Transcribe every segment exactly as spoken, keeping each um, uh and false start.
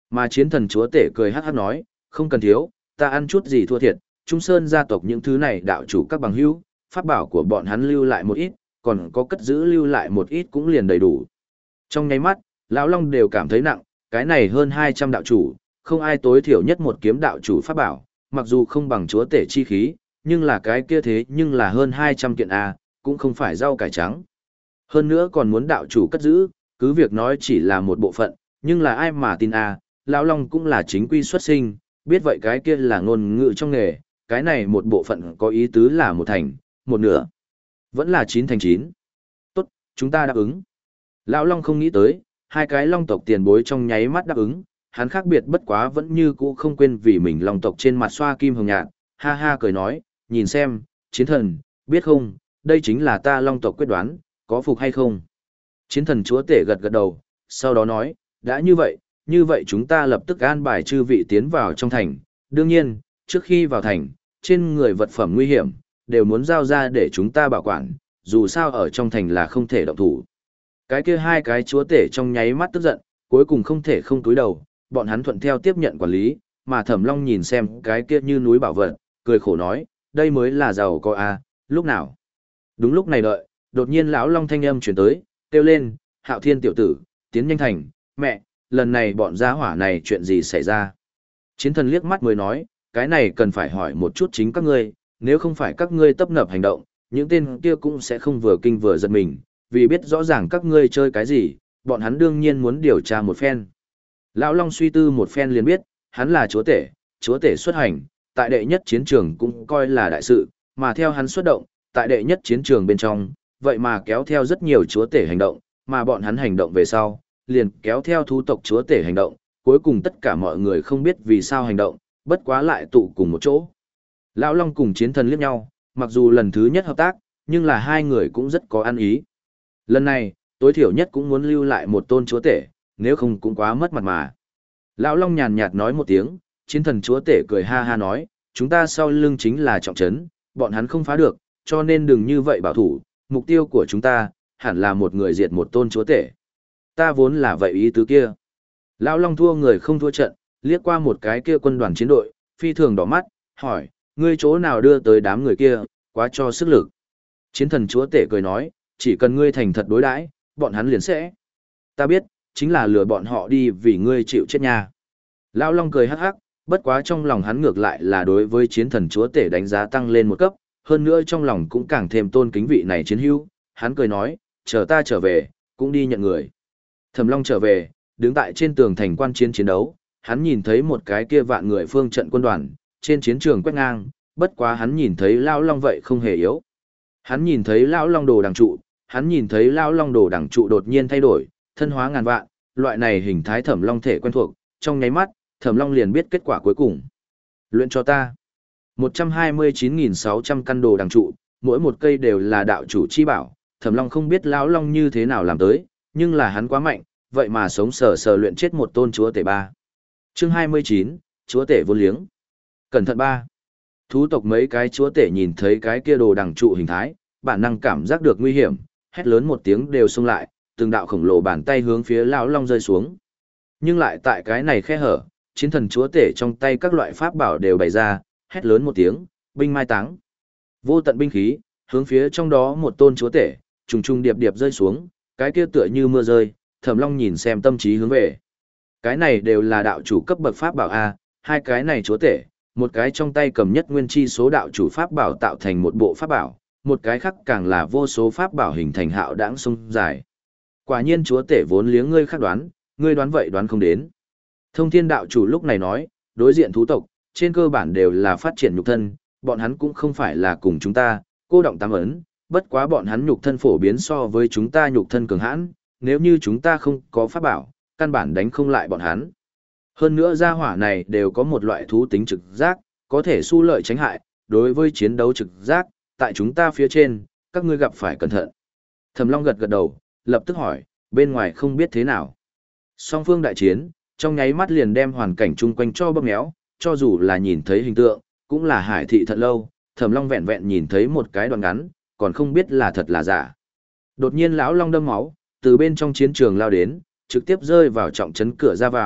Mà chiến thần chúa tể cười hát hát nói, không cần thiếu, ta ăn chút gì thua thiệt, Trung Sơn gia tộc những thứ này đạo chủ các bằng hữu, pháp bảo của bọn hắn lưu lại một ít, còn có cất giữ lưu lại một ít cũng liền đầy đủ. Trong nháy mắt, lão Long đều cảm thấy nặng, cái này hơn hai trăm đạo chủ, không ai tối thiểu nhất một kiếm đạo chủ pháp bảo, mặc dù không bằng chúa tể chi khí, nhưng là cái kia thế nhưng là hơn hai trăm kiện A, cũng không phải rau cải trắng. Hơn nữa còn muốn đạo chủ cất giữ, cứ việc nói chỉ là một bộ phận, nhưng là ai mà tin A, lão Long cũng là chính quy xuất sinh, biết vậy cái kia là ngôn ngữ trong nghề, cái này một bộ phận có ý tứ là một thành, một nửa. Vẫn là chín thành chín. Tốt, chúng ta đáp ứng. Lão Long không nghĩ tới, hai cái Long tộc tiền bối trong nháy mắt đáp ứng, hắn khác biệt bất quá vẫn như cũ không quên vì mình Long tộc trên mặt xoa kim hồng nhạt, ha ha cười nói, nhìn xem, chiến thần, biết không, đây chính là ta Long tộc quyết đoán, có phục hay không? Chiến thần chúa tể gật gật đầu, sau đó nói, đã như vậy, như vậy chúng ta lập tức an bài chư vị tiến vào trong thành, đương nhiên, trước khi vào thành, trên người vật phẩm nguy hiểm, đều muốn giao ra để chúng ta bảo quản, dù sao ở trong thành là không thể động thủ. Cái kia hai cái chúa tể trong nháy mắt tức giận, cuối cùng không thể không cúi đầu, bọn hắn thuận theo tiếp nhận quản lý, mà Thẩm Long nhìn xem cái kia như núi bảo vật, cười khổ nói, đây mới là giàu có a, lúc nào? Đúng lúc này đợi, đột nhiên lão Long thanh âm truyền tới, kêu lên, Hạo Thiên tiểu tử, tiến nhanh thành, mẹ, lần này bọn gia hỏa này chuyện gì xảy ra? Chiến thần liếc mắt mới nói, cái này cần phải hỏi một chút chính các ngươi, nếu không phải các ngươi tấp nập hành động, những tên kia cũng sẽ không vừa kinh vừa giật mình, vì biết rõ ràng các ngươi chơi cái gì, bọn hắn đương nhiên muốn điều tra một phen. Lão Long suy tư một phen liền biết, hắn là chúa tể, chúa tể xuất hành, tại đệ nhất chiến trường cũng coi là đại sự, mà theo hắn xuất động, tại đệ nhất chiến trường bên trong, vậy mà kéo theo rất nhiều chúa tể hành động, mà bọn hắn hành động về sau, liền kéo theo thú tộc chúa tể hành động, cuối cùng tất cả mọi người không biết vì sao hành động, bất quá lại tụ cùng một chỗ. Lão Long cùng chiến thần liếc nhau, mặc dù lần thứ nhất hợp tác, nhưng là hai người cũng rất có ăn ý. Lần này, tối thiểu nhất cũng muốn lưu lại một tôn chúa tể, nếu không cũng quá mất mặt mà. Lão Long nhàn nhạt nói một tiếng, chiến thần chúa tể cười ha ha nói, chúng ta sau lưng chính là trọng trấn, bọn hắn không phá được, cho nên đừng như vậy bảo thủ, mục tiêu của chúng ta, hẳn là một người diệt một tôn chúa tể. Ta vốn là vậy ý tứ kia. Lão Long thua người không thua trận, liếc qua một cái kia quân đoàn chiến đội, phi thường đỏ mắt, hỏi, ngươi chỗ nào đưa tới đám người kia, quá cho sức lực. Chiến thần chúa tể cười nói, chỉ cần ngươi thành thật đối đãi, bọn hắn liền sẽ. Ta biết, chính là lừa bọn họ đi vì ngươi chịu chết nha. Lão Long cười hắc hắc, bất quá trong lòng hắn ngược lại là đối với chiến thần chúa tể đánh giá tăng lên một cấp, hơn nữa trong lòng cũng càng thêm tôn kính vị này chiến hữu, hắn cười nói, chờ ta trở về, cũng đi nhận người. Thẩm Long trở về, đứng tại trên tường thành quan chiến chiến đấu, hắn nhìn thấy một cái kia vạn người phương trận quân đoàn, trên chiến trường quét ngang, bất quá hắn nhìn thấy Lão Long vậy không hề yếu. Hắn nhìn thấy Lão Long đồ đằng trụ, hắn nhìn thấy Lão Long đồ đằng trụ đột nhiên thay đổi, thân hóa ngàn vạn, loại này hình thái Thẩm Long thể quen thuộc, trong nháy mắt, Thẩm Long liền biết kết quả cuối cùng. Luyện cho ta. một trăm hai mươi chín nghìn sáu trăm căn đồ đằng trụ, mỗi một cây đều là đạo chủ chi bảo, Thẩm Long không biết Lão Long như thế nào làm tới, nhưng là hắn quá mạnh, vậy mà sống sờ sờ luyện chết một tôn chúa tể ba. Chương hai mươi chín, chúa tể vô liếng. Cẩn thận ba. Thú tộc mấy cái chúa tể nhìn thấy cái kia đồ đằng trụ hình thái, bản năng cảm giác được nguy hiểm, hét lớn một tiếng đều xông lại, từng đạo khổng lồ bàn tay hướng phía Lão Long rơi xuống. Nhưng lại tại cái này khe hở, chiến thần chúa tể trong tay các loại pháp bảo đều bày ra, hét lớn một tiếng, binh mai táng. Vô tận binh khí, hướng phía trong đó một tôn chúa tể, trùng trùng điệp điệp rơi xuống, cái kia tựa như mưa rơi, Thẩm Long nhìn xem tâm trí hướng về. Cái này đều là đạo chủ cấp bậc pháp bảo a, hai cái này chúa tể, một cái trong tay cầm nhất nguyên chi số đạo chủ pháp bảo tạo thành một bộ pháp bảo, một cái khác càng là vô số pháp bảo hình thành hạo đãng sông dài. Quả nhiên chúa tể vốn liếng ngươi khác đoán, ngươi đoán vậy đoán không đến. Thông Thiên đạo chủ lúc này nói, đối diện thú tộc, trên cơ bản đều là phát triển nhục thân, bọn hắn cũng không phải là cùng chúng ta, cô động tam ấn, bất quá bọn hắn nhục thân phổ biến so với chúng ta nhục thân cường hãn, nếu như chúng ta không có pháp bảo, căn bản đánh không lại bọn hắn. Hơn nữa gia hỏa này đều có một loại thú tính trực giác, có thể xu lợi tránh hại, đối với chiến đấu trực giác, tại chúng ta phía trên, các ngươi gặp phải cẩn thận. Thẩm Long gật gật đầu, lập tức hỏi, bên ngoài không biết thế nào. Song phương đại chiến, trong nháy mắt liền đem hoàn cảnh chung quanh cho bóp méo, cho dù là nhìn thấy hình tượng, cũng là hải thị thật lâu, Thẩm Long vẹn vẹn nhìn thấy một cái đoạn ngắn, còn không biết là thật là giả. Đột nhiên lão Long đâm máu, từ bên trong chiến trường lao đến, trực tiếp rơi vào trọng trấn cửa ra vào,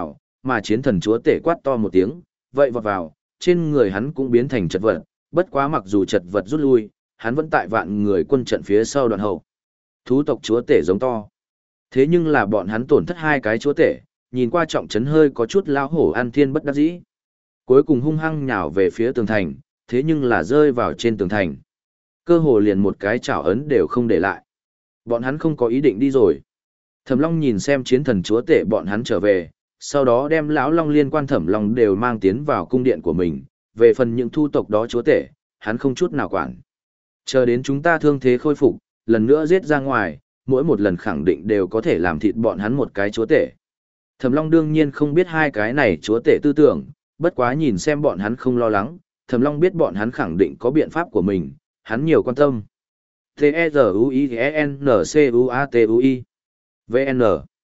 mà chiến thần chúa tể quát to một tiếng, vậy vọt vào, trên người hắn cũng biến thành chật vật, bất quá mặc dù chật vật rút lui, hắn vẫn tại vạn người quân trận phía sau đoạn hậu. Thú tộc chúa tể giống to. Thế nhưng là bọn hắn tổn thất hai cái chúa tể, nhìn qua trọng trấn hơi có chút lão hổ an thiên bất đắc dĩ. Cuối cùng hung hăng nhào về phía tường thành, thế nhưng là rơi vào trên tường thành. Cơ hồ liền một cái chảo ấn đều không để lại. Bọn hắn không có ý định đi rồi. Thẩm Long nhìn xem chiến thần chúa tể bọn hắn trở về, sau đó đem lão long liên quan Thẩm Long đều mang tiến vào cung điện của mình, về phần những thu tộc đó chúa tể, hắn không chút nào quản. Chờ đến chúng ta thương thế khôi phục, lần nữa giết ra ngoài, mỗi một lần khẳng định đều có thể làm thịt bọn hắn một cái chúa tể. Thẩm Long đương nhiên không biết hai cái này chúa tể tư tưởng, bất quá nhìn xem bọn hắn không lo lắng, Thẩm Long biết bọn hắn khẳng định có biện pháp của mình, hắn nhiều quan tâm. T-E-Z-U-I-N-C-U-A-T-U-I V N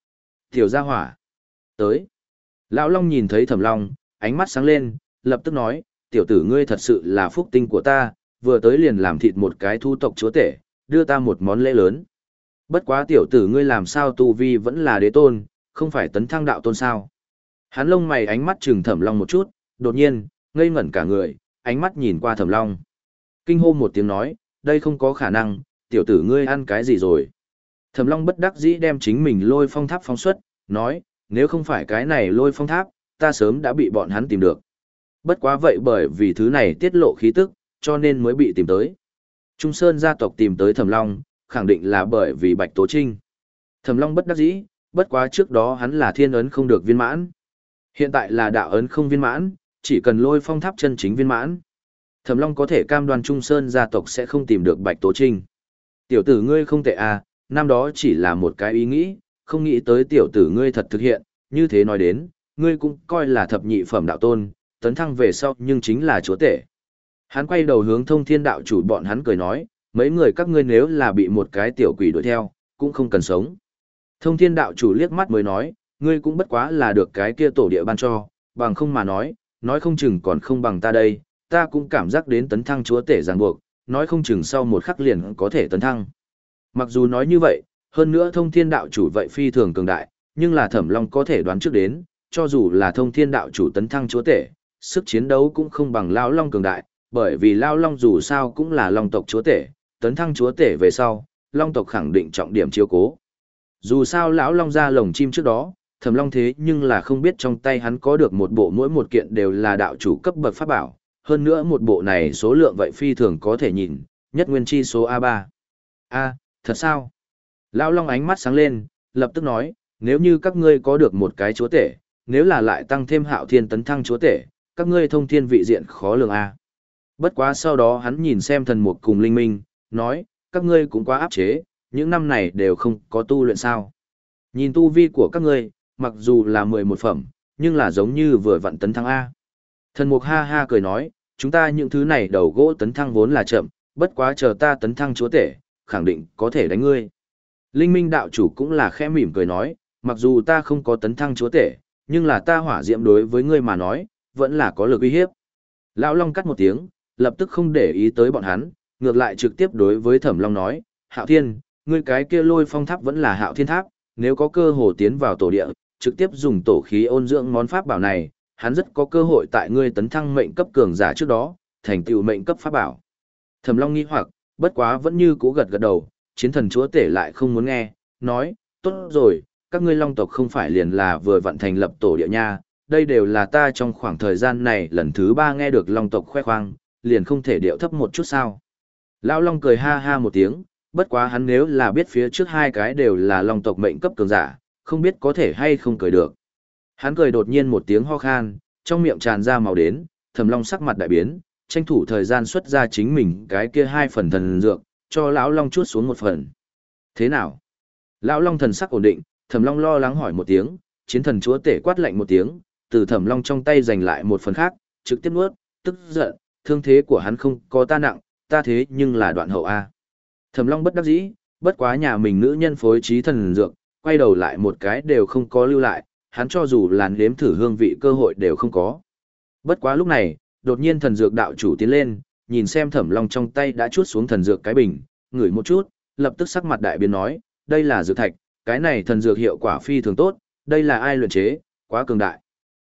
Tiểu gia hỏa. Tới. Lão Long nhìn thấy Thẩm Long, ánh mắt sáng lên, lập tức nói, tiểu tử ngươi thật sự là phúc tinh của ta, vừa tới liền làm thịt một cái thu tộc chúa tể, đưa ta một món lễ lớn. Bất quá tiểu tử ngươi làm sao tu vi vẫn là đế tôn, không phải tấn thăng đạo tôn sao. Hắn lông mày ánh mắt trừng Thẩm Long một chút, đột nhiên, ngây ngẩn cả người, ánh mắt nhìn qua Thẩm Long. Kinh hô một tiếng nói, đây không có khả năng, tiểu tử ngươi ăn cái gì rồi. Thẩm Long bất đắc dĩ đem chính mình lôi phong tháp phóng xuất, nói, nếu không phải cái này lôi phong tháp, ta sớm đã bị bọn hắn tìm được. Bất quá vậy bởi vì thứ này tiết lộ khí tức, cho nên mới bị tìm tới. Trung Sơn gia tộc tìm tới Thẩm Long, khẳng định là bởi vì Bạch Tố Trinh. Thẩm Long bất đắc dĩ, bất quá trước đó hắn là thiên ấn không được viên mãn. Hiện tại là đạo ấn không viên mãn, chỉ cần lôi phong tháp chân chính viên mãn. Thẩm Long có thể cam đoan Trung Sơn gia tộc sẽ không tìm được Bạch Tố Trinh. Tiểu tử ngươi không tệ à, năm đó chỉ là một cái ý nghĩ, không nghĩ tới tiểu tử ngươi thật thực hiện, như thế nói đến, ngươi cũng coi là thập nhị phẩm đạo tôn, tấn thăng về sau nhưng chính là chúa tể. Hắn quay đầu hướng Thông Thiên đạo chủ bọn hắn cười nói, mấy người các ngươi nếu là bị một cái tiểu quỷ đuổi theo, cũng không cần sống. Thông Thiên đạo chủ liếc mắt mới nói, ngươi cũng bất quá là được cái kia tổ địa ban cho, bằng không mà nói, nói không chừng còn không bằng ta đây, ta cũng cảm giác đến tấn thăng chúa tể ràng buộc, nói không chừng sau một khắc liền có thể tấn thăng. Mặc dù nói như vậy, hơn nữa Thông Thiên đạo chủ vậy phi thường cường đại, nhưng là Thẩm Long có thể đoán trước đến, cho dù là Thông Thiên đạo chủ tấn thăng chúa tể, sức chiến đấu cũng không bằng Lão Long cường đại, bởi vì Lão Long dù sao cũng là Long tộc chúa tể, tấn thăng chúa tể về sau, Long tộc khẳng định trọng điểm chiếu cố. Dù sao lão Long ra lồng chim trước đó, Thẩm Long thế nhưng là không biết trong tay hắn có được một bộ mỗi một kiện đều là đạo chủ cấp bậc pháp bảo, hơn nữa một bộ này số lượng vậy phi thường có thể nhìn, nhất nguyên chi số a ba. A, thật sao? Lão Long ánh mắt sáng lên, lập tức nói, nếu như các ngươi có được một cái chúa tể, nếu là lại tăng thêm Hạo Thiên tấn thăng chúa tể, các ngươi thông thiên vị diện khó lường a. Bất quá sau đó hắn nhìn xem thần mục cùng linh minh, nói, các ngươi cũng quá áp chế, những năm này đều không có tu luyện sao. Nhìn tu vi của các ngươi, mặc dù là mười một phẩm, nhưng là giống như vừa vặn tấn thăng A. Thần mục ha ha cười nói, chúng ta những thứ này đầu gỗ tấn thăng vốn là chậm, bất quá chờ ta tấn thăng chúa tể, khẳng định có thể đánh ngươi. Linh minh đạo chủ cũng là khẽ mỉm cười nói, mặc dù ta không có tấn thăng chúa tể, nhưng là ta hỏa diệm đối với ngươi mà nói, vẫn là có lực uy hiếp. Lão Long cắt một tiếng, lập tức không để ý tới bọn hắn, ngược lại trực tiếp đối với Thẩm Long nói, Hạo Thiên, ngươi cái kia lôi phong tháp vẫn là Hạo Thiên tháp, nếu có cơ hội tiến vào tổ địa, trực tiếp dùng tổ khí ôn dưỡng món pháp bảo này, hắn rất có cơ hội tại ngươi tấn thăng mệnh cấp cường giả trước đó, thành tựu mệnh cấp pháp bảo. Thẩm Long nghi hoặc, bất quá vẫn như cũ gật gật đầu, chiến thần chúa tể lại không muốn nghe, nói, tốt rồi, các ngươi Long tộc không phải liền là vừa vận thành lập tổ địa nha, đây đều là ta trong khoảng thời gian này lần thứ ba nghe được Long tộc khoe khoang, liền không thể điệu thấp một chút sao. Lão Long cười ha ha một tiếng, bất quá hắn nếu là biết phía trước hai cái đều là Long tộc mệnh cấp cường giả, không biết có thể hay không cười được. Hắn cười đột nhiên một tiếng ho khan, trong miệng tràn ra màu đến, Thẩm Long sắc mặt đại biến, tranh thủ thời gian xuất ra chính mình cái kia hai phần thần dược, cho lão Long chuốt xuống một phần. Thế nào? Lão Long thần sắc ổn định, Thẩm Long lo lắng hỏi một tiếng, chiến thần chúa tể quát lạnh một tiếng, từ Thẩm Long trong tay giành lại một phần khác, trực tiếp nuốt, tức giận, thương thế của hắn không có ta nặng, ta thế nhưng là đoạn hậu A. Thẩm Long bất đắc dĩ, bất quá nhà mình nữ nhân phối trí thần dược, quay đầu lại một cái đều không có lưu lại, hắn cho dù làn đếm thử hương vị cơ hội đều không có. Bất quá lúc này, đột nhiên thần dược đạo chủ tiến lên, nhìn xem Thẩm Long trong tay đã chuốt xuống thần dược cái bình, ngửi một chút, lập tức sắc mặt đại biến nói, đây là dược thạch, cái này thần dược hiệu quả phi thường tốt, đây là ai luyện chế, quá cường đại.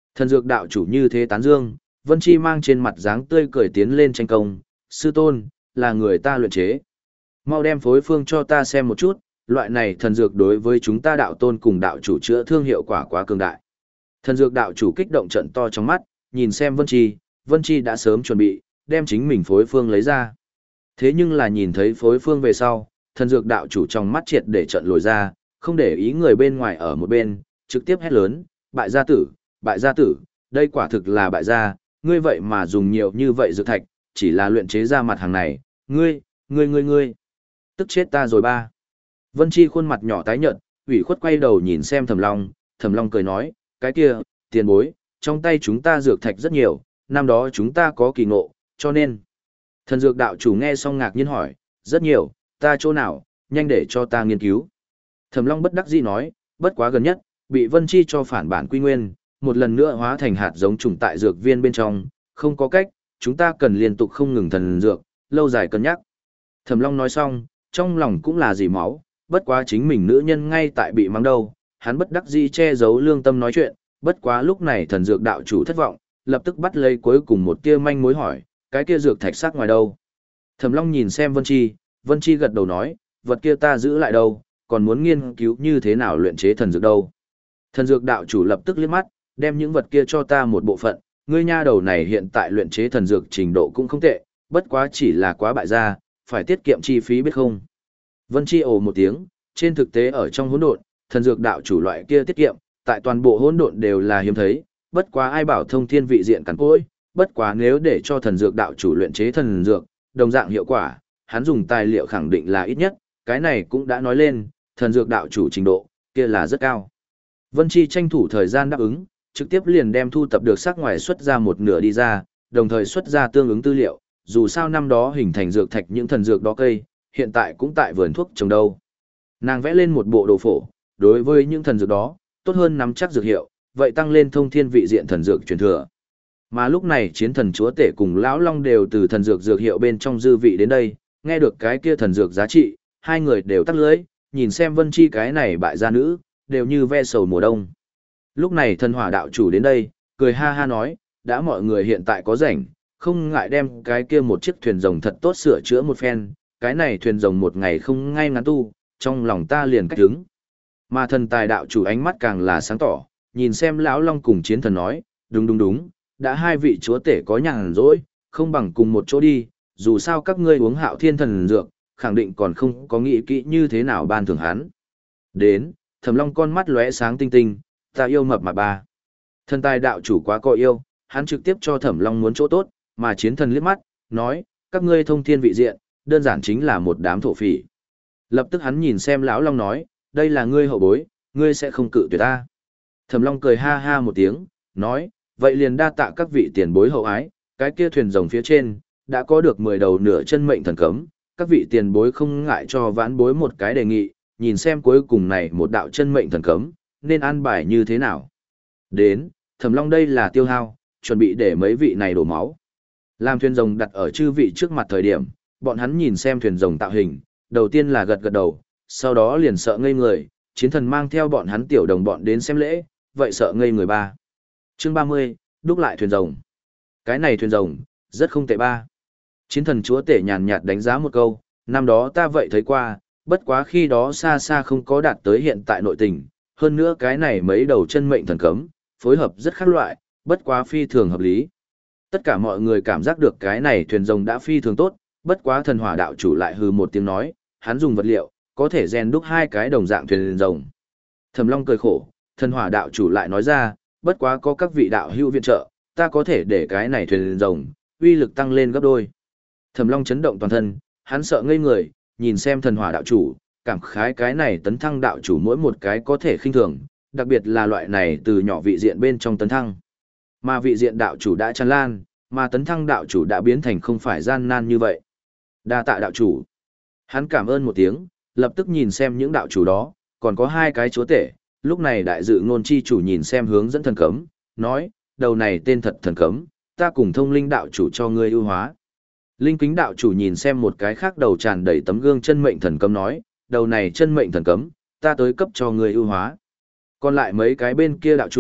Thần dược đạo chủ như thế tán dương, Vân Chi mang trên mặt dáng tươi cười tiến lên tranh công, sư tôn, là người ta luyện chế. Mau đem phối phương cho ta xem một chút, loại này thần dược đối với chúng ta đạo tôn cùng đạo chủ chữa thương hiệu quả quá cường đại. Thần dược đạo chủ kích động trận to trong mắt, nhìn xem Vân Chi, Vân Chi đã sớm chuẩn bị, đem chính mình phối phương lấy ra. Thế nhưng là nhìn thấy phối phương về sau, thần dược đạo chủ trong mắt triệt để trận lồi ra, không để ý người bên ngoài ở một bên, trực tiếp hét lớn, bại gia tử, bại gia tử, đây quả thực là bại gia, ngươi vậy mà dùng nhiều như vậy dược thạch, chỉ là luyện chế ra mặt hàng này, ngươi, ngươi ngươi ngươi, tức chết ta rồi ba. Vân Chi khuôn mặt nhỏ tái nhợt, ủy khuất quay đầu nhìn xem Thẩm Long, Thẩm Long cười nói, cái kia, tiền bối, trong tay chúng ta dược thạch rất nhiều, năm đó chúng ta có kỳ ngộ, cho nên. Thần dược đạo chủ nghe xong ngạc nhiên hỏi, rất nhiều, ta chỗ nào, nhanh để cho ta nghiên cứu. Thẩm Long bất đắc dĩ nói, bất quá gần nhất, bị Vân Chi cho phản bản quy nguyên, một lần nữa hóa thành hạt giống trùng tại dược viên bên trong, không có cách, chúng ta cần liên tục không ngừng thần dược, lâu dài cân nhắc. Thẩm Long nói xong, trong lòng cũng là dì máu, bất quá chính mình nữ nhân ngay tại bị mắng đâu, hắn bất đắc dĩ che giấu lương tâm nói chuyện, bất quá lúc này thần dược đạo chủ thất vọng, lập tức bắt lấy cuối cùng một tia manh mối hỏi, cái kia dược thạch sắc ngoài đâu? Thẩm Long nhìn xem Vân Chi, Vân Chi gật đầu nói, vật kia ta giữ lại đâu, còn muốn nghiên cứu như thế nào luyện chế thần dược đâu. Thần dược đạo chủ lập tức liếc mắt, đem những vật kia cho ta một bộ phận, ngươi nha đầu này hiện tại luyện chế thần dược trình độ cũng không tệ, bất quá chỉ là quá bại gia, phải tiết kiệm chi phí biết không. Vân Chi ồ một tiếng, trên thực tế ở trong hỗn độn, thần dược đạo chủ loại kia tiết kiệm, tại toàn bộ hỗn độn đều là hiếm thấy, bất quá ai bảo thông thiên vị diện cắn cối, bất quá nếu để cho thần dược đạo chủ luyện chế thần dược, đồng dạng hiệu quả, hắn dùng tài liệu khẳng định là ít nhất, cái này cũng đã nói lên, thần dược đạo chủ trình độ, kia là rất cao. Vân Chi tranh thủ thời gian đáp ứng, trực tiếp liền đem thu tập được sắc ngoài xuất ra một nửa đi ra, đồng thời xuất ra tương ứng tư liệu, dù sao năm đó hình thành dược thạch những thần dược đó cây, hiện tại cũng tại vườn thuốc trồng đâu. Nàng vẽ lên một bộ đồ phổ, đối với những thần dược đó, tốt hơn nắm chắc dược hiệu, vậy tăng lên thông thiên vị diện thần dược truyền thừa. Mà lúc này chiến thần chúa tể cùng lão long đều từ thần dược dược hiệu bên trong dư vị đến đây, nghe được cái kia thần dược giá trị, hai người đều tắt lưỡi, nhìn xem Vân Chi cái này bại gia nữ, đều như ve sầu mùa đông. Lúc này thần hỏa đạo chủ đến đây, cười ha ha nói, đã mọi người hiện tại có rảnh, không ngại đem cái kia một chiếc thuyền rồng thật tốt sửa chữa một phen, cái này thuyền rồng một ngày không ngay ngắn tu, trong lòng ta liền cách đứng. Mà thần tài đạo chủ ánh mắt càng là sáng tỏ, nhìn xem lão long cùng chiến thần nói, đúng đúng đúng, đã hai vị chúa tể có nhàn rỗi, không bằng cùng một chỗ đi, dù sao các ngươi uống hạo thiên thần dược, khẳng định còn không có nghĩ kỹ như thế nào ban thưởng hắn. Đến, Thẩm Long con mắt lóe sáng tinh tinh, ta yêu mập mà ba. Thần tài đạo chủ quá có yêu, hắn trực tiếp cho Thẩm Long muốn chỗ tốt, mà chiến thần liếc mắt, nói, các ngươi thông thiên vị diện, đơn giản chính là một đám thổ phỉ. Lập tức hắn nhìn xem lão long nói, đây là ngươi hậu bối, ngươi sẽ không cự tuyệt ta. Thẩm Long cười ha ha một tiếng, nói, vậy liền đa tạ các vị tiền bối hậu ái, cái kia thuyền rồng phía trên, đã có được mười đầu nửa chân mệnh thần cấm, các vị tiền bối không ngại cho vãn bối một cái đề nghị, nhìn xem cuối cùng này một đạo chân mệnh thần cấm, nên an bài như thế nào. Đến, Thẩm Long đây là tiêu hao, chuẩn bị để mấy vị này đổ máu. Làm thuyền rồng đặt ở chư vị trước mặt thời điểm, bọn hắn nhìn xem thuyền rồng tạo hình, đầu tiên là gật gật đầu, sau đó liền sợ ngây người, chiến thần mang theo bọn hắn tiểu đồng bọn đến xem lễ, vậy sợ ngây người ba. Chương ba mươi, đúc lại thuyền rồng. Cái này thuyền rồng, rất không tệ ba. Chiến thần chúa tể nhàn nhạt đánh giá một câu, năm đó ta vậy thấy qua, bất quá khi đó xa xa không có đạt tới hiện tại nội tình, hơn nữa cái này mấy đầu chân mệnh thần cấm, phối hợp rất khác loại, bất quá phi thường hợp lý. Tất cả mọi người cảm giác được cái này thuyền rồng đã phi thường tốt, bất quá thần hỏa đạo chủ lại hừ một tiếng nói, hắn dùng vật liệu, có thể rèn đúc hai cái đồng dạng thuyền rồng. Thẩm Long cười khổ, thần hỏa đạo chủ lại nói ra, bất quá có các vị đạo hữu viện trợ, ta có thể để cái này thuyền rồng, uy lực tăng lên gấp đôi. Thẩm Long chấn động toàn thân, hắn sợ ngây người, nhìn xem thần hỏa đạo chủ, cảm khái cái này tấn thăng đạo chủ mỗi một cái có thể khinh thường, đặc biệt là loại này từ nhỏ vị diện bên trong tấn thăng. Mà vị diện đạo chủ đã tràn lan, mà tấn thăng đạo chủ đã biến thành không phải gian nan như vậy. Đa tạ đạo chủ. Hắn cảm ơn một tiếng, lập tức nhìn xem những đạo chủ đó, còn có hai cái chúa tể. Lúc này đại dự ngôn chi chủ nhìn xem hướng dẫn thần cấm, nói, đầu này tên thật thần cấm, ta cùng thông linh đạo chủ cho ngươi ưu hóa. Linh kính đạo chủ nhìn xem một cái khác đầu tràn đầy tấm gương chân mệnh thần cấm nói, đầu này chân mệnh thần cấm, ta tới cấp cho ngươi ưu hóa. Còn lại mấy cái bên kia đạo chủ,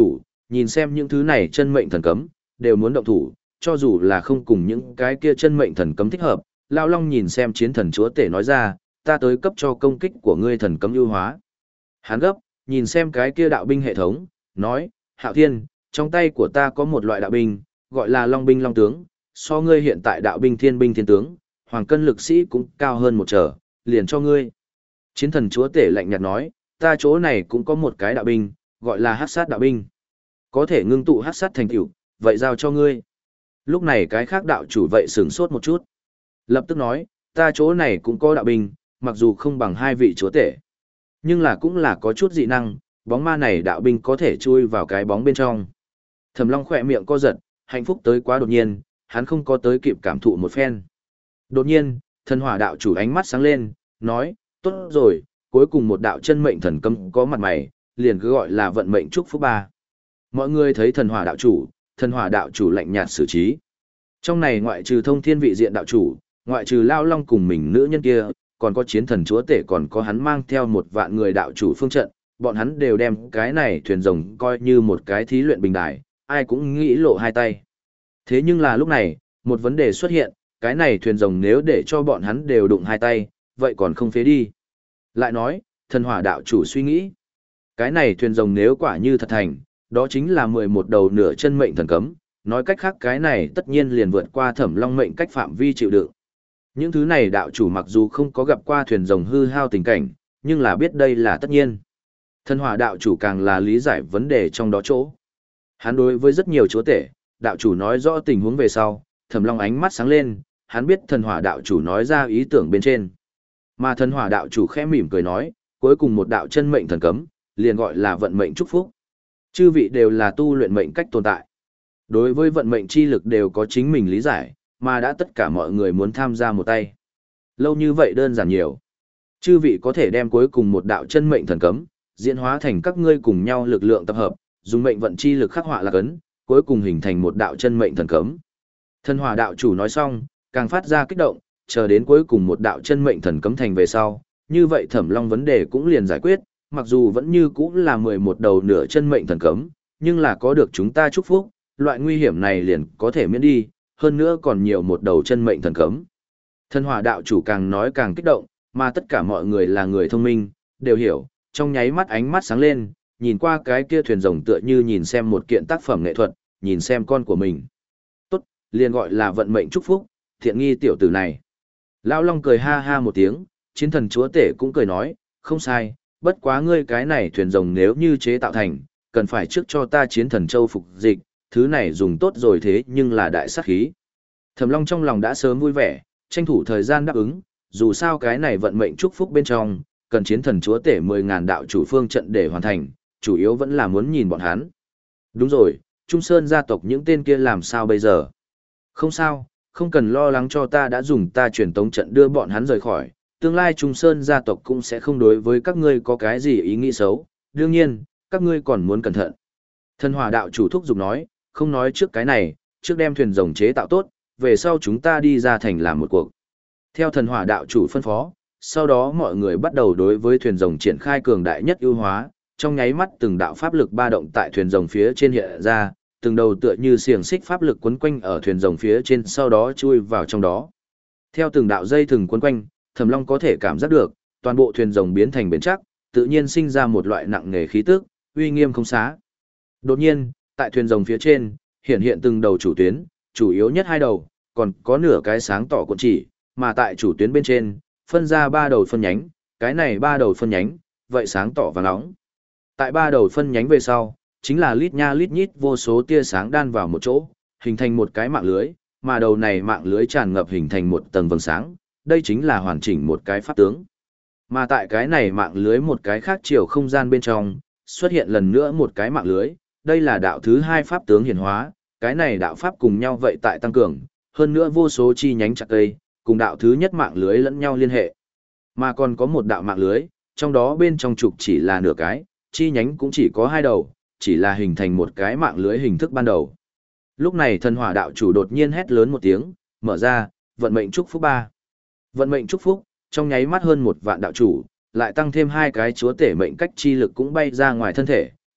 Nhìn xem những thứ này chân mệnh thần cấm, đều muốn động thủ, cho dù là không cùng những cái kia chân mệnh thần cấm thích hợp, Lao Long nhìn xem chiến thần chúa tể nói ra, ta tới cấp cho công kích của ngươi thần cấm ưu hóa. Hắn gấp, nhìn xem cái kia đạo binh hệ thống, nói, Hạo Thiên, trong tay của ta có một loại đạo binh, gọi là Long binh Long tướng, so ngươi hiện tại đạo binh Thiên binh Thiên tướng, hoàng cân lực sĩ cũng cao hơn một trở, liền cho ngươi. Chiến thần chúa tể lạnh nhạt nói, ta chỗ này cũng có một cái đạo binh, gọi là hắc sát đạo binh. Có thể ngưng tụ hắc sát thành tựu, vậy giao cho ngươi. Lúc này cái khác đạo chủ vậy sửng sốt một chút. Lập tức nói, ta chỗ này cũng có đạo binh, mặc dù không bằng hai vị chúa tể. Nhưng là cũng là có chút dị năng, bóng ma này đạo binh có thể chui vào cái bóng bên trong. Thẩm Long khỏe miệng co giật, hạnh phúc tới quá đột nhiên, hắn không có tới kịp cảm thụ một phen. Đột nhiên, thần hỏa đạo chủ ánh mắt sáng lên, nói, tốt rồi, cuối cùng một đạo chân mệnh thần cấm có mặt mày, liền cứ gọi là vận mệnh chúc phúc ba. Mọi người thấy thần hỏa đạo chủ, thần hỏa đạo chủ lạnh nhạt xử trí. Trong này ngoại trừ thông thiên vị diện đạo chủ, ngoại trừ Lao Long cùng mình nữ nhân kia, còn có chiến thần chúa tể, còn có hắn mang theo một vạn người đạo chủ phương trận, bọn hắn đều đem cái này thuyền rồng coi như một cái thí luyện bình đài, ai cũng nghĩ lộ hai tay. Thế nhưng là lúc này, một vấn đề xuất hiện, cái này thuyền rồng nếu để cho bọn hắn đều đụng hai tay, vậy còn không phế đi. Lại nói, thần hỏa đạo chủ suy nghĩ, cái này thuyền rồng nếu quả như thật thành, đó chính là mười một đầu nửa chân mệnh thần cấm, nói cách khác cái này tất nhiên liền vượt qua Thẩm Long mệnh cách phạm vi chịu đựng. Những thứ này đạo chủ mặc dù không có gặp qua thuyền rồng hư hao tình cảnh, nhưng là biết đây là tất nhiên. Thần hỏa đạo chủ càng là lý giải vấn đề trong đó chỗ. Hắn đối với rất nhiều chúa tể, đạo chủ nói rõ tình huống về sau, Thẩm Long ánh mắt sáng lên, hắn biết thần hỏa đạo chủ nói ra ý tưởng bên trên. Mà thần hỏa đạo chủ khẽ mỉm cười nói, cuối cùng một đạo chân mệnh thần cấm, liền gọi là vận mệnh chúc phúc. Chư vị đều là tu luyện mệnh cách tồn tại. Đối với vận mệnh chi lực đều có chính mình lý giải, mà đã tất cả mọi người muốn tham gia một tay. Lâu như vậy đơn giản nhiều. Chư vị có thể đem cuối cùng một đạo chân mệnh thần cấm, diễn hóa thành các ngươi cùng nhau lực lượng tập hợp, dùng mệnh vận chi lực khắc họa là cấn, cuối cùng hình thành một đạo chân mệnh thần cấm. Thần hỏa đạo chủ nói xong, càng phát ra kích động, chờ đến cuối cùng một đạo chân mệnh thần cấm thành về sau, như vậy Thẩm Long vấn đề cũng liền giải quyết, mặc dù vẫn như cũng là mười một đầu nửa chân mệnh thần cấm, nhưng là có được chúng ta chúc phúc, loại nguy hiểm này liền có thể miễn đi, hơn nữa còn nhiều một đầu chân mệnh thần cấm. Thần hỏa đạo chủ càng nói càng kích động, mà tất cả mọi người là người thông minh, đều hiểu, trong nháy mắt ánh mắt sáng lên, nhìn qua cái kia thuyền rồng tựa như nhìn xem một kiện tác phẩm nghệ thuật, nhìn xem con của mình. Tốt, liền gọi là vận mệnh chúc phúc, thiện nghi tiểu tử này. Lão Long cười ha ha một tiếng, chiến thần chúa tể cũng cười nói, không sai, bất quá ngươi cái này thuyền rồng nếu như chế tạo thành, cần phải trước cho ta chiến thần châu phục dịch, thứ này dùng tốt rồi thế nhưng là đại sát khí. Thẩm Long trong lòng đã sớm vui vẻ, tranh thủ thời gian đáp ứng, dù sao cái này vận mệnh chúc phúc bên trong, cần chiến thần chúa tể mười ngàn đạo chủ phương trận để hoàn thành, chủ yếu vẫn là muốn nhìn bọn hắn. Đúng rồi, Trung Sơn gia tộc những tên kia làm sao bây giờ? Không sao, không cần lo lắng cho ta đã dùng ta truyền tống trận đưa bọn hắn rời khỏi, tương lai Trung Sơn gia tộc cũng sẽ không đối với các ngươi có cái gì ý nghĩ xấu, đương nhiên, các ngươi còn muốn cẩn thận. Thần hỏa đạo chủ thúc giục nói, không nói trước cái này, trước đem thuyền rồng chế tạo tốt, về sau chúng ta đi ra thành làm một cuộc. Theo thần hỏa đạo chủ phân phó, sau đó mọi người bắt đầu đối với thuyền rồng triển khai cường đại nhất ưu hóa, trong nháy mắt từng đạo pháp lực ba động tại thuyền rồng phía trên hiện ra, từng đầu tựa như xiềng xích pháp lực quấn quanh ở thuyền rồng phía trên sau đó chui vào trong đó. Theo từng đạo dây thừng quấn quanh, Thẩm Long có thể cảm giác được, toàn bộ thuyền rồng biến thành bền chắc, tự nhiên sinh ra một loại nặng nề khí tức, uy nghiêm không xá. Đột nhiên, tại thuyền rồng phía trên, hiện hiện từng đầu chủ tuyến, chủ yếu nhất hai đầu, còn có nửa cái sáng tỏ cuộn chỉ, mà tại chủ tuyến bên trên, phân ra ba đầu phân nhánh, cái này ba đầu phân nhánh, vậy sáng tỏ và nóng. Tại ba đầu phân nhánh về sau, chính là lít nha lít nhít vô số tia sáng đan vào một chỗ, hình thành một cái mạng lưới, mà đầu này mạng lưới tràn ngập hình thành một tầng vầng sáng, đây chính là hoàn chỉnh một cái pháp tướng. Mà tại cái này mạng lưới một cái khác chiều không gian bên trong, xuất hiện lần nữa một cái mạng lưới, đây là đạo thứ hai pháp tướng hiển hóa, cái này đạo pháp cùng nhau vậy tại tăng cường, hơn nữa vô số chi nhánh chặt cây, cùng đạo thứ nhất mạng lưới lẫn nhau liên hệ. Mà còn có một đạo mạng lưới, trong đó bên trong trục chỉ là nửa cái, chi nhánh cũng chỉ có hai đầu, chỉ là hình thành một cái mạng lưới hình thức ban đầu. Lúc này thần hỏa đạo chủ đột nhiên hét lớn một tiếng, mở ra, vận mệnh chúc phúc ba. Vận mệnh chúc phúc, trong nháy mắt hơn một vạn đạo chủ, lại tăng thêm hai cái chúa tể mệnh cách chi lực cũng bay ra ngoài thân thể,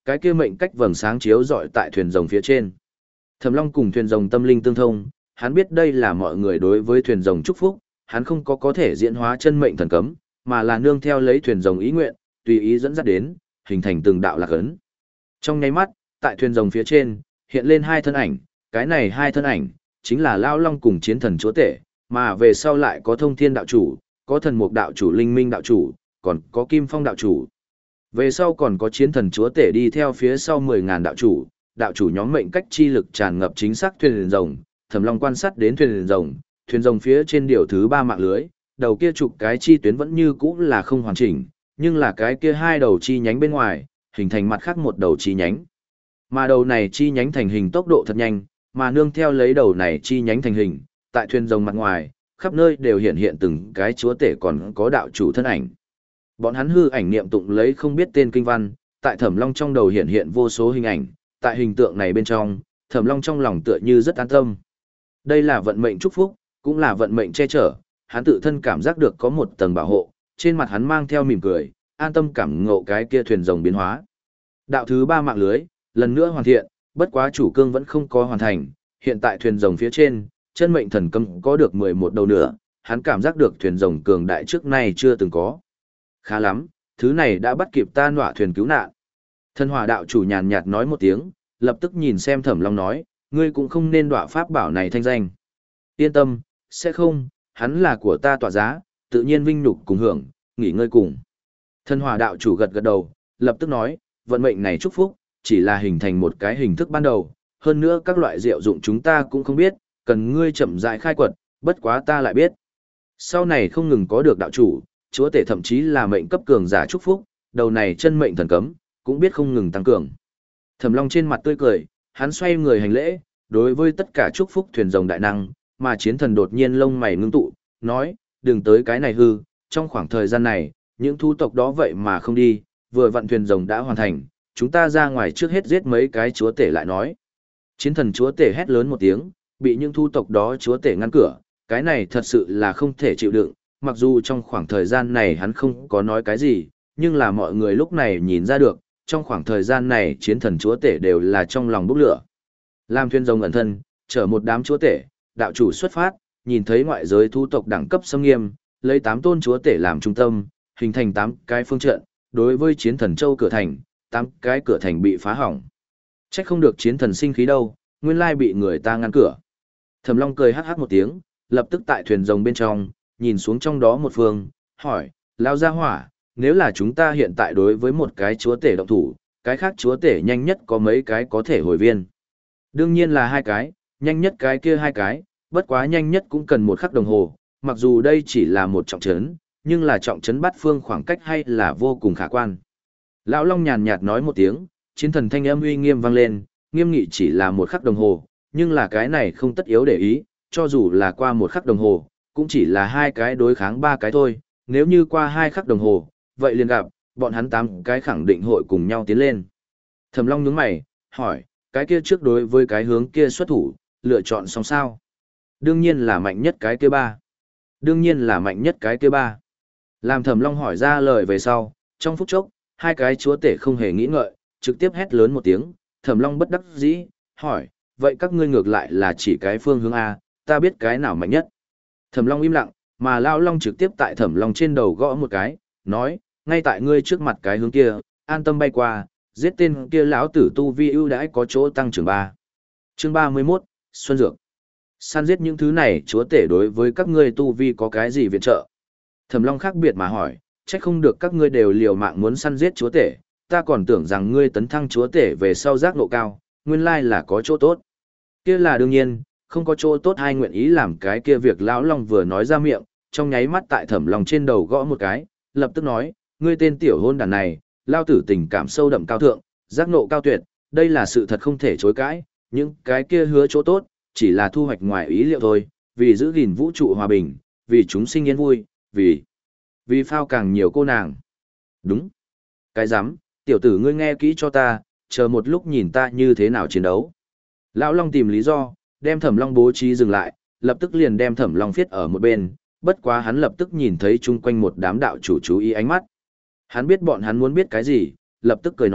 cái kia mệnh cách vầng sáng chiếu rọi tại thuyền rồng phía trên. Thẩm Long cùng thuyền rồng tâm linh tương thông, hắn biết đây là mọi người đối với thuyền rồng chúc phúc, hắn không có có thể diễn hóa chân mệnh thần cấm, mà là nương theo lấy thuyền rồng ý nguyện, tùy ý dẫn dắt đến, hình thành từng đạo lạc ấn. Trong nháy mắt, tại thuyền rồng phía trên, hiện lên hai thân ảnh, cái này hai thân ảnh, chính là Lão Long cùng chiến thần chúa tể, mà về sau lại có thông thiên đạo chủ, có thần mục đạo chủ linh minh đạo chủ, còn có kim phong đạo chủ. Về sau còn có chiến thần chúa tể đi theo phía sau mười ngàn đạo chủ, đạo chủ nhóm mệnh cách chi lực tràn ngập chính xác thuyền rồng, Thẩm Long quan sát đến thuyền rồng, thuyền rồng phía trên điều thứ ba mạng lưới, đầu kia chụp cái chi tuyến vẫn như cũ là không hoàn chỉnh, nhưng là cái kia hai đầu chi nhánh bên ngoài, hình thành mặt khác một đầu chi nhánh. Mà đầu này chi nhánh thành hình tốc độ thật nhanh, mà nương theo lấy đầu này chi nhánh thành hình, tại thuyền rồng mặt ngoài, khắp nơi đều hiện hiện từng cái chúa tể còn có đạo chủ thân ảnh. Bọn hắn hư ảnh niệm tụng lấy không biết tên kinh văn, tại Thẩm Long trong đầu hiện hiện vô số hình ảnh, tại hình tượng này bên trong, Thẩm Long trong lòng tựa như rất an tâm. Đây là vận mệnh chúc phúc, cũng là vận mệnh che chở, hắn tự thân cảm giác được có một tầng bảo hộ, trên mặt hắn mang theo mỉm cười, an tâm cảm ngộ cái kia thuyền rồng biến hóa. Đạo thứ ba mạng lưới, lần nữa hoàn thiện, bất quá chủ cương vẫn không có hoàn thành, hiện tại thuyền rồng phía trên, chân mệnh thần cấm có được mười một đầu nữa, hắn cảm giác được thuyền rồng cường đại trước nay chưa từng có. Khá lắm, thứ này đã bắt kịp ta nọa thuyền cứu nạn. Thần hỏa đạo chủ nhàn nhạt nói một tiếng, lập tức nhìn xem Thẩm Long nói, ngươi cũng không nên đọa pháp bảo này thanh danh. Yên tâm, sẽ không, hắn là của ta tọa giá, tự nhiên vinh nhục cùng hưởng, nghỉ ngơi cùng. Thần hỏa đạo chủ gật gật đầu, lập tức nói, vận mệnh này chúc phúc, chỉ là hình thành một cái hình thức ban đầu, hơn nữa các loại diệu dụng chúng ta cũng không biết, cần ngươi chậm rãi khai quật, bất quá ta lại biết. Sau này không ngừng có được đạo chủ, chúa tể thậm chí là mệnh cấp cường giả chúc phúc, đầu này chân mệnh thần cấm, cũng biết không ngừng tăng cường. Thẩm Long trên mặt tươi cười, hắn xoay người hành lễ, đối với tất cả chúc phúc thuyền rồng đại năng, mà chiến thần đột nhiên lông mày ngưng tụ, nói, đừng tới cái này hư, trong khoảng thời gian này, những thu tộc đó vậy mà không đi, vừa vặn thuyền rồng đã hoàn thành, chúng ta ra ngoài trước hết giết mấy cái chúa tể lại nói. Chiến thần chúa tể hét lớn một tiếng, bị những thu tộc đó chúa tể ngăn cửa, cái này thật sự là không thể chịu đựng, mặc dù trong khoảng thời gian này hắn không có nói cái gì, nhưng là mọi người lúc này nhìn ra được, trong khoảng thời gian này chiến thần chúa tể đều là trong lòng bốc lửa. Làm thuyền rồng ẩn thân, chở một đám chúa tể, đạo chủ xuất phát, nhìn thấy ngoại giới thu tộc đẳng cấp xâm nghiêm, lấy tám tôn chúa tể làm trung tâm, hình thành tám cái phương trận, đối với chiến thần châu cửa thành, tám cái cửa thành bị phá hỏng. Trách không được chiến thần sinh khí đâu, nguyên lai bị người ta ngăn cửa. Thẩm Long cười hắc hắc một tiếng, lập tức tại thuyền rồng bên trong, nhìn xuống trong đó một phương, hỏi, lao gia hỏa, nếu là chúng ta hiện tại đối với một cái chúa tể động thủ, cái khác chúa tể nhanh nhất có mấy cái có thể hồi viên. Đương nhiên là hai cái, nhanh nhất cái kia hai cái, bất quá nhanh nhất cũng cần một khắc đồng hồ, mặc dù đây chỉ là một trọng trấn, nhưng là trọng trấn bắt phương khoảng cách hay là vô cùng khả quan. Lão Long nhàn nhạt nói một tiếng, chiến thần thanh âm uy nghiêm vang lên, nghiêm nghị chỉ là một khắc đồng hồ, nhưng là cái này không tất yếu để ý, cho dù là qua một khắc đồng hồ, cũng chỉ là hai cái đối kháng ba cái thôi, nếu như qua hai khắc đồng hồ, vậy liền gặp, bọn hắn tám cái khẳng định hội cùng nhau tiến lên. Thẩm Long nhướng mày, hỏi, cái kia trước đối với cái hướng kia xuất thủ, lựa chọn xong sao? Đương nhiên là mạnh nhất cái kia ba. Đương nhiên là mạnh nhất cái kia ba. Làm Thẩm Long hỏi ra lời về sau, trong phút chốc, hai cái chúa tể không hề nghĩ ngợi, trực tiếp hét lớn một tiếng, Thẩm Long bất đắc dĩ, hỏi, vậy các ngươi ngược lại là chỉ cái phương hướng A, ta biết cái nào mạnh nhất. Thẩm Long im lặng, mà Lão Long trực tiếp tại Thẩm Long trên đầu gõ một cái, nói, ngay tại ngươi trước mặt cái hướng kia, an tâm bay qua, giết tên kia lão tử tu vi ưu đãi có chỗ tăng trưởng ba. Chương ba mươi mốt, Xuân Dược. Săn giết những thứ này chúa tể đối với các ngươi tu vi có cái gì viện trợ? Thẩm Long khác biệt mà hỏi, chắc không được các ngươi đều liều mạng muốn săn giết chúa tể, ta còn tưởng rằng ngươi tấn thăng chúa tể về sau giác ngộ cao, nguyên lai là có chỗ tốt. Kia là đương nhiên, không có chỗ tốt ai nguyện ý làm cái kia việc lão Long vừa nói ra miệng, trong nháy mắt tại Thẩm Long trên đầu gõ một cái, lập tức nói, ngươi tên tiểu hôn đàn này, lao tử tình cảm sâu đậm cao thượng, giác ngộ cao tuyệt, đây là sự thật không thể chối cãi, những cái kia hứa chỗ tốt, chỉ là thu hoạch ngoài ý liệu thôi, vì giữ gìn vũ trụ hòa bình, vì chúng sinh yên vui, vì vì phao càng nhiều cô nàng. Đúng. Cái rắm, tiểu tử ngươi nghe kỹ cho ta, chờ một lúc nhìn ta như thế nào chiến đấu. Lão Long tìm lý do, đem Thẩm Long bố trí dừng lại, lập tức liền đem Thẩm Long viết ở một bên, bất quá hắn lập tức nhìn thấy chung quanh một đám đạo chủ chú ý ánh mắt. Hắn biết bọn hắn muốn biết cái gì, lập tức cười nói,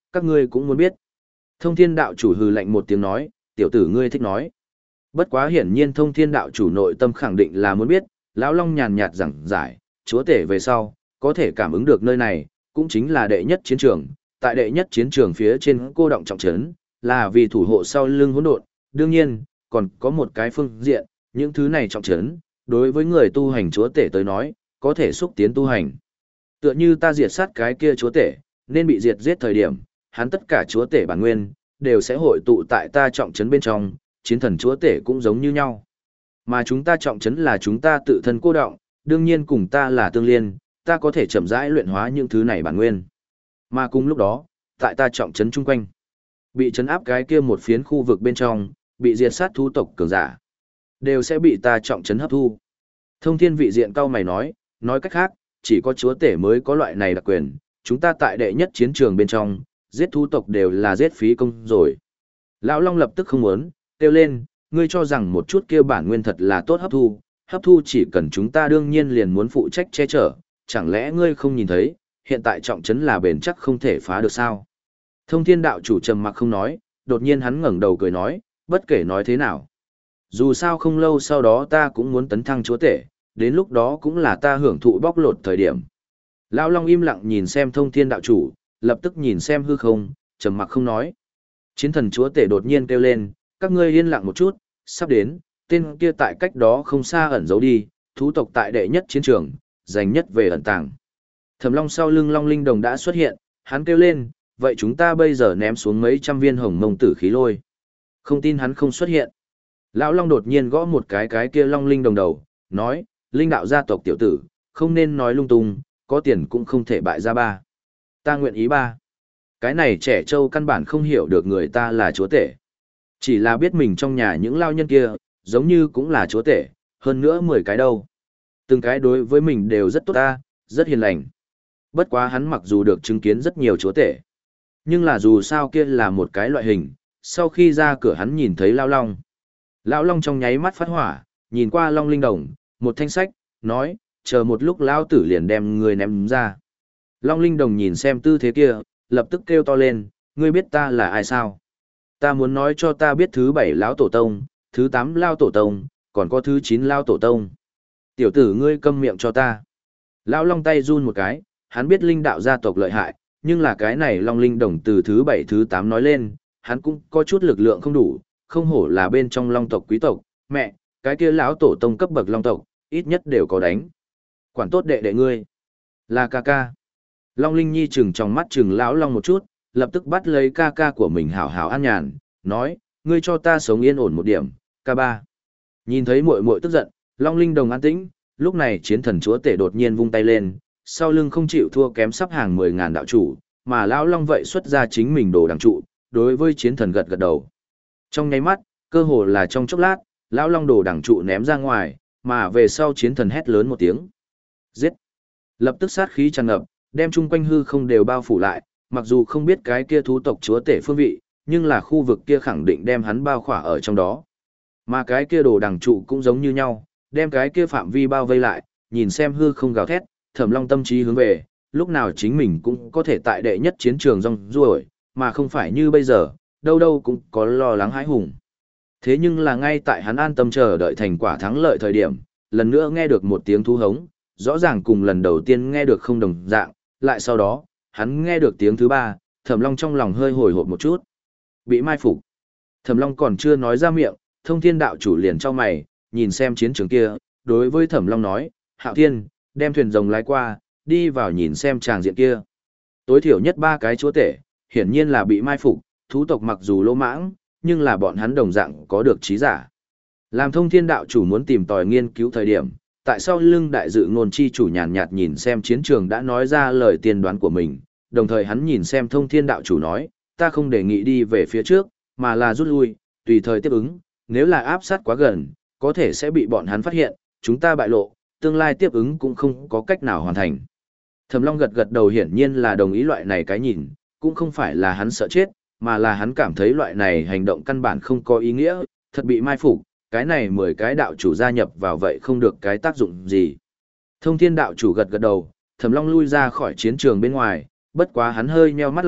các ngươi cũng muốn biết. Thông thiên đạo chủ hừ lạnh một tiếng nói, tiểu tử ngươi thích nói. Bất quá hiển nhiên thông thiên đạo chủ nội tâm khẳng định là muốn biết, lão Long nhàn nhạt giảng giải, chúa tể về sau, có thể cảm ứng được nơi này, cũng chính là đệ nhất chiến trường, tại đệ nhất chiến trường phía trên cô động trọng trấn, là vì thủ hộ sau lưng hỗn độn, đương nhiên, còn có một cái phương diện, những thứ này trọng trấn, đối với người tu hành chúa tể tới nói, có thể xúc tiến tu hành. Tựa như ta diệt sát cái kia chúa tể, nên bị diệt giết thời điểm, hắn tất cả chúa tể bản nguyên, đều sẽ hội tụ tại ta trọng trấn bên trong, chiến thần chúa tể cũng giống như nhau. Mà chúng ta trọng trấn là chúng ta tự thân cô động, đương nhiên cùng ta là tương liên, ta có thể chậm rãi luyện hóa những thứ này bản nguyên. Mà cùng lúc đó, tại ta trọng trấn chung quanh, bị trấn áp cái kia một phiến khu vực bên trong, bị diệt sát thú tộc cường giả, đều sẽ bị ta trọng trấn hấp thu. Thông thiên vị diện cao mày nói, nói cách khác, chỉ có chúa tể mới có loại này đặc quyền, chúng ta tại đệ nhất chiến trường bên trong, giết thú tộc đều là giết phí công rồi. Lão Long lập tức không muốn, kêu lên, ngươi cho rằng một chút kia bản nguyên thật là tốt hấp thu, hấp thu chỉ cần chúng ta đương nhiên liền muốn phụ trách che chở, chẳng lẽ ngươi không nhìn thấy, hiện tại trọng trấn là bền chắc không thể phá được sao? Thông thiên đạo chủ trầm mặc không nói, đột nhiên hắn ngẩng đầu cười nói, bất kể nói thế nào. Dù sao không lâu sau đó ta cũng muốn tấn thăng chúa tể, đến lúc đó cũng là ta hưởng thụ bóc lột thời điểm. Lão Long im lặng nhìn xem thông thiên đạo chủ, lập tức nhìn xem hư không, trầm mặc không nói. Chiến thần chúa tể đột nhiên kêu lên, các ngươi yên lặng một chút, sắp đến, tên kia tại cách đó không xa ẩn giấu đi, thú tộc tại đệ nhất chiến trường, giành nhất về ẩn tàng. Thẩm Long sau lưng Long Linh Đồng đã xuất hiện, hắn kêu lên, vậy chúng ta bây giờ ném xuống mấy trăm viên hồng mông tử khí lôi. Không tin hắn không xuất hiện. Lão Long đột nhiên gõ một cái cái kia Long Linh Đồng đầu, nói, linh đạo gia tộc tiểu tử, không nên nói lung tung, có tiền cũng không thể bại ra ba. Ta nguyện ý ba. Cái này trẻ trâu căn bản không hiểu được người ta là chúa tể. Chỉ là biết mình trong nhà những lao nhân kia, giống như cũng là chúa tể, hơn nữa mười cái đâu. Từng cái đối với mình đều rất tốt ta, rất hiền lành. Bất quá hắn mặc dù được chứng kiến rất nhiều chúa tể. Nhưng là dù sao kia là một cái loại hình, sau khi ra cửa hắn nhìn thấy Lão Long. Lão Long trong nháy mắt phát hỏa, nhìn qua Long Linh Đồng, một thanh sách, nói, chờ một lúc Lão tử liền đem người ném ra. Long Linh Đồng nhìn xem tư thế kia, lập tức kêu to lên, ngươi biết ta là ai sao? Ta muốn nói cho ta biết thứ bảy Lão Tổ Tông, thứ tám Lão Tổ Tông, còn có thứ chín Lão Tổ Tông. Tiểu tử ngươi câm miệng cho ta. Lão Long tay run một cái, hắn biết linh đạo gia tộc lợi hại, nhưng là cái này Long Linh Đồng từ thứ bảy thứ tám nói lên, hắn cũng có chút lực lượng không đủ, không hổ là bên trong Long tộc quý tộc, mẹ, cái kia Lão Tổ Tông cấp bậc Long tộc, ít nhất đều có đánh. Quản tốt đệ đệ ngươi. Là ca ca. Long Linh Nhi chừng trong mắt chừng Lão Long một chút, lập tức bắt lấy ca ca của mình hảo hảo an nhàn, nói, ngươi cho ta sống yên ổn một điểm, ca ba. Nhìn thấy muội muội tức giận, Long Linh Đồng an tĩnh, lúc này chiến thần chúa tể đột nhiên vung tay lên, sau lưng không chịu thua kém sắp hàng mười ngàn đạo chủ, mà Lão Long vậy xuất ra chính mình đồ đằng trụ, đối với chiến thần gật gật đầu. Trong nháy mắt, cơ hồ là trong chốc lát, Lão Long đồ đằng trụ ném ra ngoài, mà về sau chiến thần hét lớn một tiếng. Giết! Lập tức sát khí tràn ngập, đem chung quanh hư không đều bao phủ lại, mặc dù không biết cái kia thú tộc chúa tể phương vị, nhưng là khu vực kia khẳng định đem hắn bao khỏa ở trong đó. Mà cái kia đồ đằng trụ cũng giống như nhau, đem cái kia phạm vi bao vây lại, nhìn xem hư không gào thét, Thẩm Long tâm trí hướng về, lúc nào chính mình cũng có thể tại đệ nhất chiến trường rong ruổi, mà không phải như bây giờ, đâu đâu cũng có lo lắng hãi hùng. Thế nhưng là ngay tại hắn an tâm chờ đợi thành quả thắng lợi thời điểm, lần nữa nghe được một tiếng thú hống, rõ ràng cùng lần đầu tiên nghe được không đồng dạng, lại sau đó, hắn nghe được tiếng thứ ba, Thẩm Long trong lòng hơi hồi hộp một chút. Bị mai phục. Thẩm Long còn chưa nói ra miệng, Thông Thiên đạo chủ liền chau mày, nhìn xem chiến trường kia, đối với Thẩm Long nói, Hạo Thiên, đem thuyền rồng lái qua, đi vào nhìn xem tràng diện kia. Tối thiểu nhất ba cái chúa tể, hiển nhiên là bị mai phục, thú tộc mặc dù lỗ mãng, nhưng là bọn hắn đồng dạng có được trí giả. Làm Thông Thiên đạo chủ muốn tìm tòi nghiên cứu thời điểm, tại sao lưng đại dự ngôn chi chủ nhàn nhạt nhìn xem chiến trường đã nói ra lời tiên đoán của mình, đồng thời hắn nhìn xem Thông Thiên đạo chủ nói, ta không đề nghị đi về phía trước, mà là rút lui, tùy thời tiếp ứng, nếu là áp sát quá gần, có thể sẽ bị bọn hắn phát hiện, chúng ta bại lộ, tương lai tiếp ứng cũng không có cách nào hoàn thành. Thẩm Long gật gật đầu hiển nhiên là đồng ý loại này cái nhìn, cũng không phải là hắn sợ chết, mà là hắn cảm thấy loại này hành động căn bản không có ý nghĩa, thật bị mai phục, cái này mười cái đạo chủ gia nhập vào vậy không được cái tác dụng gì. Thông Thiên đạo chủ gật gật đầu, Thẩm Long lui ra khỏi chiến trường bên ngoài, bất quá hắn hơi nheo mắt lại,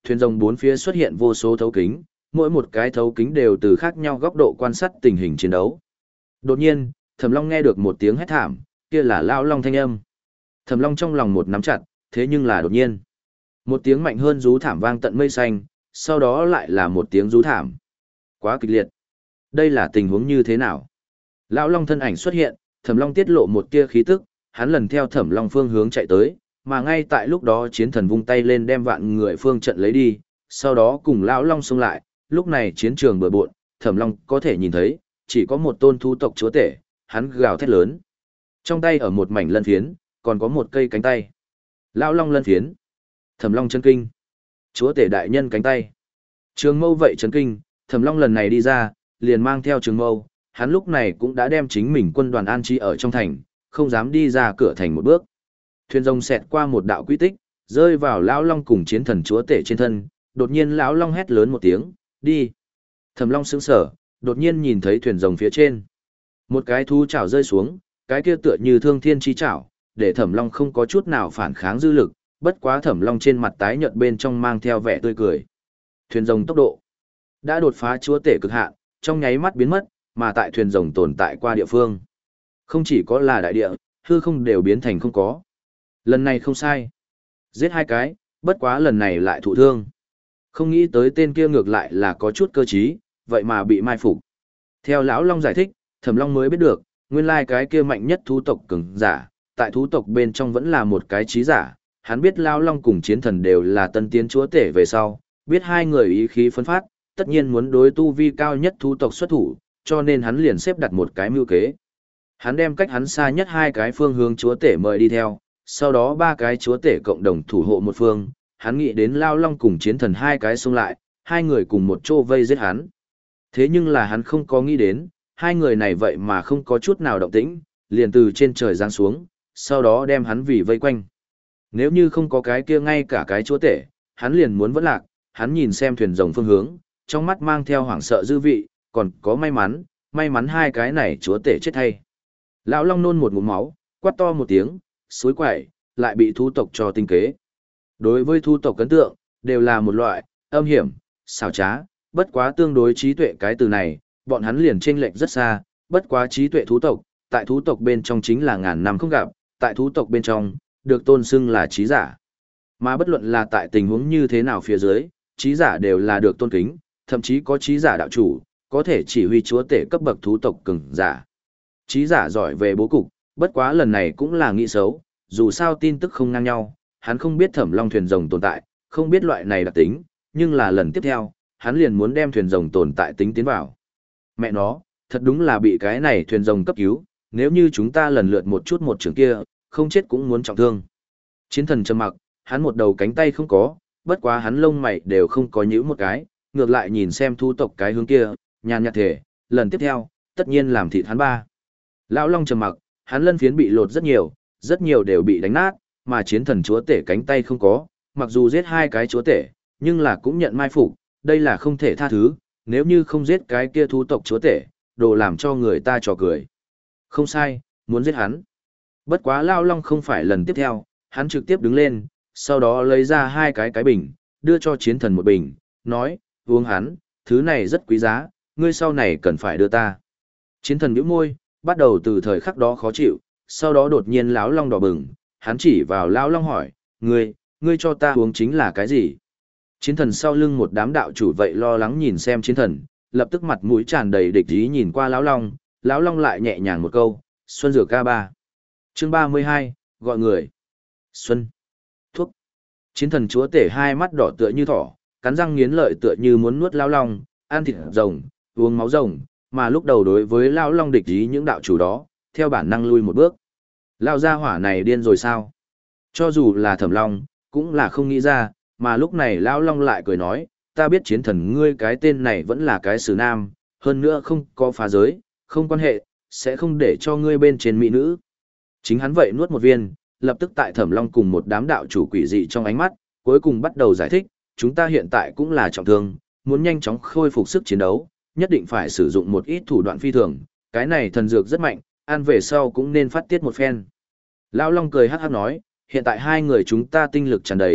thuyền rồng bốn phía xuất hiện vô số thấu kính, mỗi một cái thấu kính đều từ khác nhau góc độ quan sát tình hình chiến đấu. Đột nhiên, Thẩm Long nghe được một tiếng hét thảm, kia là Lão Long thanh âm. Thẩm Long trong lòng một nắm chặt, thế nhưng là đột nhiên, một tiếng mạnh hơn rú thảm vang tận mây xanh, sau đó lại là một tiếng rú thảm. Quá kịch liệt. Đây là tình huống như thế nào? Lão Long thân ảnh xuất hiện, Thẩm Long tiết lộ một tia khí tức, hắn lần theo Thẩm Long phương hướng chạy tới, mà ngay tại lúc đó chiến thần vung tay lên đem vạn người phương trận lấy đi, sau đó cùng Lão Long xông lại, lúc này chiến trường bừa bộn, Thẩm Long có thể nhìn thấy, chỉ có một tôn thú tộc chúa tể, hắn gào thét lớn. Trong tay ở một mảnh lân phiến, còn có một cây cánh tay. Lão Long lân phiến. Thẩm Long chân kinh. Chúa tể đại nhân cánh tay. Trường mâu vậy chấn kinh, Thẩm Long lần này đi ra, liền mang theo trường mâu, hắn lúc này cũng đã đem chính mình quân đoàn an trí ở trong thành, không dám đi ra cửa thành một bước. Thuyền rồng xẹt qua một đạo quy tích, rơi vào Lão Long cùng chiến thần chúa tể trên thân, đột nhiên Lão Long hét lớn một tiếng, đi. Thẩm Long sững sờ, đột nhiên nhìn thấy thuyền rồng phía trên. Một cái thú chảo rơi xuống, cái kia tựa như thương thiên chi chảo, để Thẩm Long không có chút nào phản kháng dư lực, bất quá Thẩm Long trên mặt tái nhợt bên trong mang theo vẻ tươi cười. Thuyền rồng tốc độ đã đột phá chúa tể cực hạn, trong nháy mắt biến mất, mà tại thuyền rồng tồn tại qua địa phương. Không chỉ có là đại địa, hư không đều biến thành không có. Lần này không sai. Giết hai cái, bất quá lần này lại thụ thương. Không nghĩ tới tên kia ngược lại là có chút cơ trí, vậy mà bị mai phục. Theo Lão Long giải thích, Thẩm Long mới biết được, nguyên lai cái kia mạnh nhất thú tộc cường giả, tại thú tộc bên trong vẫn là một cái trí giả. Hắn biết Lão Long cùng chiến thần đều là tân tiến chúa tể về sau, biết hai người ý khí phân phát, tất nhiên muốn đối tu vi cao nhất thú tộc xuất thủ, cho nên hắn liền xếp đặt một cái mưu kế. Hắn đem cách hắn xa nhất hai cái phương hướng chúa tể mời đi theo, sau đó ba cái chúa tể cộng đồng thủ hộ một phương, hắn nghĩ đến Lao Long cùng chiến thần hai cái xông lại, hai người cùng một chỗ vây giết hắn. Thế nhưng là hắn không có nghĩ đến, hai người này vậy mà không có chút nào động tĩnh, liền từ trên trời giáng xuống, sau đó đem hắn vì vây quanh. Nếu như không có cái kia ngay cả cái chúa tể, hắn liền muốn vẫn lạc, hắn nhìn xem thuyền rồng phương hướng, trong mắt mang theo hoảng sợ dư vị, còn có may mắn, may mắn hai cái này chúa tể chết thay. Lão Long nôn một ngụm máu, quát to một tiếng, suối quẩy, lại bị thú tộc cho tinh kế. Đối với thú tộc ấn tượng, đều là một loại, âm hiểm, xảo trá, bất quá tương đối trí tuệ cái từ này, bọn hắn liền chênh lệch rất xa, bất quá trí tuệ thú tộc, tại thú tộc bên trong chính là ngàn năm không gặp, tại thú tộc bên trong, được tôn xưng là trí giả. Mà bất luận là tại tình huống như thế nào phía dưới, trí giả đều là được tôn kính, thậm chí có trí giả đạo chủ, có thể chỉ huy chúa tể cấp bậc thú tộc cường giả. Trí giả giỏi về bố cục, bất quá lần này cũng là nghĩ xấu, dù sao tin tức không ngang nhau, hắn không biết Thẩm Long thuyền rồng tồn tại, không biết loại này đặc tính, nhưng là lần tiếp theo, hắn liền muốn đem thuyền rồng tồn tại tính tiến vào. Mẹ nó, thật đúng là bị cái này thuyền rồng cấp cứu, nếu như chúng ta lần lượt một chút một trường kia, không chết cũng muốn trọng thương. Chiến thần trầm mặc, hắn một đầu cánh tay không có, bất quá hắn lông mày đều không có nhíu một cái, ngược lại nhìn xem thu tộc cái hướng kia, nhàn nhạt thể, lần tiếp theo, tất nhiên làm thịt hắn ba. Lão Long trầm mặc, hắn lân phiến bị lột rất nhiều, rất nhiều đều bị đánh nát, mà chiến thần chúa tể cánh tay không có, mặc dù giết hai cái chúa tể, nhưng là cũng nhận mai phục, đây là không thể tha thứ, nếu như không giết cái kia thú tộc chúa tể, đồ làm cho người ta trò cười. Không sai, muốn giết hắn. Bất quá Lão Long không phải lần tiếp theo, hắn trực tiếp đứng lên, sau đó lấy ra hai cái cái bình, đưa cho chiến thần một bình, nói, uống hắn, thứ này rất quý giá, ngươi sau này cần phải đưa ta. Chiến thần nhíu môi, bắt đầu từ thời khắc đó khó chịu, sau đó đột nhiên Lão Long đỏ bừng, hắn chỉ vào Lão Long hỏi, ngươi, ngươi cho ta uống chính là cái gì? Chiến thần sau lưng một đám đạo chủ vậy lo lắng nhìn xem chiến thần, lập tức mặt mũi tràn đầy địch ý nhìn qua Lão Long, Lão Long lại nhẹ nhàng một câu, Xuân Dược ca ba. Chương ba mươi hai, gọi người. Xuân. Thuốc. Chiến thần chúa tể hai mắt đỏ tựa như thỏ, cắn răng nghiến lợi tựa như muốn nuốt Lão Long, ăn thịt rồng, uống máu rồng, mà lúc đầu đối với Lão Long địch ý những đạo chủ đó, theo bản năng lui một bước. Lão gia hỏa này điên rồi sao? Cho dù là Thẩm Long, cũng là không nghĩ ra, mà lúc này Lão Long lại cười nói, ta biết chiến thần ngươi cái tên này vẫn là cái xử nam, hơn nữa không có phá giới, không quan hệ, sẽ không để cho ngươi bên trên mỹ nữ. Chính hắn vậy nuốt một viên, lập tức tại Thẩm Long cùng một đám đạo chủ quỷ dị trong ánh mắt, cuối cùng bắt đầu giải thích, chúng ta hiện tại cũng là trọng thương, muốn nhanh chóng khôi phục sức chiến đấu, nhất định phải sử dụng một ít thủ đoạn phi thường, cái này thần dược rất mạnh, ăn về sau cũng nên phát tiết một phen. Lão Long cười hắc hắc nói, hiện tại hai người chúng ta tinh lực tràn đầy,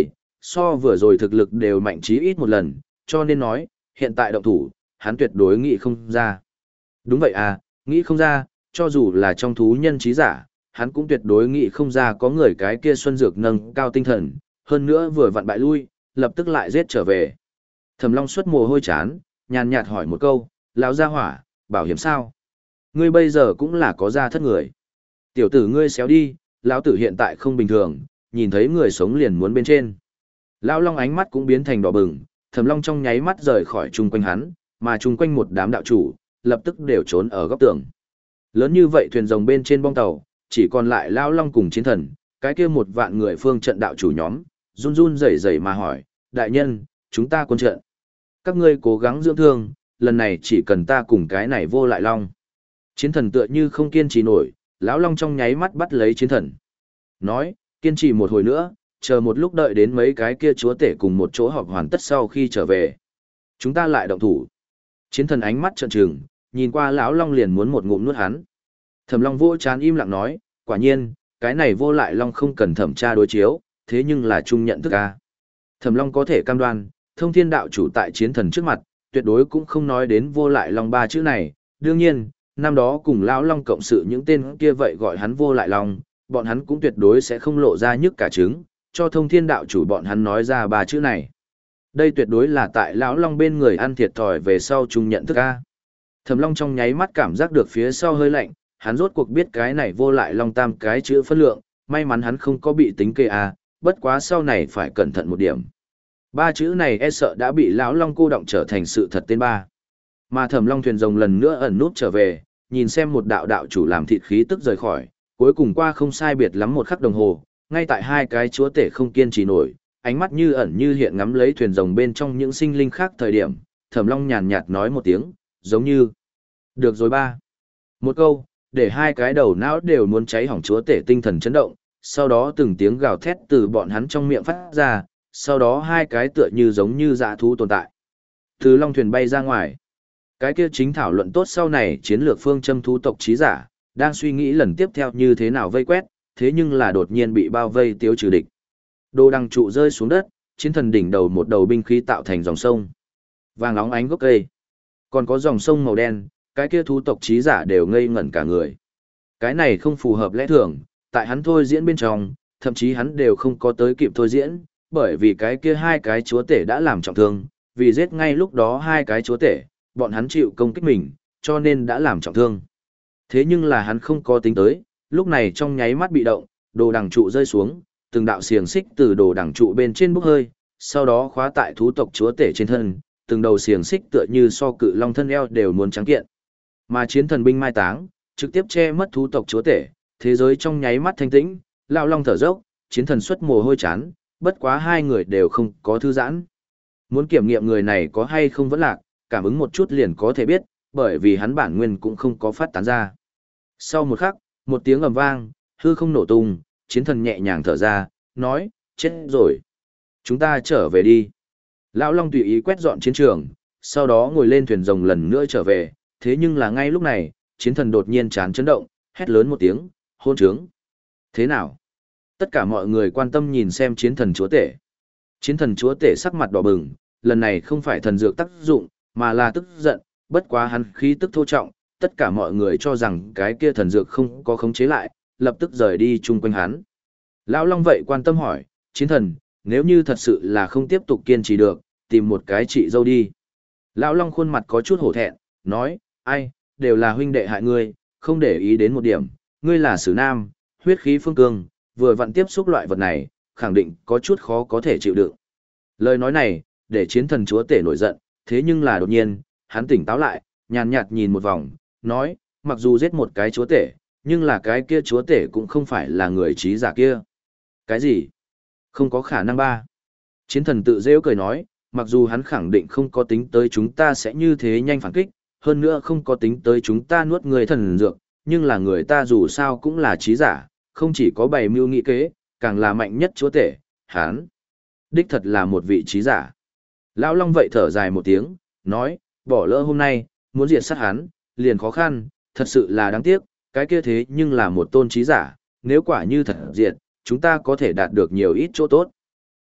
so vừa rồi thực lực đều mạnh chí ít một lần, cho nên nói, hiện tại động thủ, hắn tuyệt đối nghĩ không ra. Đúng vậy à, nghĩ không ra, cho dù là trong thú nhân trí giả, hắn cũng tuyệt đối nghĩ không ra có người cái kia Xuân Dược nâng cao tinh thần, hơn nữa vừa vặn bại lui, lập tức lại giết trở về. Thẩm Long xuất mồ hôi chán, nhàn nhạt hỏi một câu, lão gia hỏa, bảo hiểm sao? Ngươi bây giờ cũng là có gia thất người. Tiểu tử ngươi xéo đi, lão tử hiện tại không bình thường, nhìn thấy người sống liền muốn bên trên. Lão Long ánh mắt cũng biến thành đỏ bừng, Thẩm Long trong nháy mắt rời khỏi chung quanh hắn, mà chung quanh một đám đạo chủ, lập tức đều trốn ở góc tường. Lớn như vậy thuyền rồng bên trên bong tàu, chỉ còn lại Lão Long cùng chiến thần, cái kia một vạn người phương trận đạo chủ nhóm, run run rẩy rẩy mà hỏi, đại nhân, chúng ta quân trận. Các ngươi cố gắng dưỡng thương, lần này chỉ cần ta cùng cái này vô lại long. Chiến thần tựa như không kiên trì nổi, lão long trong nháy mắt bắt lấy chiến thần. Nói, kiên trì một hồi nữa, chờ một lúc đợi đến mấy cái kia chúa tể cùng một chỗ họp hoàn tất sau khi trở về. Chúng ta lại động thủ. Chiến thần ánh mắt trợn trừng, nhìn qua lão long liền muốn một ngụm nuốt hắn. Thẩm Long vô chán im lặng nói, quả nhiên, cái này vô lại long không cần thẩm tra đối chiếu, thế nhưng là chung nhận thức a. Thẩm Long có thể cam đoan, thông thiên đạo chủ tại chiến thần trước mặt, tuyệt đối cũng không nói đến vô lại long ba chữ này. Đương nhiên, năm đó cùng lão long cộng sự những tên kia vậy gọi hắn vô lại long, bọn hắn cũng tuyệt đối sẽ không lộ ra nhức cả trứng, cho thông thiên đạo chủ bọn hắn nói ra ba chữ này. Đây tuyệt đối là tại lão long bên người ăn thiệt thòi về sau chung nhận thức a. Thẩm Long trong nháy mắt cảm giác được phía sau hơi lạnh, hắn rốt cuộc biết cái này vô lại long tam cái chữ phân lượng, may mắn hắn không có bị tính kê a, bất quá sau này phải cẩn thận một điểm. Ba chữ này e sợ đã bị lão long cô động trở thành sự thật tên ba. Mà Thẩm Long thuyền rồng lần nữa ẩn nút trở về, nhìn xem một đạo đạo chủ làm thịt khí tức rời khỏi, cuối cùng qua không sai biệt lắm một khắc đồng hồ, ngay tại hai cái chúa tể không kiên trì nổi, ánh mắt như ẩn như hiện ngắm lấy thuyền rồng bên trong những sinh linh khác thời điểm, Thẩm Long nhàn nhạt nói một tiếng, giống như được rồi ba. Một câu, để hai cái đầu não đều muốn cháy hỏng chúa tể tinh thần chấn động, sau đó từng tiếng gào thét từ bọn hắn trong miệng phát ra, sau đó hai cái tựa như giống như dã thú tồn tại. Từ long thuyền bay ra ngoài. Cái kia chính thảo luận tốt sau này chiến lược phương châm thú tộc trí giả, đang suy nghĩ lần tiếp theo như thế nào vây quét, thế nhưng là đột nhiên bị bao vây tiêu trừ địch. Đồ đằng trụ rơi xuống đất, chiến thần đỉnh đầu một đầu binh khí tạo thành dòng sông. Vàng óng ánh gốc cây. Còn có dòng sông màu đen, cái kia thú tộc trí giả đều ngây ngẩn cả người. Cái này không phù hợp lẽ thường, tại hắn thôi diễn bên trong, thậm chí hắn đều không có tới kịp thôi diễn, bởi vì cái kia hai cái chúa tể đã làm trọng thương, vì giết ngay lúc đó hai cái chúa tể, bọn hắn chịu công kích mình, cho nên đã làm trọng thương. Thế nhưng là hắn không có tính tới, lúc này trong nháy mắt bị động, đồ đằng trụ rơi xuống, từng đạo xiềng xích từ đồ đằng trụ bên trên bốc hơi, sau đó khóa tại thú tộc chúa tể trên thân, từng đầu xiềng xích tựa như so cự long thân eo đều muốn trắng kiện. Mà chiến thần binh mai táng, trực tiếp che mất thú tộc chúa tể, thế giới trong nháy mắt thanh tĩnh, lão long thở dốc, chiến thần xuất mồ hôi chán, bất quá hai người đều không có thư giãn. Muốn kiểm nghiệm người này có hay không vẫn lạc, cảm ứng một chút liền có thể biết, bởi vì hắn bản nguyên cũng không có phát tán ra. Sau một khắc, một tiếng ầm vang, hư không nổ tung, chiến thần nhẹ nhàng thở ra, nói, chết rồi. Chúng ta trở về đi. Lão Long tùy ý quét dọn chiến trường, sau đó ngồi lên thuyền rồng lần nữa trở về, thế nhưng là ngay lúc này, chiến thần đột nhiên chán chấn động, hét lớn một tiếng, hôn trướng. Thế nào? Tất cả mọi người quan tâm nhìn xem chiến thần chúa tể. Chiến thần chúa tể sắc mặt đỏ bừng, lần này không phải thần dược tác dụng, mà là tức giận, bất quá hắn khí tức thô trọng, tất cả mọi người cho rằng cái kia thần dược không có khống chế lại, lập tức rời đi chung quanh hắn. Lão Long vậy quan tâm hỏi, chiến thần, nếu như thật sự là không tiếp tục kiên trì được, tìm một cái chị dâu đi. Lão Long khuôn mặt có chút hổ thẹn, nói, ai, đều là huynh đệ hại ngươi, không để ý đến một điểm, ngươi là sử nam, huyết khí phương cương, vừa vặn tiếp xúc loại vật này, khẳng định có chút khó có thể chịu đựng. Lời nói này, để chiến thần chúa tể nổi giận, thế nhưng là đột nhiên, hắn tỉnh táo lại, nhàn nhạt nhìn một vòng, nói, mặc dù giết một cái chúa tể, nhưng là cái kia chúa tể cũng không phải là người trí giả kia. Cái gì? Không có khả năng ba. Chiến thần tự rêu cười nói, mặc dù hắn khẳng định không có tính tới chúng ta sẽ như thế nhanh phản kích, hơn nữa không có tính tới chúng ta nuốt người thần dược, nhưng là người ta dù sao cũng là trí giả, không chỉ có bày mưu nghị kế, càng là mạnh nhất chúa tể, hắn. Đích thật là một vị trí giả. Lão Long vậy thở dài một tiếng, nói, bỏ lỡ hôm nay, muốn diệt sát hắn, liền khó khăn, thật sự là đáng tiếc, cái kia thế nhưng là một tôn trí giả, nếu quả như thật diệt, chúng ta có thể đạt được nhiều ít chỗ tốt.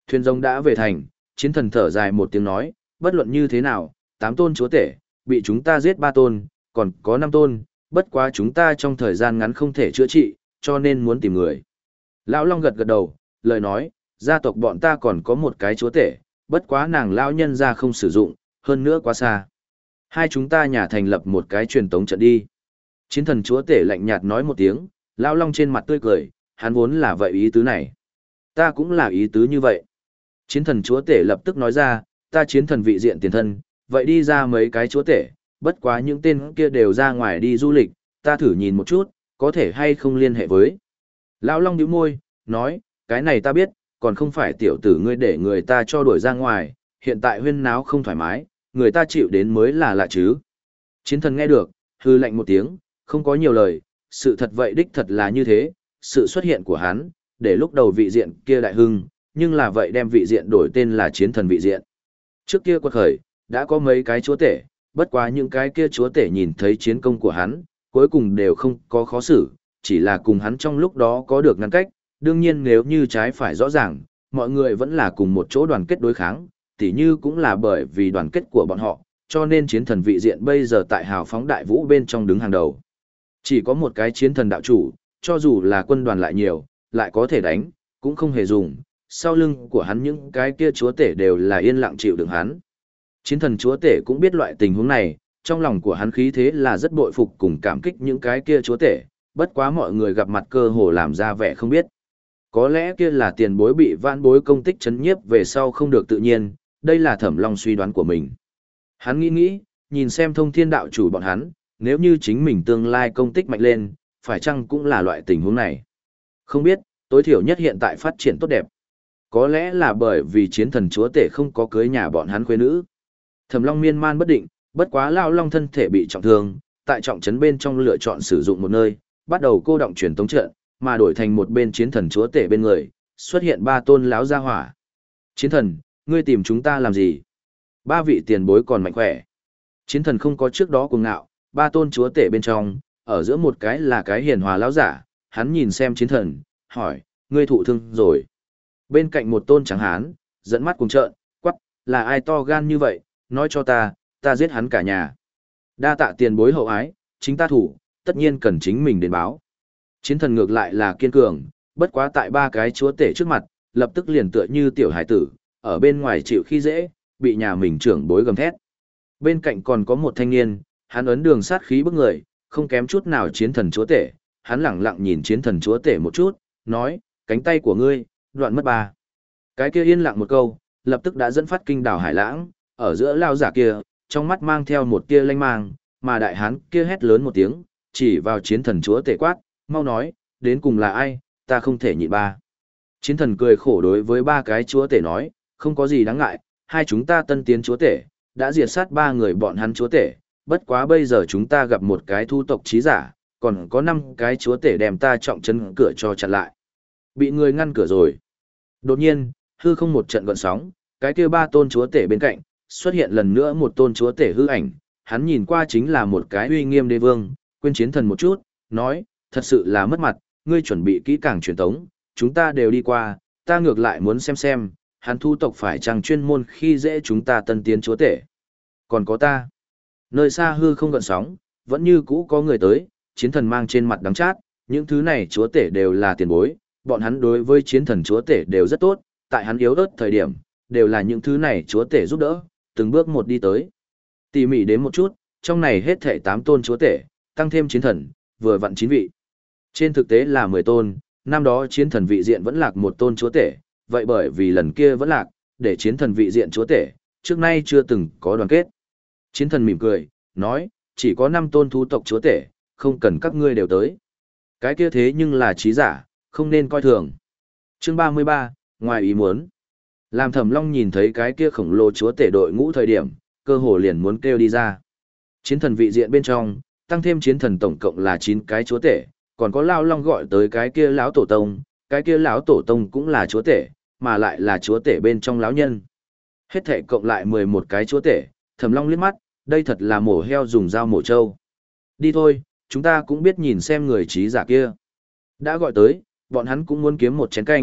Thuyền rồng đã về thành, chiến thần thở dài một tiếng nói, bất luận như thế nào, tám tôn chúa tể, bị chúng ta giết ba tôn, còn có năm tôn, bất quá chúng ta trong thời gian ngắn không thể chữa trị, cho nên muốn tìm người. Lão Long gật gật đầu, lời nói, gia tộc bọn ta còn có một cái chúa tể, bất quá nàng lão nhân ra không sử dụng, hơn nữa quá xa. Hai chúng ta nhà thành lập một cái truyền tống trận đi. Chiến thần chúa tể lạnh nhạt nói một tiếng, Lão Long trên mặt tươi cười, hắn vốn là vậy ý tứ này. Ta cũng là ý tứ như vậy. Chiến thần chúa tể lập tức nói ra, ta chiến thần vị diện tiền thân, vậy đi ra mấy cái chúa tể, bất quá những tên kia đều ra ngoài đi du lịch, ta thử nhìn một chút, có thể hay không liên hệ với. Lão Long nhíu môi, nói, cái này ta biết, còn không phải tiểu tử ngươi để người ta cho đuổi ra ngoài, hiện tại huyên náo không thoải mái, người ta chịu đến mới là lạ chứ. Chiến thần nghe được, hư lạnh một tiếng, không có nhiều lời, sự thật vậy đích thật là như thế, sự xuất hiện của hắn, để lúc đầu vị diện kia đại hưng, nhưng là vậy đem vị diện đổi tên là chiến thần vị diện. Trước kia quật khởi, đã có mấy cái chúa tể, bất quá những cái kia chúa tể nhìn thấy chiến công của hắn, cuối cùng đều không có khó xử, chỉ là cùng hắn trong lúc đó có được ngăn cách, đương nhiên nếu như trái phải rõ ràng, mọi người vẫn là cùng một chỗ đoàn kết đối kháng, tỉ như cũng là bởi vì đoàn kết của bọn họ, cho nên chiến thần vị diện bây giờ tại hào phóng đại vũ bên trong đứng hàng đầu. Chỉ có một cái chiến thần đạo chủ, cho dù là quân đoàn lại nhiều, lại có thể đánh, cũng không hề dùng, sau lưng của hắn những cái kia chúa tể đều là yên lặng chịu đựng hắn. Chiến thần chúa tể cũng biết loại tình huống này, trong lòng của hắn khí thế là rất bội phục cùng cảm kích những cái kia chúa tể, bất quá mọi người gặp mặt cơ hồ làm ra vẻ không biết. Có lẽ kia là tiền bối bị vãn bối công tích chấn nhiếp về sau không được tự nhiên, đây là Thẩm Long suy đoán của mình. Hắn nghĩ nghĩ, nhìn xem thông thiên đạo chủ bọn hắn, nếu như chính mình tương lai công tích mạnh lên, phải chăng cũng là loại tình huống này. Không biết, tối thiểu nhất hiện tại phát triển tốt đẹp. Có lẽ là bởi vì chiến thần chúa tể không có cưới nhà bọn hắn khuê nữ. Thẩm Long miên man bất định, bất quá Lão Long thân thể bị trọng thương, tại trọng trấn bên trong lựa chọn sử dụng một nơi, bắt đầu cô động truyền tống trận, mà đổi thành một bên chiến thần chúa tể bên người, xuất hiện ba tôn lão gia hỏa. Chiến thần, ngươi tìm chúng ta làm gì? Ba vị tiền bối còn mạnh khỏe. Chiến thần không có trước đó cuồng ngạo, ba tôn chúa tể bên trong, ở giữa một cái là cái hiền hòa lão giả, hắn nhìn xem chiến thần, hỏi, ngươi thụ thương rồi. Bên cạnh một tôn trắng hán, dẫn mắt cùng trợn, quắc, là ai to gan như vậy, nói cho ta, ta giết hắn cả nhà. Đa tạ tiền bối hậu ái, chính ta thủ, tất nhiên cần chính mình đến báo. Chiến thần ngược lại là kiên cường, bất quá tại ba cái chúa tể trước mặt, lập tức liền tựa như tiểu hải tử, ở bên ngoài chịu khi dễ, bị nhà mình trưởng bối gầm thét. Bên cạnh còn có một thanh niên, hắn ấn đường sát khí bức người, không kém chút nào chiến thần chúa tể, hắn lẳng lặng nhìn chiến thần chúa tể một chút, nói, cánh tay của ngươi, đoạn mất ba. Cái kia yên lặng một câu, lập tức đã dẫn phát kinh đảo hải lãng, ở giữa lao giả kia, trong mắt mang theo một tia lanh mang, mà đại hán kia hét lớn một tiếng, chỉ vào chiến thần chúa tể quát, mau nói, đến cùng là ai, ta không thể nhịn ba. Chiến thần cười khổ đối với ba cái chúa tể nói, không có gì đáng ngại, hai chúng ta tân tiến chúa tể, đã diệt sát ba người bọn hắn chúa tể, bất quá bây giờ chúng ta gặp một cái thu tộc trí giả, còn có năm cái chúa tể đem ta trọng chân cửa cho chặn lại. Bị người ngăn cửa rồi. Đột nhiên, hư không một trận gợn sóng, cái kia ba tôn chúa tể bên cạnh, xuất hiện lần nữa một tôn chúa tể hư ảnh, hắn nhìn qua chính là một cái uy nghiêm đế vương, quên chiến thần một chút, nói, thật sự là mất mặt, ngươi chuẩn bị kỹ càng truyền tống, chúng ta đều đi qua, ta ngược lại muốn xem xem, hắn thu tộc phải chăng chuyên môn khi dễ chúng ta tân tiến chúa tể. Còn có ta. Nơi xa hư không gợn sóng, vẫn như cũ có người tới, chiến thần mang trên mặt đắng chát, những thứ này chúa tể đều là tiền bối, bọn hắn đối với chiến thần chúa tể đều rất tốt, tại hắn yếu ớt thời điểm, đều là những thứ này chúa tể giúp đỡ, từng bước một đi tới. Tỉ mỉ đến một chút, trong này hết thảy tám tôn chúa tể, tăng thêm chiến thần, vừa vặn chín vị. Trên thực tế là mười tôn, năm đó chiến thần vị diện vẫn lạc một tôn chúa tể, vậy bởi vì lần kia vẫn lạc, để chiến thần vị diện chúa tể, trước nay chưa từng có đoàn kết. Chiến thần mỉm cười, nói, chỉ có năm tôn thú tộc chúa tể, không cần các ngươi đều tới. Cái kia thế nhưng là trí giả, không nên coi thường. Chương ba mươi ba, ngoài ý muốn. Làm Thẩm Long nhìn thấy cái kia khổng lồ chúa tể đội ngũ thời điểm, cơ hồ liền muốn kêu đi ra. Chiến thần vị diện bên trong, tăng thêm chiến thần tổng cộng là chín cái chúa tể, còn có Lao Long gọi tới cái kia lão tổ tông, cái kia lão tổ tông cũng là chúa tể, mà lại là chúa tể bên trong lão nhân. Hết thảy cộng lại mười một cái chúa tể, Thẩm Long liếc mắt, đây thật là mổ heo dùng dao mổ trâu. Đi thôi, chúng ta cũng biết nhìn xem người trí giả kia. Đã gọi tới, bọn hắn cũng muốn kiếm một chén canh,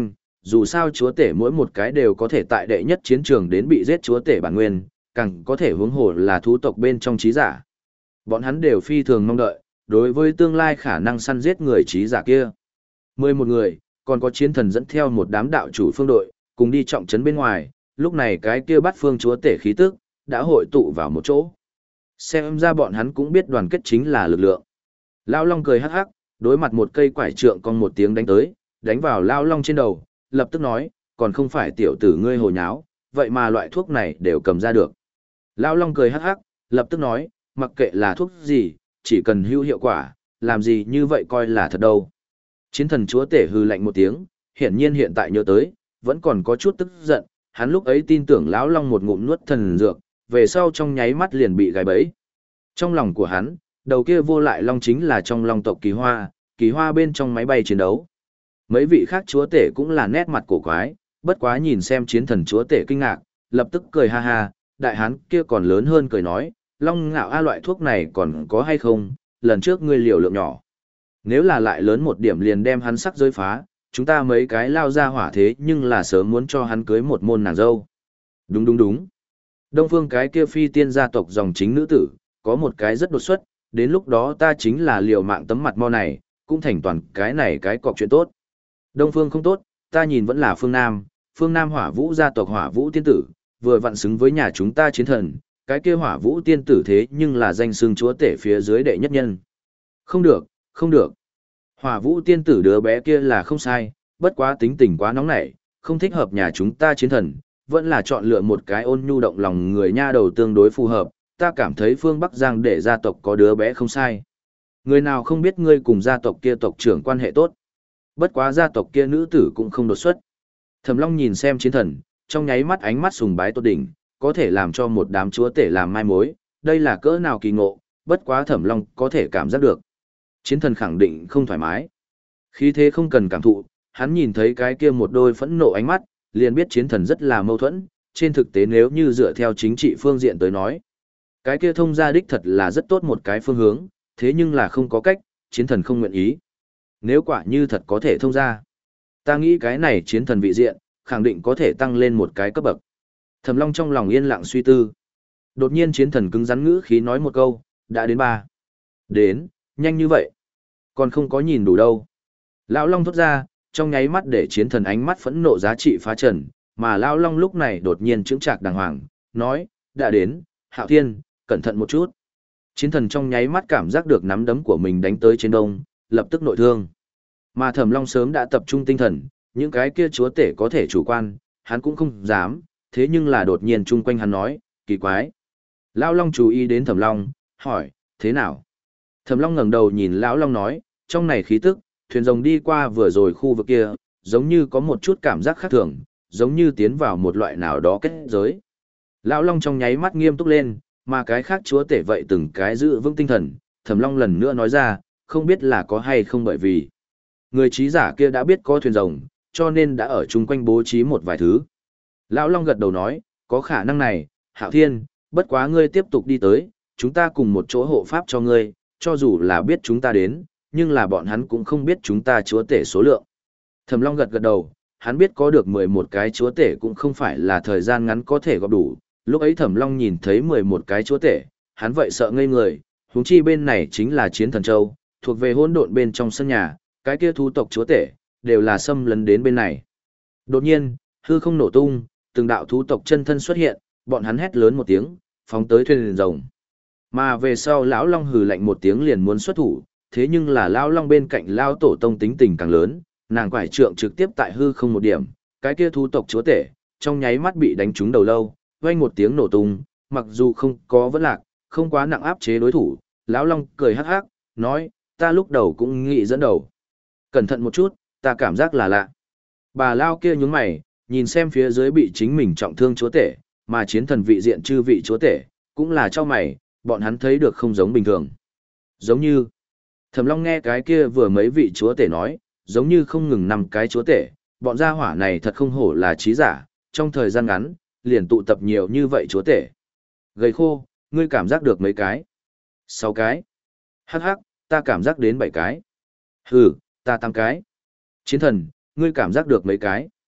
dù sao chúa tể mỗi một cái đều có thể tại đệ nhất chiến trường đến bị giết chúa tể bản nguyên, càng có thể huống hồ là thú tộc bên trong trí giả. Bọn hắn đều phi thường mong đợi, đối với tương lai khả năng săn giết người trí giả kia. Mười một người, còn có chiến thần dẫn theo một đám đạo chủ phương đội, cùng đi trọng trấn bên ngoài, lúc này cái kia bắt phương chúa tể khí tức, đã hội tụ vào một chỗ. Xem ra bọn hắn cũng biết đoàn kết chính là lực lượng. Lao Long cười hắc hắc, đối mặt một cây quải trượng con một tiếng đánh tới, đánh vào Lao Long trên đầu, lập tức nói, còn không phải tiểu tử ngươi hồ nháo, vậy mà loại thuốc này đều cầm ra được. Lao Long cười hắc hắc, lập tức nói, mặc kệ là thuốc gì, chỉ cần hữu hiệu quả, làm gì như vậy coi là thật đâu. Chiến thần chúa tể hư lạnh một tiếng, hiển nhiên hiện tại nhớ tới, vẫn còn có chút tức giận, hắn lúc ấy tin tưởng lão Long một ngụm nuốt thần dược, về sau trong nháy mắt liền bị gài bẫy. Trong lòng của hắn, đầu kia vô lại Long chính là trong Long tộc Kỳ Hoa, Kỳ Hoa bên trong máy bay chiến đấu. Mấy vị khác chúa tể cũng là nét mặt cổ quái, bất quá nhìn xem chiến thần chúa tể kinh ngạc, lập tức cười ha ha, đại hán kia còn lớn hơn cười nói, Long ngạo a loại thuốc này còn có hay không, lần trước ngươi liều lượng nhỏ. Nếu là lại lớn một điểm liền đem hắn sắc giới phá, chúng ta mấy cái lao ra hỏa thế nhưng là sớm muốn cho hắn cưới một môn nàng dâu. Đúng đúng đúng. Đông phương cái kia phi tiên gia tộc dòng chính nữ tử, có một cái rất đột xuất, đến lúc đó ta chính là liều mạng tấm mặt mo này, cũng thành toàn cái này cái cọc chuyện tốt. Đông phương không tốt, ta nhìn vẫn là phương Nam, phương Nam hỏa vũ gia tộc hỏa vũ tiên tử, vừa vặn xứng với nhà chúng ta chiến thần, cái kia hỏa vũ tiên tử thế nhưng là danh xưng chúa tể phía dưới đệ nhất nhân. Không được, không được. Hỏa vũ tiên tử đứa bé kia là không sai, bất quá tính tình quá nóng nảy, không thích hợp nhà chúng ta chiến thần, vẫn là chọn lựa một cái ôn nhu động lòng người nha đầu tương đối phù hợp, ta cảm thấy phương Bắc Giang để gia tộc có đứa bé không sai. Người nào không biết ngươi cùng gia tộc kia tộc trưởng quan hệ tốt. Bất quá gia tộc kia nữ tử cũng không đột xuất. Thẩm Long nhìn xem chiến thần, trong nháy mắt ánh mắt sùng bái tốt đỉnh, có thể làm cho một đám chúa tể làm mai mối, đây là cỡ nào kỳ ngộ, bất quá Thẩm Long có thể cảm giác được. Chiến thần khẳng định không thoải mái. Khí thế không cần cảm thụ, hắn nhìn thấy cái kia một đôi phẫn nộ ánh mắt, liền biết chiến thần rất là mâu thuẫn, trên thực tế nếu như dựa theo chính trị phương diện tới nói. Cái kia thông gia đích thật là rất tốt một cái phương hướng, thế nhưng là không có cách, chiến thần không nguyện ý. Nếu quả như thật có thể thông gia, ta nghĩ cái này chiến thần vị diện, khẳng định có thể tăng lên một cái cấp bậc. Thẩm Long trong lòng yên lặng suy tư. Đột nhiên chiến thần cứng rắn ngữ khí nói một câu, đã đến ba. Đến, nhanh như vậy. Còn không có nhìn đủ đâu. Lão Long thốt ra, trong nháy mắt để chiến thần ánh mắt phẫn nộ giá trị phá trần, mà Lão Long lúc này đột nhiên chững chạc đàng hoàng, nói, đã đến, Hạo Thiên, cẩn thận một chút. Chiến thần trong nháy mắt cảm giác được nắm đấm của mình đánh tới trên đông, lập tức nội thương. Mà Thẩm Long sớm đã tập trung tinh thần, những cái kia chúa tể có thể chủ quan, hắn cũng không dám, thế nhưng là đột nhiên chung quanh hắn nói, kỳ quái. Lão Long chú ý đến Thẩm Long, hỏi, thế nào? Thẩm Long ngẩng đầu nhìn Lão Long nói, trong này khí tức, thuyền rồng đi qua vừa rồi khu vực kia, giống như có một chút cảm giác khác thường, giống như tiến vào một loại nào đó kết giới. Lão Long trong nháy mắt nghiêm túc lên, mà cái khác chúa tể vậy từng cái giữ vững tinh thần, Thẩm Long lần nữa nói ra, không biết là có hay không bởi vì người trí giả kia đã biết có thuyền rồng, cho nên đã ở chung quanh bố trí một vài thứ. Lão Long gật đầu nói, có khả năng này, Hạo Thiên, bất quá ngươi tiếp tục đi tới, chúng ta cùng một chỗ hộ pháp cho ngươi, cho dù là biết chúng ta đến, nhưng là bọn hắn cũng không biết chúng ta chúa tể số lượng. Thẩm Long gật gật đầu, hắn biết có được mười một cái chúa tể cũng không phải là thời gian ngắn có thể góp đủ, lúc ấy Thẩm Long nhìn thấy mười một cái chúa tể, hắn vậy sợ ngây người, huống chi bên này chính là Chiến Thần Châu, thuộc về hỗn độn bên trong sân nhà, cái kia thú tộc chúa tể, đều là xâm lấn đến bên này. Đột nhiên, hư không nổ tung, từng đạo thú tộc chân thân xuất hiện, bọn hắn hét lớn một tiếng, phóng tới thuyền rồng. Mà về sau lão Long hừ lạnh một tiếng liền muốn xuất thủ, thế nhưng là lão Long bên cạnh lão tổ tông tính tình càng lớn, nàng quải trượng trực tiếp tại hư không một điểm, cái kia thú tộc chúa tể, trong nháy mắt bị đánh trúng đầu lâu, vang một tiếng nổ tung, mặc dù không có vấn lạc, không quá nặng áp chế đối thủ, lão Long cười hắc hắc, nói, ta lúc đầu cũng nghĩ dẫn đầu. Cẩn thận một chút, ta cảm giác là lạ. Bà lao kia nhướng mày, nhìn xem phía dưới bị chính mình trọng thương chúa tể, mà chiến thần vị diện chư vị chúa tể, cũng là cho mày, bọn hắn thấy được không giống bình thường. Giống như, Thẩm Long nghe cái kia vừa mấy vị chúa tể nói, giống như không ngừng năm cái chúa tể, bọn gia hỏa này thật không hổ là trí giả, trong thời gian ngắn, liền tụ tập nhiều như vậy chúa tể. Gầy khô, ngươi cảm giác được mấy cái? Sáu cái. Hắc hắc, ta cảm giác đến bảy cái. Hừ, ta tám cái. Chiến thần, ngươi cảm giác được mấy cái?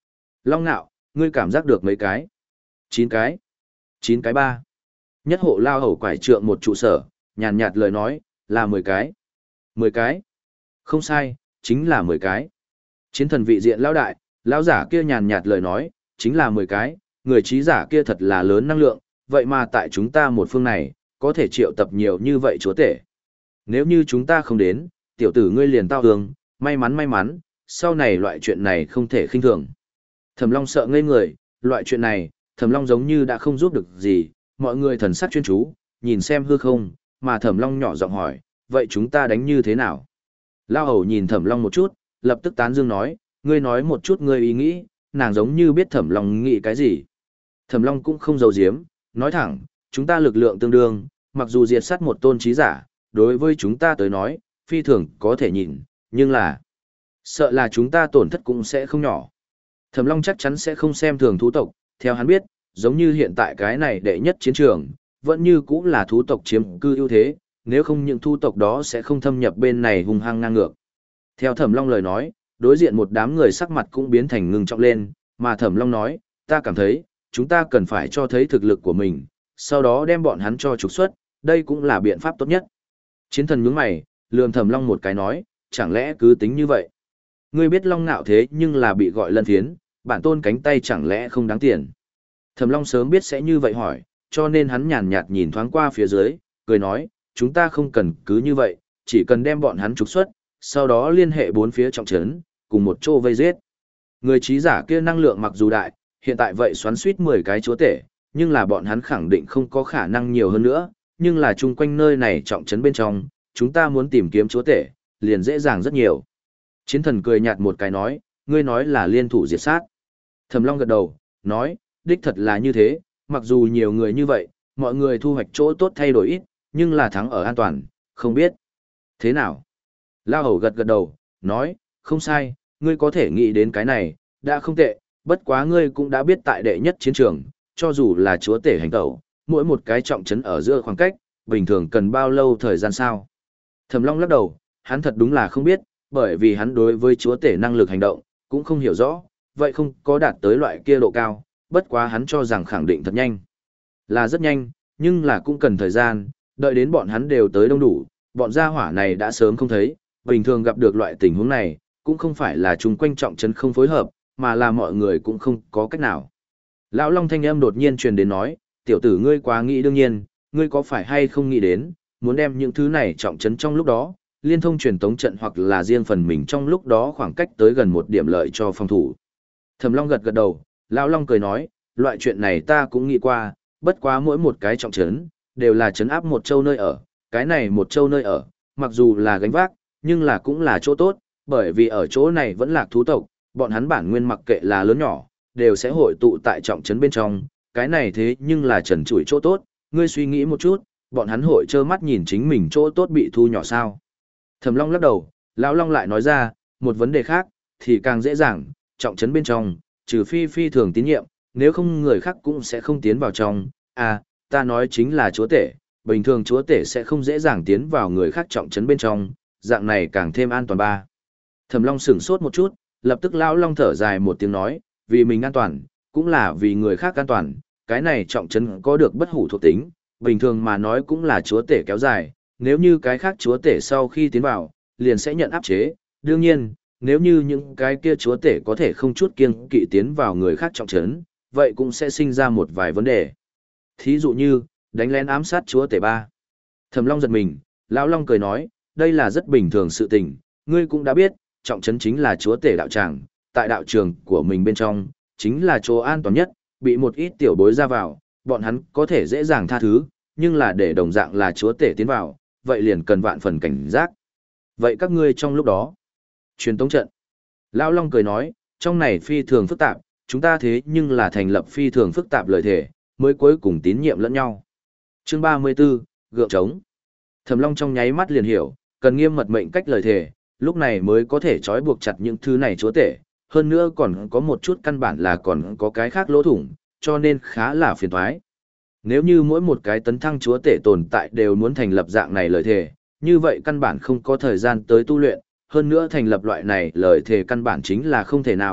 Long Nạo, ngươi cảm giác được mấy cái? Chín cái. Chín cái ba. Nhất hộ lao hầu quải trượng một trụ sở, nhàn nhạt lời nói, là mười cái. Mười cái. Không sai, chính là mười cái. Chiến thần vị diện lão đại, lão giả kia nhàn nhạt lời nói, chính là mười cái, người trí giả kia thật là lớn năng lượng, vậy mà tại chúng ta một phương này, có thể triệu tập nhiều như vậy chúa tể. Nếu như chúng ta không đến, tiểu tử ngươi liền tao hương, may mắn may mắn, sau này loại chuyện này không thể khinh thường. Thẩm Long sợ ngây người, loại chuyện này, Thẩm Long giống như đã không giúp được gì, mọi người thần sắc chuyên chú, nhìn xem hư không, mà Thẩm Long nhỏ giọng hỏi, vậy chúng ta đánh như thế nào? Lao hầu nhìn Thẩm Long một chút, lập tức tán dương nói, ngươi nói một chút ngươi ý nghĩ, nàng giống như biết Thẩm Long nghĩ cái gì. Thẩm Long cũng không giấu giếm, nói thẳng, chúng ta lực lượng tương đương, mặc dù diệt sát một tôn trí giả, đối với chúng ta tới nói, phi thường có thể nhìn, nhưng là, sợ là chúng ta tổn thất cũng sẽ không nhỏ. Thẩm Long chắc chắn sẽ không xem thường thú tộc, theo hắn biết, giống như hiện tại cái này đệ nhất chiến trường, vẫn như cũng là thú tộc chiếm cư ưu thế, nếu không những thú tộc đó sẽ không thâm nhập bên này hung hăng ngang ngược. Theo Thẩm Long lời nói, đối diện một đám người sắc mặt cũng biến thành ngưng trọng lên, mà Thẩm Long nói, ta cảm thấy, chúng ta cần phải cho thấy thực lực của mình, sau đó đem bọn hắn cho trục xuất, đây cũng là biện pháp tốt nhất. Chiến thần nhướng mày, lườm Thẩm Long một cái nói, chẳng lẽ cứ tính như vậy? Ngươi biết Long Nạo thế nhưng là bị gọi lân phiến, bản tôn cánh tay chẳng lẽ không đáng tiền? Thẩm Long sớm biết sẽ như vậy hỏi, cho nên hắn nhàn nhạt nhìn thoáng qua phía dưới, cười nói, chúng ta không cần cứ như vậy, chỉ cần đem bọn hắn trục xuất, sau đó liên hệ bốn phía trọng trấn, cùng một chỗ vây giết. Người trí giả kia năng lượng mặc dù đại, hiện tại vậy xoắn suýt mười cái chúa tể, nhưng là bọn hắn khẳng định không có khả năng nhiều hơn nữa, nhưng là chung quanh nơi này trọng trấn bên trong, chúng ta muốn tìm kiếm chúa tể, liền dễ dàng rất nhiều. Chiến thần cười nhạt một cái nói, ngươi nói là liên thủ diệt sát. Thẩm Long gật đầu, nói, đích thật là như thế, mặc dù nhiều người như vậy, mọi người thu hoạch chỗ tốt thay đổi ít, nhưng là thắng ở an toàn, không biết. Thế nào? Lao hầu gật gật đầu, nói, không sai, ngươi có thể nghĩ đến cái này, đã không tệ, bất quá ngươi cũng đã biết tại đệ nhất chiến trường, cho dù là chúa tể hành tẩu, mỗi một cái trọng trấn ở giữa khoảng cách, bình thường cần bao lâu thời gian sao? Thẩm Long lắc đầu, hắn thật đúng là không biết, bởi vì hắn đối với chúa tể năng lực hành động, cũng không hiểu rõ, vậy không có đạt tới loại kia độ cao, bất quá hắn cho rằng khẳng định thật nhanh. Là rất nhanh, nhưng là cũng cần thời gian, đợi đến bọn hắn đều tới đông đủ, bọn gia hỏa này đã sớm không thấy, bình thường gặp được loại tình huống này, cũng không phải là chung quanh trọng trấn không phối hợp, mà là mọi người cũng không có cách nào. Lão Long thanh âm đột nhiên truyền đến nói, tiểu tử ngươi quá nghĩ đương nhiên, ngươi có phải hay không nghĩ đến, muốn đem những thứ này trọng trấn trong lúc đó, liên thông truyền tống trận hoặc là riêng phần mình trong lúc đó khoảng cách tới gần một điểm lợi cho phòng thủ. Thẩm Long gật gật đầu, Lão Long cười nói, loại chuyện này ta cũng nghĩ qua, bất quá mỗi một cái trọng trấn, đều là trấn áp một châu nơi ở, cái này một châu nơi ở, mặc dù là gánh vác, nhưng là cũng là chỗ tốt, bởi vì ở chỗ này vẫn là thú tộc, bọn hắn bản nguyên mặc kệ là lớn nhỏ, đều sẽ hội tụ tại trọng trấn bên trong, cái này thế nhưng là trần trụi chỗ tốt, ngươi suy nghĩ một chút, bọn hắn hội trơ mắt nhìn chính mình chỗ tốt bị thu nhỏ sao. Thẩm Long lắc đầu, Lão Long lại nói ra, một vấn đề khác, thì càng dễ dàng, trọng trấn bên trong, trừ phi phi thường tín nhiệm, nếu không người khác cũng sẽ không tiến vào trong, à, ta nói chính là chúa tể, bình thường chúa tể sẽ không dễ dàng tiến vào người khác trọng trấn bên trong, dạng này càng thêm an toàn ba. Thẩm Long sửng sốt một chút, lập tức Lão Long thở dài một tiếng nói, vì mình an toàn, cũng là vì người khác an toàn, cái này trọng trấn có được bất hủ thuộc tính, bình thường mà nói cũng là chúa tể kéo dài, nếu như cái khác chúa tể sau khi tiến vào, liền sẽ nhận áp chế, đương nhiên, nếu như những cái kia chúa tể có thể không chút kiêng kỵ tiến vào người khác trọng trấn, vậy cũng sẽ sinh ra một vài vấn đề. Thí dụ như, đánh lén ám sát chúa tể ba. Thẩm Long giật mình, Lão Long cười nói, đây là rất bình thường sự tình, ngươi cũng đã biết, trọng trấn chính là chúa tể đạo tràng, tại đạo trường của mình bên trong, chính là chỗ an toàn nhất, bị một ít tiểu bối ra vào, bọn hắn có thể dễ dàng tha thứ, nhưng là để đồng dạng là chúa tể tiến vào, vậy liền cần vạn phần cảnh giác. Vậy các ngươi trong lúc đó, truyền tống trận. Lão Long cười nói, trong này phi thường phức tạp, chúng ta thế nhưng là thành lập phi thường phức tạp lời thể, mới cuối cùng tín nhiệm lẫn nhau. Chương ba mươi 34, gượng trống. Thẩm Long trong nháy mắt liền hiểu, cần nghiêm mật mệnh cách lời thể, lúc này mới có thể trói buộc chặt những thứ này chúa tể, hơn nữa còn có một chút căn bản là còn có cái khác lỗ thủng, cho nên khá là phiền toái. Nếu như mỗi một cái tấn thăng chúa tể tồn tại đều muốn thành lập dạng này lời thề, như vậy căn bản không có thời gian tới tu luyện, hơn nữa thành lập loại này lời thề căn bản chính là không thể nào,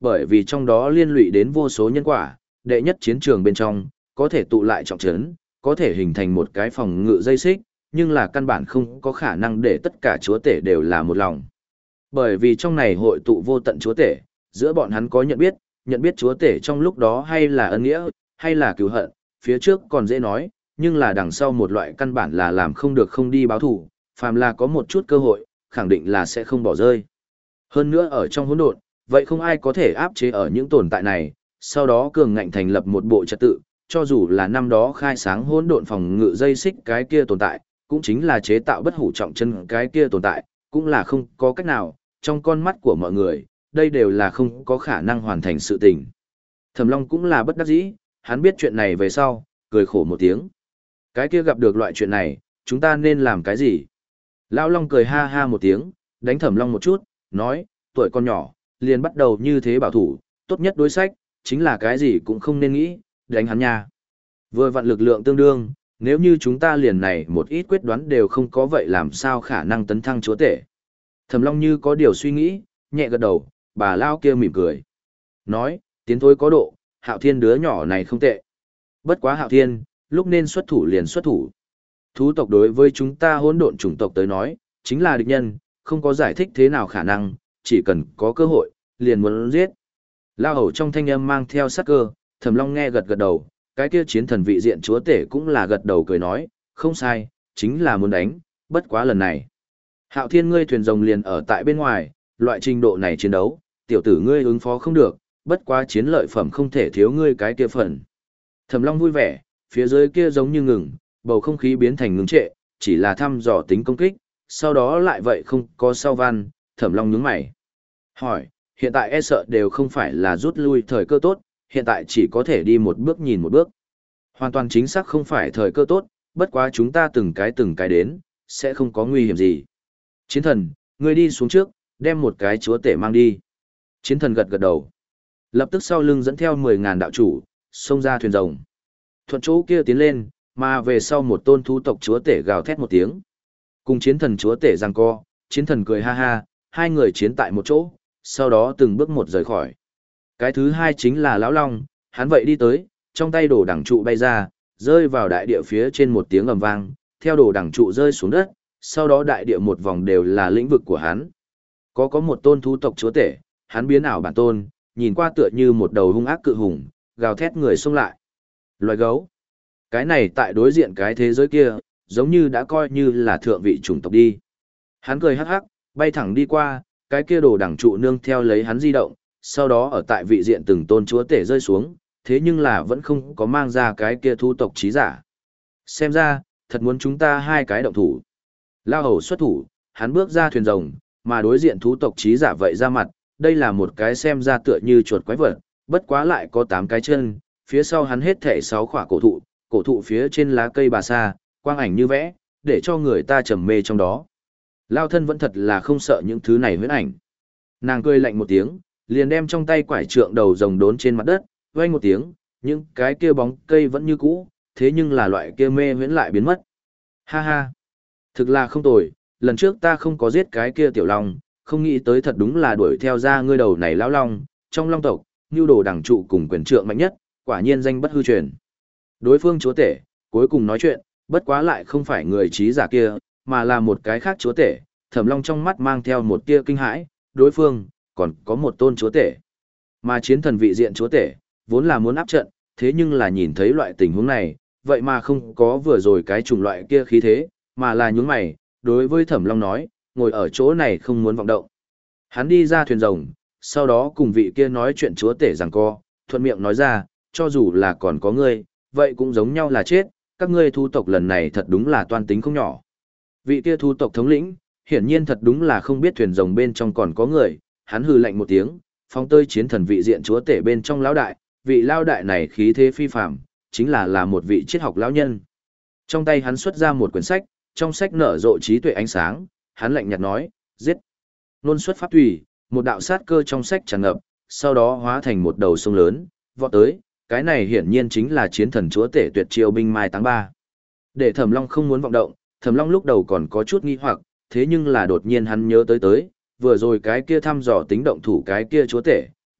bởi vì trong đó liên lụy đến vô số nhân quả, đệ nhất chiến trường bên trong, có thể tụ lại trọng trấn, có thể hình thành một cái phòng ngự dây xích, nhưng là căn bản không có khả năng để tất cả chúa tể đều là một lòng. Bởi vì trong này hội tụ vô tận chúa tể, giữa bọn hắn có nhận biết, nhận biết chúa tể trong lúc đó hay là ân nghĩa, hay là cứu hận, phía trước còn dễ nói, nhưng là đằng sau một loại căn bản là làm không được không đi báo thù, phàm là có một chút cơ hội, khẳng định là sẽ không bỏ rơi. Hơn nữa ở trong hỗn độn, vậy không ai có thể áp chế ở những tồn tại này, sau đó cường ngạnh thành lập một bộ trật tự, cho dù là năm đó khai sáng hỗn độn phòng ngự dây xích cái kia tồn tại, cũng chính là chế tạo bất hủ trọng chân cái kia tồn tại, cũng là không có cách nào, trong con mắt của mọi người, đây đều là không có khả năng hoàn thành sự tình. Thẩm Long cũng là bất đắc dĩ, hắn biết chuyện này về sau, cười khổ một tiếng. Cái kia gặp được loại chuyện này, chúng ta nên làm cái gì? Lão Long cười ha ha một tiếng, đánh Thẩm Long một chút, nói, tuổi con nhỏ, liền bắt đầu như thế bảo thủ, tốt nhất đối sách, chính là cái gì cũng không nên nghĩ, đánh hắn nha. Vừa vặn lực lượng tương đương, nếu như chúng ta liền này một ít quyết đoán đều không có vậy làm sao khả năng tấn thăng chúa tể. Thẩm Long như có điều suy nghĩ, nhẹ gật đầu, bà Lao kia mỉm cười. Nói, tiến thôi có độ, Hạo Thiên đứa nhỏ này không tệ. Bất quá Hạo Thiên, lúc nên xuất thủ liền xuất thủ. Thú tộc đối với chúng ta hỗn độn chủng tộc tới nói, chính là địch nhân, không có giải thích thế nào khả năng, chỉ cần có cơ hội, liền muốn giết. Lao hầu trong thanh âm mang theo sát cơ, Thẩm Long nghe gật gật đầu, cái kia chiến thần vị diện chúa tể cũng là gật đầu cười nói, không sai, chính là muốn đánh, bất quá lần này. Hạo Thiên ngươi thuyền rồng liền ở tại bên ngoài, loại trình độ này chiến đấu, tiểu tử ngươi ứng phó không được, bất quá chiến lợi phẩm không thể thiếu ngươi cái kia phần. Thẩm Long vui vẻ, phía dưới kia giống như ngừng, bầu không khí biến thành ngưng trệ, chỉ là thăm dò tính công kích, sau đó lại vậy không có sau văn, Thẩm Long nhướng mày. Hỏi, hiện tại e sợ đều không phải là rút lui thời cơ tốt, hiện tại chỉ có thể đi một bước nhìn một bước. Hoàn toàn chính xác không phải thời cơ tốt, bất quá chúng ta từng cái từng cái đến, sẽ không có nguy hiểm gì. Chiến thần, ngươi đi xuống trước, đem một cái chúa tể mang đi. Chiến thần gật gật đầu. Lập tức sau lưng dẫn theo mười ngàn đạo chủ, xông ra thuyền rồng. Thuận chỗ kia tiến lên, mà về sau một tôn thú tộc chúa tể gào thét một tiếng. Cùng chiến thần chúa tể giằng co, chiến thần cười ha ha, hai người chiến tại một chỗ, sau đó từng bước một rời khỏi. Cái thứ hai chính là Lão Long, hắn vậy đi tới, trong tay đồ đẳng trụ bay ra, rơi vào đại địa phía trên một tiếng ầm vang, theo đồ đẳng trụ rơi xuống đất, sau đó đại địa một vòng đều là lĩnh vực của hắn. Có có một tôn thú tộc chúa tể, hắn biến ảo bản tôn, nhìn qua tựa như một đầu hung ác cự hùng, gào thét người xông lại. Loài gấu. Cái này tại đối diện cái thế giới kia, giống như đã coi như là thượng vị chủng tộc đi. Hắn cười hắc hắc, bay thẳng đi qua, cái kia đồ đẳng trụ nương theo lấy hắn di động, sau đó ở tại vị diện từng tôn chúa tể rơi xuống, thế nhưng là vẫn không có mang ra cái kia thu tộc trí giả. Xem ra, thật muốn chúng ta hai cái động thủ. Lao hầu xuất thủ, hắn bước ra thuyền rồng, mà đối diện thú tộc trí giả vậy ra mặt, đây là một cái xem ra tựa như chuột quái vật, bất quá lại có tám cái chân, phía sau hắn hết thể sáu khỏa cổ thụ, cổ thụ phía trên lá cây bà sa, quang ảnh như vẽ, để cho người ta trầm mê trong đó. Lao thân vẫn thật là không sợ những thứ này huyễn ảnh. Nàng cười lạnh một tiếng, liền đem trong tay quải trượng đầu rồng đốn trên mặt đất, vang một tiếng, những cái kia bóng cây vẫn như cũ, thế nhưng là loại kia mê huyễn lại biến mất. Ha ha, thực là không tồi, lần trước ta không có giết cái kia tiểu long, không nghĩ tới thật đúng là đuổi theo ra ngươi đầu này lão long, trong long tộc, nưu đồ đẳng trụ cùng quyền trượng mạnh nhất, quả nhiên danh bất hư truyền. Đối phương chúa tể, cuối cùng nói chuyện, bất quá lại không phải người trí giả kia, mà là một cái khác chúa tể, Thẩm Long trong mắt mang theo một tia kinh hãi, đối phương, còn có một tôn chúa tể. Mà chiến thần vị diện chúa tể, vốn là muốn áp trận, thế nhưng là nhìn thấy loại tình huống này, vậy mà không có vừa rồi cái chủng loại kia khí thế, mà là nhún mày, đối với Thẩm Long nói, ngồi ở chỗ này không muốn vọng động. Hắn đi ra thuyền rồng, sau đó cùng vị kia nói chuyện chúa tể giằng co, thuận miệng nói ra, cho dù là còn có ngươi, vậy cũng giống nhau là chết, các ngươi thu tộc lần này thật đúng là toan tính không nhỏ. Vị kia thu tộc thống lĩnh, hiển nhiên thật đúng là không biết thuyền rồng bên trong còn có người, hắn hừ lạnh một tiếng, phóng tơi chiến thần vị diện chúa tể bên trong lão đại, vị lão đại này khí thế phi phàm, chính là là một vị triết học lão nhân. Trong tay hắn xuất ra một quyển sách, trong sách nở rộ trí tuệ ánh sáng, hắn lạnh nhạt nói, giết. Nôn xuất pháp tùy, một đạo sát cơ trong sách tràn ngập, sau đó hóa thành một đầu sông lớn, vọt tới, cái này hiển nhiên chính là chiến thần chúa tể tuyệt chiêu binh mai tháng ba. Để Thẩm Long không muốn vọng động, Thẩm Long lúc đầu còn có chút nghi hoặc, thế nhưng là đột nhiên hắn nhớ tới tới, vừa rồi cái kia thăm dò tính động thủ cái kia chúa tể,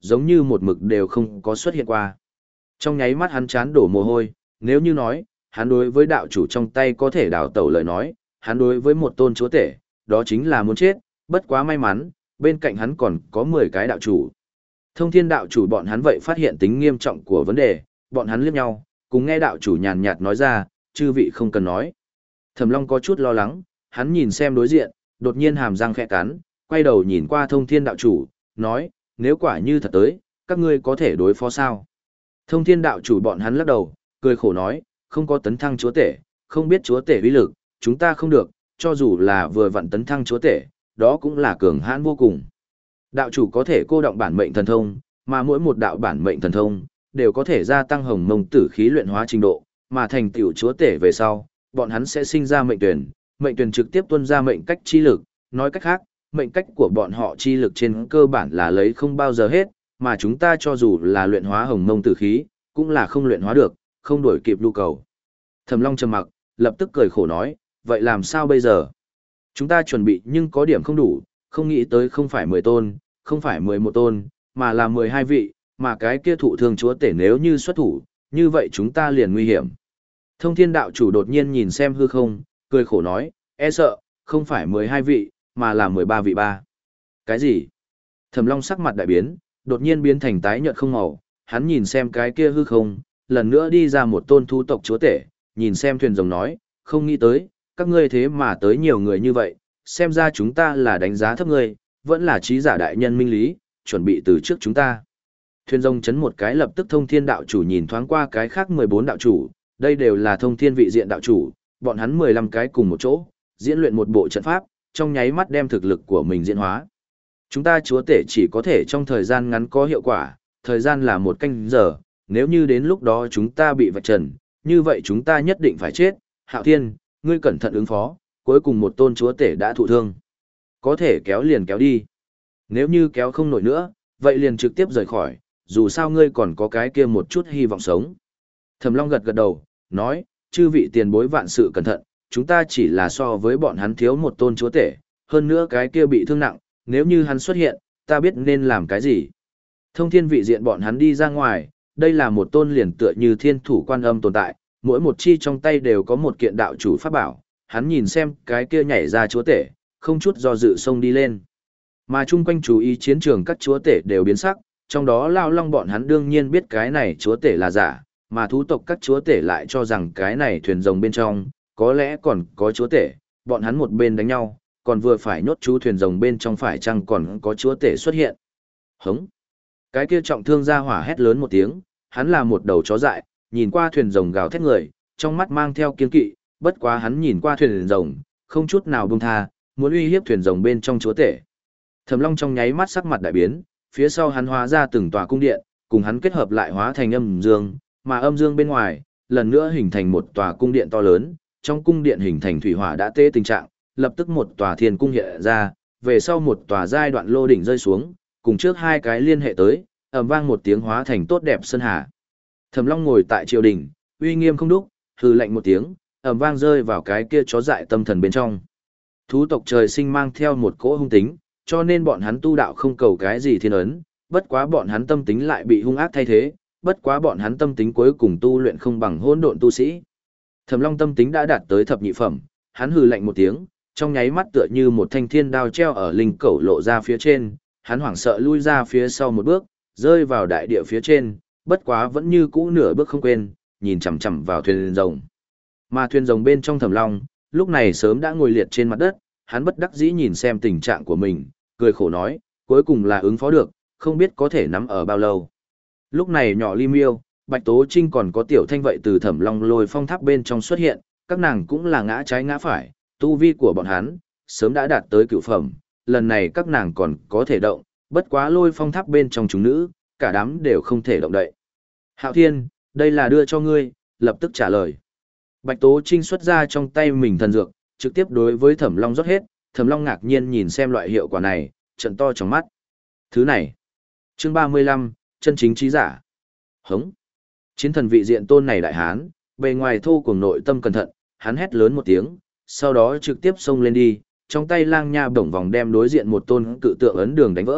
giống như một mực đều không có xuất hiện qua. Trong nháy mắt hắn chán đổ mồ hôi, nếu như nói, hắn đối với đạo chủ trong tay có thể đào tẩu lời nói, hắn đối với một tôn chúa tể, đó chính là muốn chết, bất quá may mắn, bên cạnh hắn còn có mười cái đạo chủ. Thông thiên đạo chủ bọn hắn vậy phát hiện tính nghiêm trọng của vấn đề, bọn hắn liếc nhau, cùng nghe đạo chủ nhàn nhạt nói ra, chư vị không cần nói. Thẩm Long có chút lo lắng, hắn nhìn xem đối diện, đột nhiên hàm răng khẽ cắn, quay đầu nhìn qua thông thiên đạo chủ, nói, nếu quả như thật tới, các ngươi có thể đối phó sao? Thông thiên đạo chủ bọn hắn lắc đầu, cười khổ nói, không có tấn thăng chúa tể, không biết chúa tể uy lực, chúng ta không được, cho dù là vừa vặn tấn thăng chúa tể, đó cũng là cường hãn vô cùng. Đạo chủ có thể cô động bản mệnh thần thông, mà mỗi một đạo bản mệnh thần thông đều có thể gia tăng hồng mông tử khí luyện hóa trình độ, mà thành tiểu chúa tể về sau, bọn hắn sẽ sinh ra mệnh tuyển, mệnh tuyển trực tiếp tuôn ra mệnh cách chi lực, nói cách khác, mệnh cách của bọn họ chi lực trên cơ bản là lấy không bao giờ hết, mà chúng ta cho dù là luyện hóa hồng mông tử khí, cũng là không luyện hóa được, không đổi kịp nhu cầu. Thẩm Long trầm mặc, lập tức cười khổ nói, vậy làm sao bây giờ? Chúng ta chuẩn bị nhưng có điểm không đủ, không nghĩ tới không phải mười tôn, không phải mười một tôn, mà là mười hai vị, mà cái kia thụ thương chúa tể nếu như xuất thủ, như vậy chúng ta liền nguy hiểm. Thông thiên đạo chủ đột nhiên nhìn xem hư không, cười khổ nói, e sợ, không phải mười hai vị, mà là mười ba vị ba. Cái gì? Thẩm Long sắc mặt đại biến, đột nhiên biến thành tái nhợt không màu, hắn nhìn xem cái kia hư không, lần nữa đi ra một tôn thú tộc chúa tể, nhìn xem thuyền rồng nói, không nghĩ tới, các ngươi thế mà tới nhiều người như vậy, xem ra chúng ta là đánh giá thấp ngươi, vẫn là trí giả đại nhân minh lý, chuẩn bị từ trước chúng ta. Thuyền rồng chấn một cái lập tức thông thiên đạo chủ nhìn thoáng qua cái khác mười bốn đạo chủ, đây đều là thông thiên vị diện đạo chủ, bọn hắn mười lăm cái cùng một chỗ, diễn luyện một bộ trận pháp, trong nháy mắt đem thực lực của mình diễn hóa. Chúng ta chúa tể chỉ có thể trong thời gian ngắn có hiệu quả, thời gian là một canh giờ, nếu như đến lúc đó chúng ta bị vạch trần, như vậy chúng ta nhất định phải chết. Hạo Thiên, ngươi cẩn thận ứng phó, cuối cùng một tôn chúa tể đã thụ thương. Có thể kéo liền kéo đi. Nếu như kéo không nổi nữa, vậy liền trực tiếp rời khỏi, dù sao ngươi còn có cái kia một chút hy vọng sống. Thẩm Long gật gật đầu, nói, chư vị tiền bối vạn sự cẩn thận, chúng ta chỉ là so với bọn hắn thiếu một tôn chúa tể, hơn nữa cái kia bị thương nặng, nếu như hắn xuất hiện, ta biết nên làm cái gì. Thông thiên vị diện bọn hắn đi ra ngoài, đây là một tôn liền tựa như thiên thủ quan âm tồn tại, mỗi một chi trong tay đều có một kiện đạo chủ pháp bảo, hắn nhìn xem cái kia nhảy ra chúa tể, không chút do dự xông đi lên. Mà chung quanh chú ý chiến trường các chúa tể đều biến sắc, trong đó Lao Long bọn hắn đương nhiên biết cái này chúa tể là giả, mà thú tộc các chúa tể lại cho rằng cái này thuyền rồng bên trong, có lẽ còn có chúa tể, bọn hắn một bên đánh nhau, còn vừa phải nhốt chú thuyền rồng bên trong phải chăng còn có chúa tể xuất hiện. Hống! Cái kia trọng thương ra hỏa hét lớn một tiếng, hắn là một đầu chó dại, nhìn qua thuyền rồng gào thét người, trong mắt mang theo kiên kỵ, bất quá hắn nhìn qua thuyền rồng, không chút nào buông tha, muốn uy hiếp thuyền rồng bên trong chúa tể. Thẩm Long trong nháy mắt sắc mặt đại biến, phía sau hắn hóa ra từng tòa cung điện, cùng hắn kết hợp lại hóa thành âm dương, mà âm dương bên ngoài, lần nữa hình thành một tòa cung điện to lớn, trong cung điện hình thành thủy hỏa đã tê tình trạng, lập tức một tòa thiên cung hiện ra, về sau một tòa giai đoạn lô đỉnh rơi xuống, cùng trước hai cái liên hệ tới, ầm vang một tiếng hóa thành tốt đẹp sơn hà. Thẩm Long ngồi tại triều đình, uy nghiêm không đúc, hừ lạnh một tiếng, ầm vang rơi vào cái kia chó dại tâm thần bên trong. Thú tộc trời sinh mang theo một cỗ hung tính, cho nên bọn hắn tu đạo không cầu cái gì thiên ấn, bất quá bọn hắn tâm tính lại bị hung ác thay thế, bất quá bọn hắn tâm tính cuối cùng tu luyện không bằng hỗn độn tu sĩ. Thẩm Long tâm tính đã đạt tới thập nhị phẩm, hắn hừ lạnh một tiếng, trong nháy mắt tựa như một thanh thiên đao treo ở linh cẩu lộ ra phía trên, hắn hoảng sợ lui ra phía sau một bước, rơi vào đại địa phía trên, bất quá vẫn như cũ nửa bước không quên, nhìn chằm chằm vào thuyền rồng. Mà thuyền rồng bên trong Thẩm Long, lúc này sớm đã ngồi liệt trên mặt đất, hắn bất đắc dĩ nhìn xem tình trạng của mình, cười khổ nói, cuối cùng là ứng phó được, không biết có thể nắm ở bao lâu. Lúc này nhỏ Ly Miêu, Bạch Tố Trinh còn có Tiểu Thanh vậy từ Thẩm Long lôi phong tháp bên trong xuất hiện, các nàng cũng là ngã trái ngã phải, tu vi của bọn hắn sớm đã đạt tới cửu phẩm, lần này các nàng còn có thể động, bất quá lôi phong tháp bên trong chúng nữ, cả đám đều không thể động đậy. Hạo Thiên, đây là đưa cho ngươi, lập tức trả lời. Bạch Tố Trinh xuất ra trong tay mình thần dược, trực tiếp đối với Thẩm Long rót hết, Thẩm Long ngạc nhiên nhìn xem loại hiệu quả này, trợn to trong mắt. Thứ này. Chương ba mươi lăm, chân chính trí giả. Hống. Chiến thần vị diện tôn này đại hán, bề ngoài thô cuồng nội tâm cẩn thận, hắn hét lớn một tiếng, sau đó trực tiếp xông lên đi, trong tay lang nha bổng vòng đem đối diện một tôn cự tượng ấn đường đánh vỡ,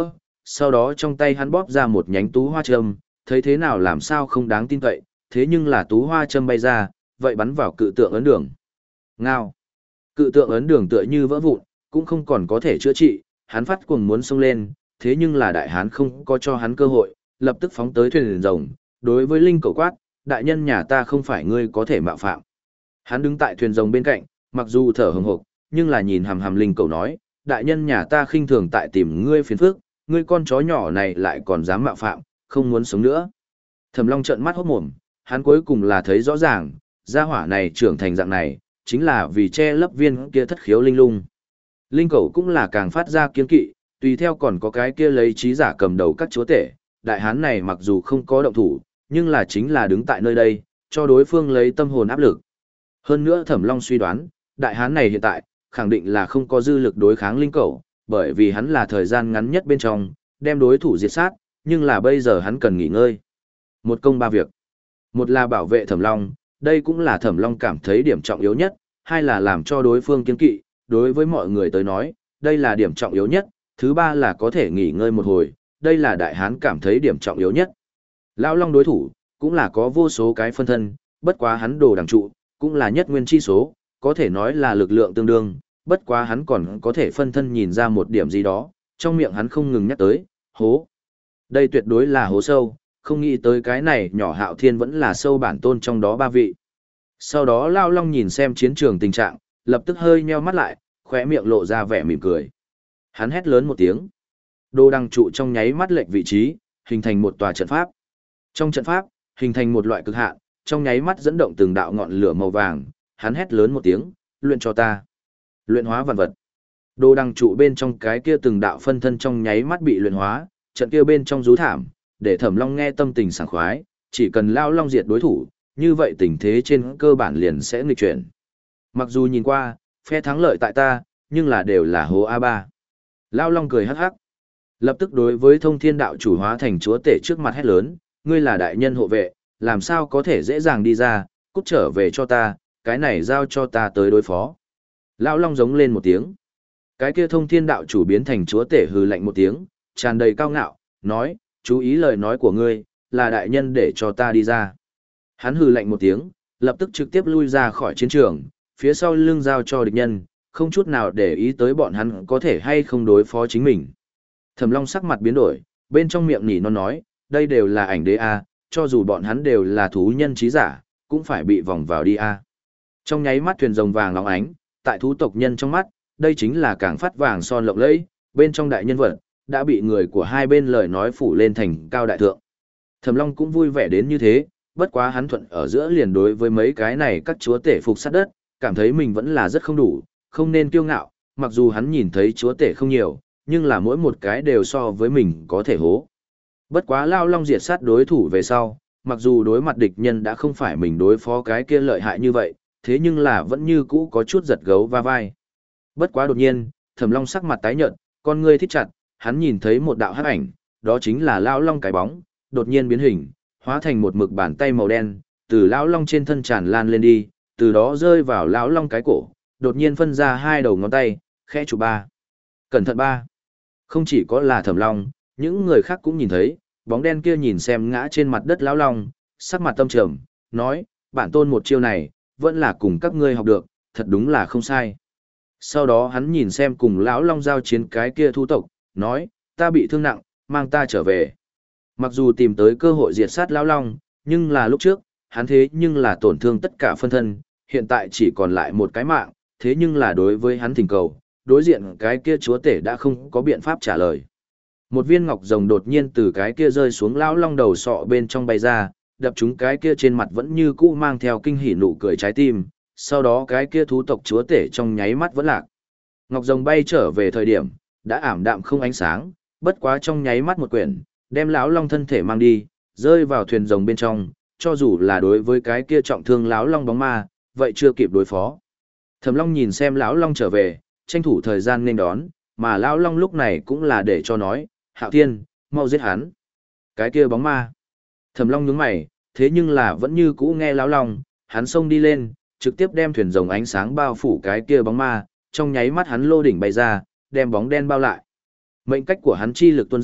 sau đó trong tay hắn bóp ra một nhánh tú hoa châm, thấy thế nào làm sao không đáng tin cậy, thế nhưng là tú hoa châm bay ra, vậy bắn vào cự tượng ấn đường. Ngao. Cự tượng ấn đường tựa như vỡ vụn, cũng không còn có thể chữa trị, hắn phát cuồng muốn xông lên, thế nhưng là đại hán không có cho hắn cơ hội, lập tức phóng tới thuyền rồng, đối với linh cầu quát, đại nhân nhà ta không phải ngươi có thể mạo phạm. Hắn đứng tại thuyền rồng bên cạnh, mặc dù thở hừng hực, nhưng là nhìn hàm hàm linh cầu nói, đại nhân nhà ta khinh thường tại tìm ngươi phiền phức, ngươi con chó nhỏ này lại còn dám mạo phạm, không muốn sống nữa. Thẩm Long trợn mắt hốt mồm, hắn cuối cùng là thấy rõ ràng, gia hỏa này trưởng thành dạng này, chính là vì che lấp viên kia thất khiếu linh lung. Linh cầu cũng là càng phát ra kiên kỵ, tùy theo còn có cái kia lấy trí giả cầm đầu các chúa tể, đại hán này mặc dù không có động thủ, nhưng là chính là đứng tại nơi đây, cho đối phương lấy tâm hồn áp lực. Hơn nữa Thẩm Long suy đoán, đại hán này hiện tại, khẳng định là không có dư lực đối kháng linh cầu, bởi vì hắn là thời gian ngắn nhất bên trong, đem đối thủ diệt sát, nhưng là bây giờ hắn cần nghỉ ngơi. Một công ba việc. Một là bảo vệ Thẩm Long, đây cũng là Thẩm Long cảm thấy điểm trọng yếu nhất, hai là làm cho đối phương kiên kỵ, đối với mọi người tới nói, đây là điểm trọng yếu nhất, thứ ba là có thể nghỉ ngơi một hồi, đây là đại hán cảm thấy điểm trọng yếu nhất. Lão Long đối thủ, cũng là có vô số cái phân thân, bất quá hắn đồ đằng trụ, cũng là nhất nguyên chi số, có thể nói là lực lượng tương đương, bất quá hắn còn có thể phân thân nhìn ra một điểm gì đó, trong miệng hắn không ngừng nhắc tới, hố. Đây tuyệt đối là hố sâu, không nghĩ tới cái này nhỏ Hạo Thiên vẫn là sâu bản tôn trong đó ba vị. Sau đó Lão Long nhìn xem chiến trường tình trạng, lập tức hơi nheo mắt lại, khóe miệng lộ ra vẻ mỉm cười. Hắn hét lớn một tiếng. Đồ đằng trụ trong nháy mắt lệch vị trí, hình thành một tòa trận pháp. Trong trận pháp, hình thành một loại cực hạn, trong nháy mắt dẫn động từng đạo ngọn lửa màu vàng, hắn hét lớn một tiếng, luyện cho ta. Luyện hóa vạn vật. Đồ đằng trụ bên trong cái kia từng đạo phân thân trong nháy mắt bị luyện hóa, trận kia bên trong rú thảm, để Thẩm Long nghe tâm tình sảng khoái, chỉ cần Lão Long diệt đối thủ, như vậy tình thế trên cơ bản liền sẽ nghịch chuyển. Mặc dù nhìn qua, phe thắng lợi tại ta, nhưng là đều là hố a ba. Lão Long cười hắc hắc. Lập tức đối với Thông Thiên đạo chủ hóa thành chúa tể trước mặt hét lớn, ngươi là đại nhân hộ vệ, làm sao có thể dễ dàng đi ra, cút trở về cho ta, cái này giao cho ta tới đối phó. Lão Long giống lên một tiếng. Cái kia Thông Thiên đạo chủ biến thành chúa tể hừ lạnh một tiếng, tràn đầy cao ngạo, nói, chú ý lời nói của ngươi, là đại nhân để cho ta đi ra. Hắn hừ lạnh một tiếng, lập tức trực tiếp lui ra khỏi chiến trường, phía sau lưng giao cho địch nhân, không chút nào để ý tới bọn hắn có thể hay không đối phó chính mình. Thẩm Long sắc mặt biến đổi, bên trong miệng nỉ non nói, đây đều là ảnh đế a, cho dù bọn hắn đều là thú nhân trí giả, cũng phải bị vòng vào đi a. Trong nháy mắt thuyền rồng vàng óng ánh, tại thú tộc nhân trong mắt, đây chính là càng phát vàng son lộng lẫy, bên trong đại nhân vật, đã bị người của hai bên lời nói phủ lên thành cao đại thượng. Thẩm Long cũng vui vẻ đến như thế, bất quá hắn thuận ở giữa liền đối với mấy cái này các chúa tể phục sát đất, cảm thấy mình vẫn là rất không đủ, không nên kiêu ngạo, mặc dù hắn nhìn thấy chúa tể không nhiều, nhưng là mỗi một cái đều so với mình có thể hố. Bất quá Lão Long diệt sát đối thủ về sau, mặc dù đối mặt địch nhân đã không phải mình đối phó cái kia lợi hại như vậy, thế nhưng là vẫn như cũ có chút giật gấu va vai. Bất quá đột nhiên, Thẩm Long sắc mặt tái nhợt, con ngươi thít chặt, hắn nhìn thấy một đạo hắc ảnh, đó chính là Lão Long cái bóng, đột nhiên biến hình, hóa thành một mực bàn tay màu đen, từ Lão Long trên thân tràn lan lên đi, từ đó rơi vào Lão Long cái cổ, đột nhiên phân ra hai đầu ngón tay, khẽ chụp ba. Cẩn thận ba. Không chỉ có là Thẩm Long, những người khác cũng nhìn thấy, bóng đen kia nhìn xem ngã trên mặt đất Lão Long, sắc mặt tâm trầm, nói, bản tôn một chiêu này, vẫn là cùng các ngươi học được, thật đúng là không sai. Sau đó hắn nhìn xem cùng Lão Long giao chiến cái kia thu tộc, nói, ta bị thương nặng, mang ta trở về. Mặc dù tìm tới cơ hội diệt sát Lão Long, nhưng là lúc trước, hắn thế nhưng là tổn thương tất cả phân thân, hiện tại chỉ còn lại một cái mạng, thế nhưng là đối với hắn thỉnh cầu, đối diện cái kia chúa tể đã không có biện pháp trả lời. Một viên ngọc rồng đột nhiên từ cái kia rơi xuống Lão Long đầu sọ bên trong bay ra, đập trúng cái kia trên mặt vẫn như cũ mang theo kinh hỉ nụ cười trái tim, sau đó cái kia thú tộc chúa tể trong nháy mắt vẫn lạc. Ngọc rồng bay trở về thời điểm, đã ảm đạm không ánh sáng, bất quá trong nháy mắt một quyển, đem Lão Long thân thể mang đi, rơi vào thuyền rồng bên trong, cho dù là đối với cái kia trọng thương Lão Long bóng ma, vậy chưa kịp đối phó. Thẩm Long nhìn xem Lão Long trở về, tranh thủ thời gian nên đón, mà Lão Long lúc này cũng là để cho nói, Hạo Thiên, mau giết hắn. Cái kia bóng ma. Thẩm Long nhướng mày, thế nhưng là vẫn như cũ nghe Lão Long, hắn xông đi lên, trực tiếp đem thuyền rồng ánh sáng bao phủ cái kia bóng ma, trong nháy mắt hắn lô đỉnh bay ra, đem bóng đen bao lại. Mệnh cách của hắn chi lực tuôn ra,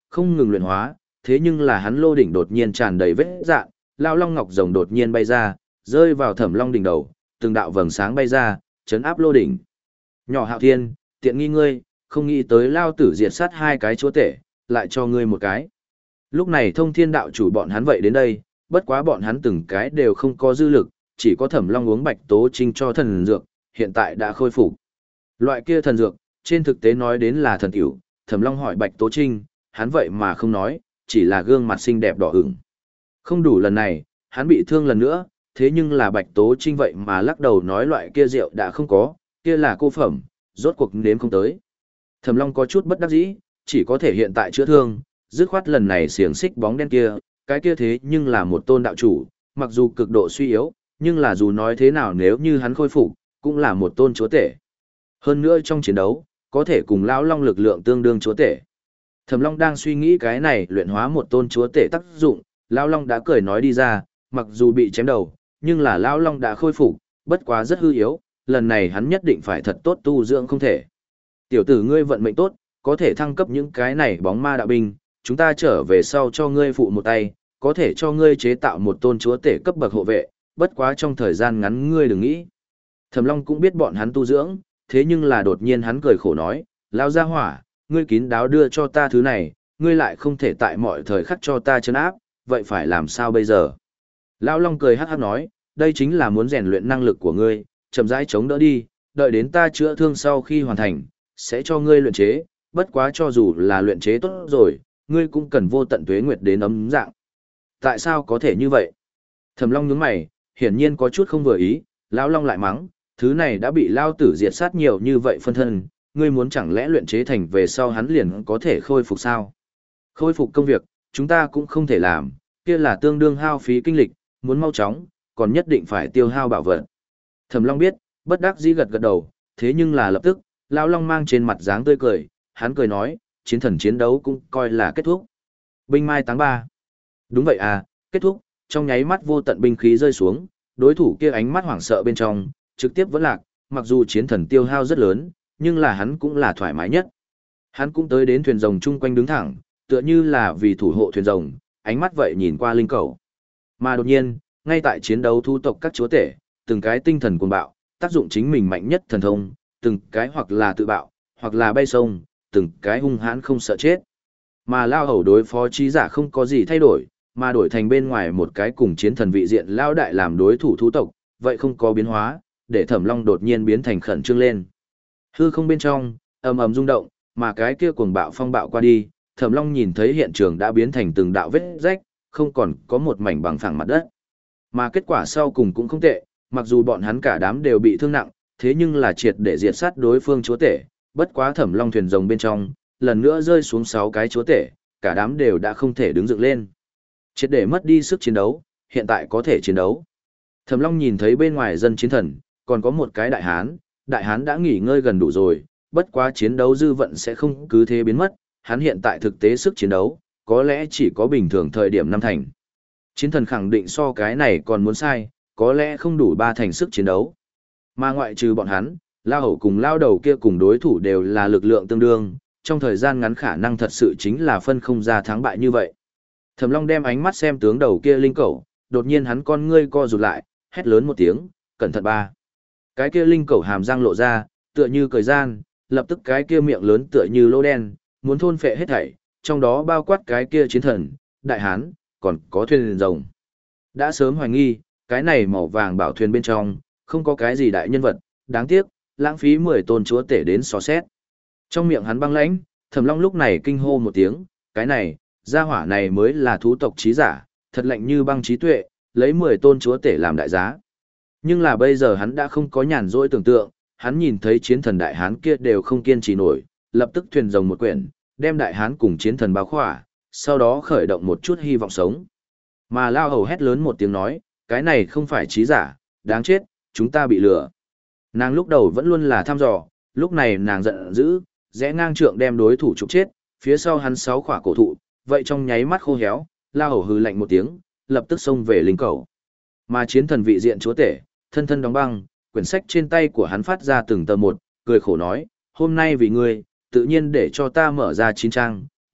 không ngừng luyện hóa, thế nhưng là hắn lô đỉnh đột nhiên tràn đầy vết dạn, lao long ngọc rồng đột nhiên bay ra, rơi vào Thẩm Long đỉnh đầu, từng đạo vầng sáng bay ra, chấn áp lô đỉnh. Nhỏ Hạo Thiên, tiện nghi ngươi, không nghĩ tới lao tử diệt sát hai cái chúa tể, lại cho ngươi một cái. Lúc này Thông Thiên đạo chủ bọn hắn vậy đến đây, bất quá bọn hắn từng cái đều không có dư lực, chỉ có Thẩm Long uống Bạch Tố Trinh cho thần dược, hiện tại đã khôi phục. Loại kia thần dược, trên thực tế nói đến là thần tiểu, Thẩm Long hỏi Bạch Tố Trinh, hắn vậy mà không nói, chỉ là gương mặt xinh đẹp đỏ ửng. Không đủ lần này, hắn bị thương lần nữa, thế nhưng là Bạch Tố Trinh vậy mà lắc đầu nói loại kia rượu đã không có, kia là cô phẩm, rốt cuộc nếm không tới. Thẩm Long có chút bất đắc dĩ, chỉ có thể hiện tại chữa thương, dứt khoát lần này xiềng xích bóng đen kia, cái kia thế nhưng là một tôn đạo chủ, mặc dù cực độ suy yếu, nhưng là dù nói thế nào nếu như hắn khôi phục, cũng là một tôn chúa tể. Hơn nữa trong chiến đấu, có thể cùng lão long lực lượng tương đương chúa tể. Thẩm Long đang suy nghĩ cái này luyện hóa một tôn chúa tể tác dụng, lão long đã cười nói đi ra, mặc dù bị chém đầu, nhưng là lão long đã khôi phục, bất quá rất hư yếu, lần này hắn nhất định phải thật tốt tu dưỡng không thể. Tiểu tử ngươi vận mệnh tốt, có thể thăng cấp những cái này bóng ma đạo binh, chúng ta trở về sau cho ngươi phụ một tay, có thể cho ngươi chế tạo một tôn chúa tể cấp bậc hộ vệ, bất quá trong thời gian ngắn ngươi đừng nghĩ. Thẩm Long cũng biết bọn hắn tu dưỡng, thế nhưng là đột nhiên hắn cười khổ nói, lao ra hỏa, ngươi kín đáo đưa cho ta thứ này, ngươi lại không thể tại mọi thời khắc cho ta trấn áp, vậy phải làm sao bây giờ? Lão Long cười hắc hắc nói, đây chính là muốn rèn luyện năng lực của ngươi, chậm rãi chống đỡ đi, đợi đến ta chữa thương sau khi hoàn thành, sẽ cho ngươi luyện chế, bất quá cho dù là luyện chế tốt rồi, ngươi cũng cần vô tận tuế nguyệt đến ấm dạng. Tại sao có thể như vậy? Thẩm Long nhướng mày, hiển nhiên có chút không vừa ý, Lão Long lại mắng, thứ này đã bị Lao tử diệt sát nhiều như vậy phân thân, ngươi muốn chẳng lẽ luyện chế thành về sau hắn liền có thể khôi phục sao? Khôi phục công việc, chúng ta cũng không thể làm, kia là tương đương hao phí kinh lịch, muốn mau chóng, còn nhất định phải tiêu hao bảo vật. Thẩm Long biết, bất đắc dĩ gật gật đầu, thế nhưng là lập tức, Lão Long mang trên mặt dáng tươi cười, hắn cười nói, chiến thần chiến đấu cũng coi là kết thúc. Binh mai tháng ba. Đúng vậy à, kết thúc, trong nháy mắt vô tận binh khí rơi xuống, đối thủ kia ánh mắt hoảng sợ bên trong, trực tiếp vẫn lạc, mặc dù chiến thần tiêu hao rất lớn, nhưng là hắn cũng là thoải mái nhất. Hắn cũng tới đến thuyền rồng chung quanh đứng thẳng, tựa như là vì thủ hộ thuyền rồng, ánh mắt vậy nhìn qua linh cầu. Mà đột nhiên, ngay tại chiến đấu thu tộc các chúa tể, từng cái tinh thần cuồng bạo, tác dụng chính mình mạnh nhất thần thông, từng cái hoặc là tự bạo, hoặc là bay sông, từng cái hung hãn không sợ chết. Mà lao hầu đối phó trí giả không có gì thay đổi, mà đổi thành bên ngoài một cái cùng chiến thần vị diện lao đại làm đối thủ thú tộc, vậy không có biến hóa, để Thẩm Long đột nhiên biến thành khẩn trương lên. Hư không bên trong, ầm ầm rung động, mà cái kia cuồng bạo phong bạo qua đi, Thẩm Long nhìn thấy hiện trường đã biến thành từng đạo vết rách, không còn có một mảnh bằng phẳng mặt đất. Mà kết quả sau cùng cũng không tệ, mặc dù bọn hắn cả đám đều bị thương nặng, thế nhưng là triệt để diệt sát đối phương chúa tể, bất quá Thẩm Long thuyền rồng bên trong, lần nữa rơi xuống sáu cái chúa tể, cả đám đều đã không thể đứng dựng lên. Triệt để mất đi sức chiến đấu, hiện tại có thể chiến đấu. Thẩm Long nhìn thấy bên ngoài dân chiến thần, còn có một cái đại hán, đại hán đã nghỉ ngơi gần đủ rồi, bất quá chiến đấu dư vận sẽ không cứ thế biến mất, hắn hiện tại thực tế sức chiến đấu, có lẽ chỉ có bình thường thời điểm năm thành. Chiến thần khẳng định so cái này còn muốn sai, có lẽ không đủ ba thành sức chiến đấu. Mà ngoại trừ bọn hắn, lao hầu cùng lao đầu kia cùng đối thủ đều là lực lượng tương đương, trong thời gian ngắn khả năng thật sự chính là phân không ra thắng bại như vậy. Thẩm Long đem ánh mắt xem tướng đầu kia linh cẩu, đột nhiên hắn con ngươi co rụt lại, hét lớn một tiếng, cẩn thận ba. Cái kia linh cẩu hàm răng lộ ra, tựa như cười gian, lập tức cái kia miệng lớn tựa như lỗ đen, muốn thôn phệ hết thảy, trong đó bao quát cái kia chiến thần, đại hán, còn có thuyền rồng. Đã sớm hoài nghi, cái này màu vàng bảo thuyền bên trong, không có cái gì đại nhân vật, đáng tiếc, lãng phí mười tôn chúa tể đến xò xét. Trong miệng hắn băng lãnh, Thẩm Long lúc này kinh hô một tiếng, cái này, gia hỏa này mới là thú tộc trí giả, thật lạnh như băng trí tuệ, lấy mười tôn chúa tể làm đại giá. Nhưng là bây giờ hắn đã không có nhàn rỗi tưởng tượng, hắn nhìn thấy chiến thần đại hán kia đều không kiên trì nổi, lập tức thuyền rồng một quyển, đem đại hán cùng chiến thần bao khỏa, sau đó khởi động một chút hy vọng sống. Mà lao hầu hét lớn một tiếng nói, cái này không phải trí giả, đáng chết, chúng ta bị lừa. Nàng lúc đầu vẫn luôn là thăm dò, lúc này nàng giận dữ, rẽ ngang trượng đem đối thủ trục chết, phía sau hắn sáu khỏa cổ thụ, vậy trong nháy mắt khô héo, lao hầu hừ lạnh một tiếng, lập tức xông về linh cầu. Mà chiến thần vị diện chúa tể, thân thân đóng băng, quyển sách trên tay của hắn phát ra từng tờ một, cười khổ nói, hôm nay vì ngươi, tự nhiên để cho ta mở ra chín trang,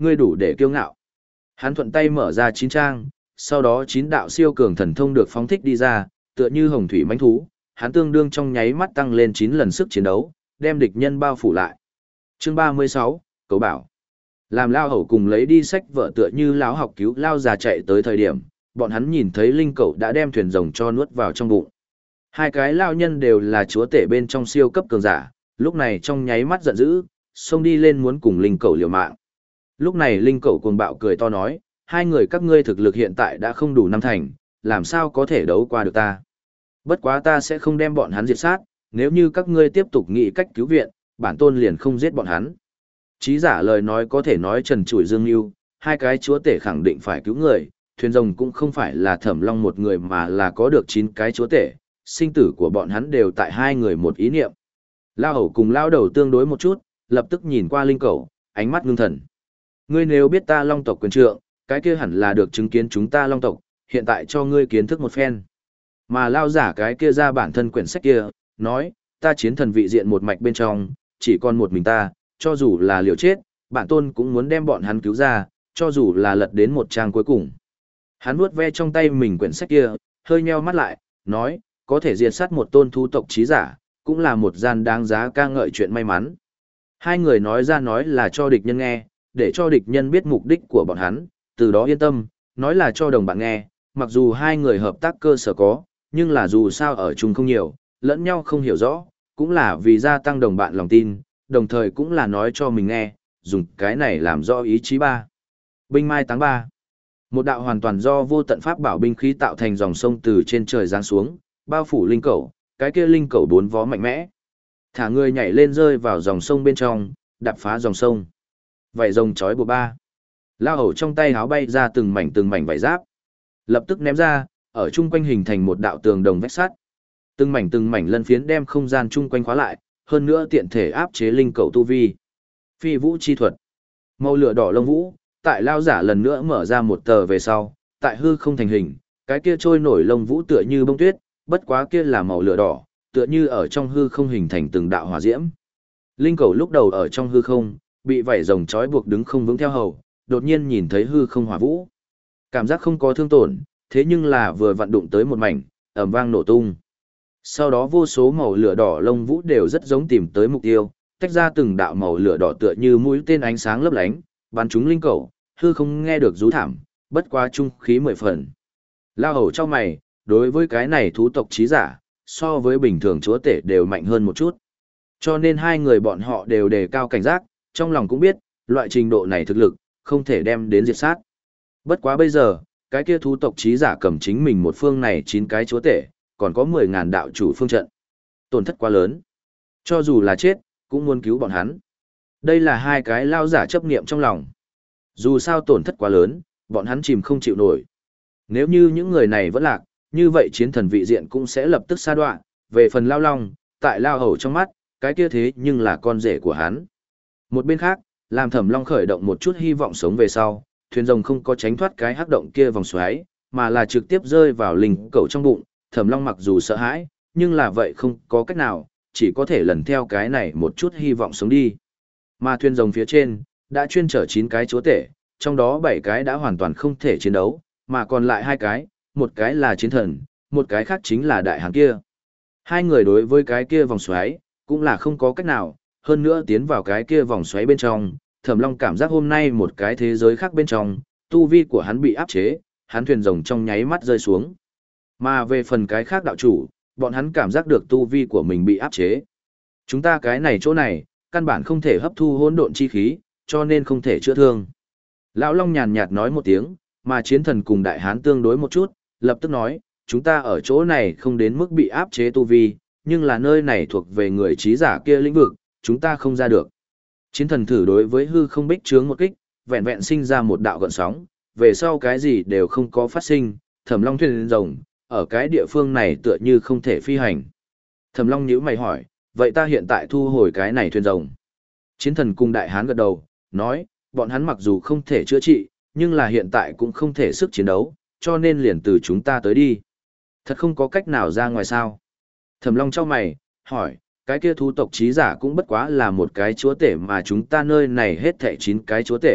ngươi đủ để kiêu ngạo. Hắn thuận tay mở ra chín trang, sau đó chín đạo siêu cường thần thông được phóng thích đi ra, tựa như hồng thủy mãnh thú, hắn tương đương trong nháy mắt tăng lên chín lần sức chiến đấu, đem địch nhân bao phủ lại. Chương ba mươi sáu, Cấu Bảo. Làm Lao Hầu cùng lấy đi sách vợ tựa như lão học cứu Lao già chạy tới thời điểm, bọn hắn nhìn thấy linh cẩu đã đem thuyền rồng cho nuốt vào trong bụng. Hai cái lao nhân đều là chúa tể bên trong siêu cấp cường giả, lúc này trong nháy mắt giận dữ, xông đi lên muốn cùng linh cẩu liều mạng. Lúc này linh cẩu cuồng bạo cười to nói, hai người các ngươi thực lực hiện tại đã không đủ năm thành, làm sao có thể đấu qua được ta. Bất quá ta sẽ không đem bọn hắn diệt sát, nếu như các ngươi tiếp tục nghĩ cách cứu viện, bản tôn liền không giết bọn hắn. Chí giả lời nói có thể nói trần trụi dương yêu, hai cái chúa tể khẳng định phải cứu người, thuyền rồng cũng không phải là Thẩm Long một người mà là có được chín cái chúa tể, sinh tử của bọn hắn đều tại hai người một ý niệm. Lao hầu cùng lao đầu tương đối một chút, lập tức nhìn qua linh cẩu, ánh mắt ngưng thần. Ngươi nếu biết ta Long tộc quyền trượng, cái kia hẳn là được chứng kiến chúng ta Long tộc, hiện tại cho ngươi kiến thức một phen. Mà lao giả cái kia ra bản thân quyển sách kia, nói, ta chiến thần vị diện một mạch bên trong, chỉ còn một mình ta, cho dù là liều chết, bản tôn cũng muốn đem bọn hắn cứu ra, cho dù là lật đến một trang cuối cùng. Hắn vuốt ve trong tay mình quyển sách kia, hơi nheo mắt lại, nói, có thể diệt sát một tôn thú tộc trí giả, cũng là một gian đáng giá ca ngợi chuyện may mắn. Hai người nói ra nói là cho địch nhân nghe, để cho địch nhân biết mục đích của bọn hắn, từ đó yên tâm, nói là cho đồng bạn nghe, mặc dù hai người hợp tác cơ sở có, nhưng là dù sao ở chung không nhiều, lẫn nhau không hiểu rõ, cũng là vì gia tăng đồng bạn lòng tin, đồng thời cũng là nói cho mình nghe, dùng cái này làm rõ ý chí ba. Binh mai táng ba. Một đạo hoàn toàn do vô tận pháp bảo binh khí tạo thành dòng sông từ trên trời giáng xuống, bao phủ linh cẩu, cái kia linh cẩu bốn vó mạnh mẽ. Thả người nhảy lên rơi vào dòng sông bên trong, đạp phá dòng sông. Vảy rồng chói buộc ba. Lao hầu trong tay háo bay ra từng mảnh từng mảnh vảy giáp. Lập tức ném ra, ở chung quanh hình thành một đạo tường đồng vách sắt. Từng mảnh từng mảnh lân phiến đem không gian chung quanh khóa lại, hơn nữa tiện thể áp chế linh cẩu tu vi. Phi vũ chi thuật. Màu lửa đỏ lông vũ, tại lao giả lần nữa mở ra một tờ về sau, tại hư không thành hình, cái kia trôi nổi lông vũ tựa như bông tuyết, bất quá kia là màu lửa đỏ, tựa như ở trong hư không hình thành từng đạo hỏa diễm. Linh cẩu lúc đầu ở trong hư không, bị vảy rồng trói buộc đứng không vững theo hầu, đột nhiên nhìn thấy hư không hỏa vũ. Cảm giác không có thương tổn, thế nhưng là vừa vặn đụng tới một mảnh, ầm vang nổ tung. Sau đó vô số màu lửa đỏ lông vũ đều rất giống tìm tới mục tiêu, tách ra từng đạo màu lửa đỏ tựa như mũi tên ánh sáng lấp lánh, bắn trúng linh cẩu, hư không nghe được rú thảm, bất quá trung khí mười phần. Lao hầu trong mày, đối với cái này thú tộc trí giả, so với bình thường chúa tể đều mạnh hơn một chút. Cho nên hai người bọn họ đều đề cao cảnh giác, trong lòng cũng biết, loại trình độ này thực lực, không thể đem đến diệt sát. Bất quá bây giờ, cái kia thú tộc trí giả cầm chính mình một phương này chín cái chúa tể, còn có mười ngàn đạo chủ phương trận. Tổn thất quá lớn. Cho dù là chết, cũng muốn cứu bọn hắn. Đây là hai cái lao giả chấp niệm trong lòng. Dù sao tổn thất quá lớn, bọn hắn chìm không chịu nổi. Nếu như những người này vẫn lạc, như vậy chiến thần vị diện cũng sẽ lập tức sa đoạn. Về phần lao long, tại lao hầu trong mắt, cái kia thế nhưng là con rể của hắn. Một bên khác, làm Thẩm Long khởi động một chút hy vọng sống về sau, thuyền rồng không có tránh thoát cái hắc động kia vòng xoáy, mà là trực tiếp rơi vào linh cẩu trong bụng. Thẩm Long mặc dù sợ hãi, nhưng là vậy không có cách nào, chỉ có thể lần theo cái này một chút hy vọng sống đi. Mà thuyền rồng phía trên, đã chuyên chở chín cái chúa tể, trong đó bảy cái đã hoàn toàn không thể chiến đấu, mà còn lại hai cái, một cái là chiến thần, một cái khác chính là đại hán kia. Hai người đối với cái kia vòng xoáy, cũng là không có cách nào, hơn nữa tiến vào cái kia vòng xoáy bên trong, Thẩm Long cảm giác hôm nay một cái thế giới khác bên trong, tu vi của hắn bị áp chế, hắn thuyền rồng trong nháy mắt rơi xuống. Mà về phần cái khác đạo chủ, bọn hắn cảm giác được tu vi của mình bị áp chế. Chúng ta cái này chỗ này, căn bản không thể hấp thu hỗn độn chi khí, cho nên không thể chữa thương. Lão Long nhàn nhạt nói một tiếng, mà chiến thần cùng đại hán tương đối một chút, lập tức nói, chúng ta ở chỗ này không đến mức bị áp chế tu vi, nhưng là nơi này thuộc về người trí giả kia lĩnh vực, chúng ta không ra được. Chiến thần thử đối với hư không bích chướng một kích, vẹn vẹn sinh ra một đạo gợn sóng, về sau cái gì đều không có phát sinh, Thẩm Long thuyền rồng, ở cái địa phương này tựa như không thể phi hành. Thẩm Long nhíu mày hỏi, vậy ta hiện tại thu hồi cái này thuyền rồng. Chiến thần cùng đại hán gật đầu, nói, bọn hắn mặc dù không thể chữa trị, nhưng là hiện tại cũng không thể sức chiến đấu, cho nên liền từ chúng ta tới đi. Thật không có cách nào ra ngoài sao. Thẩm Long chau mày, hỏi, cái kia thú tộc trí giả cũng bất quá là một cái chúa tể mà chúng ta nơi này hết thảy chín cái chúa tể,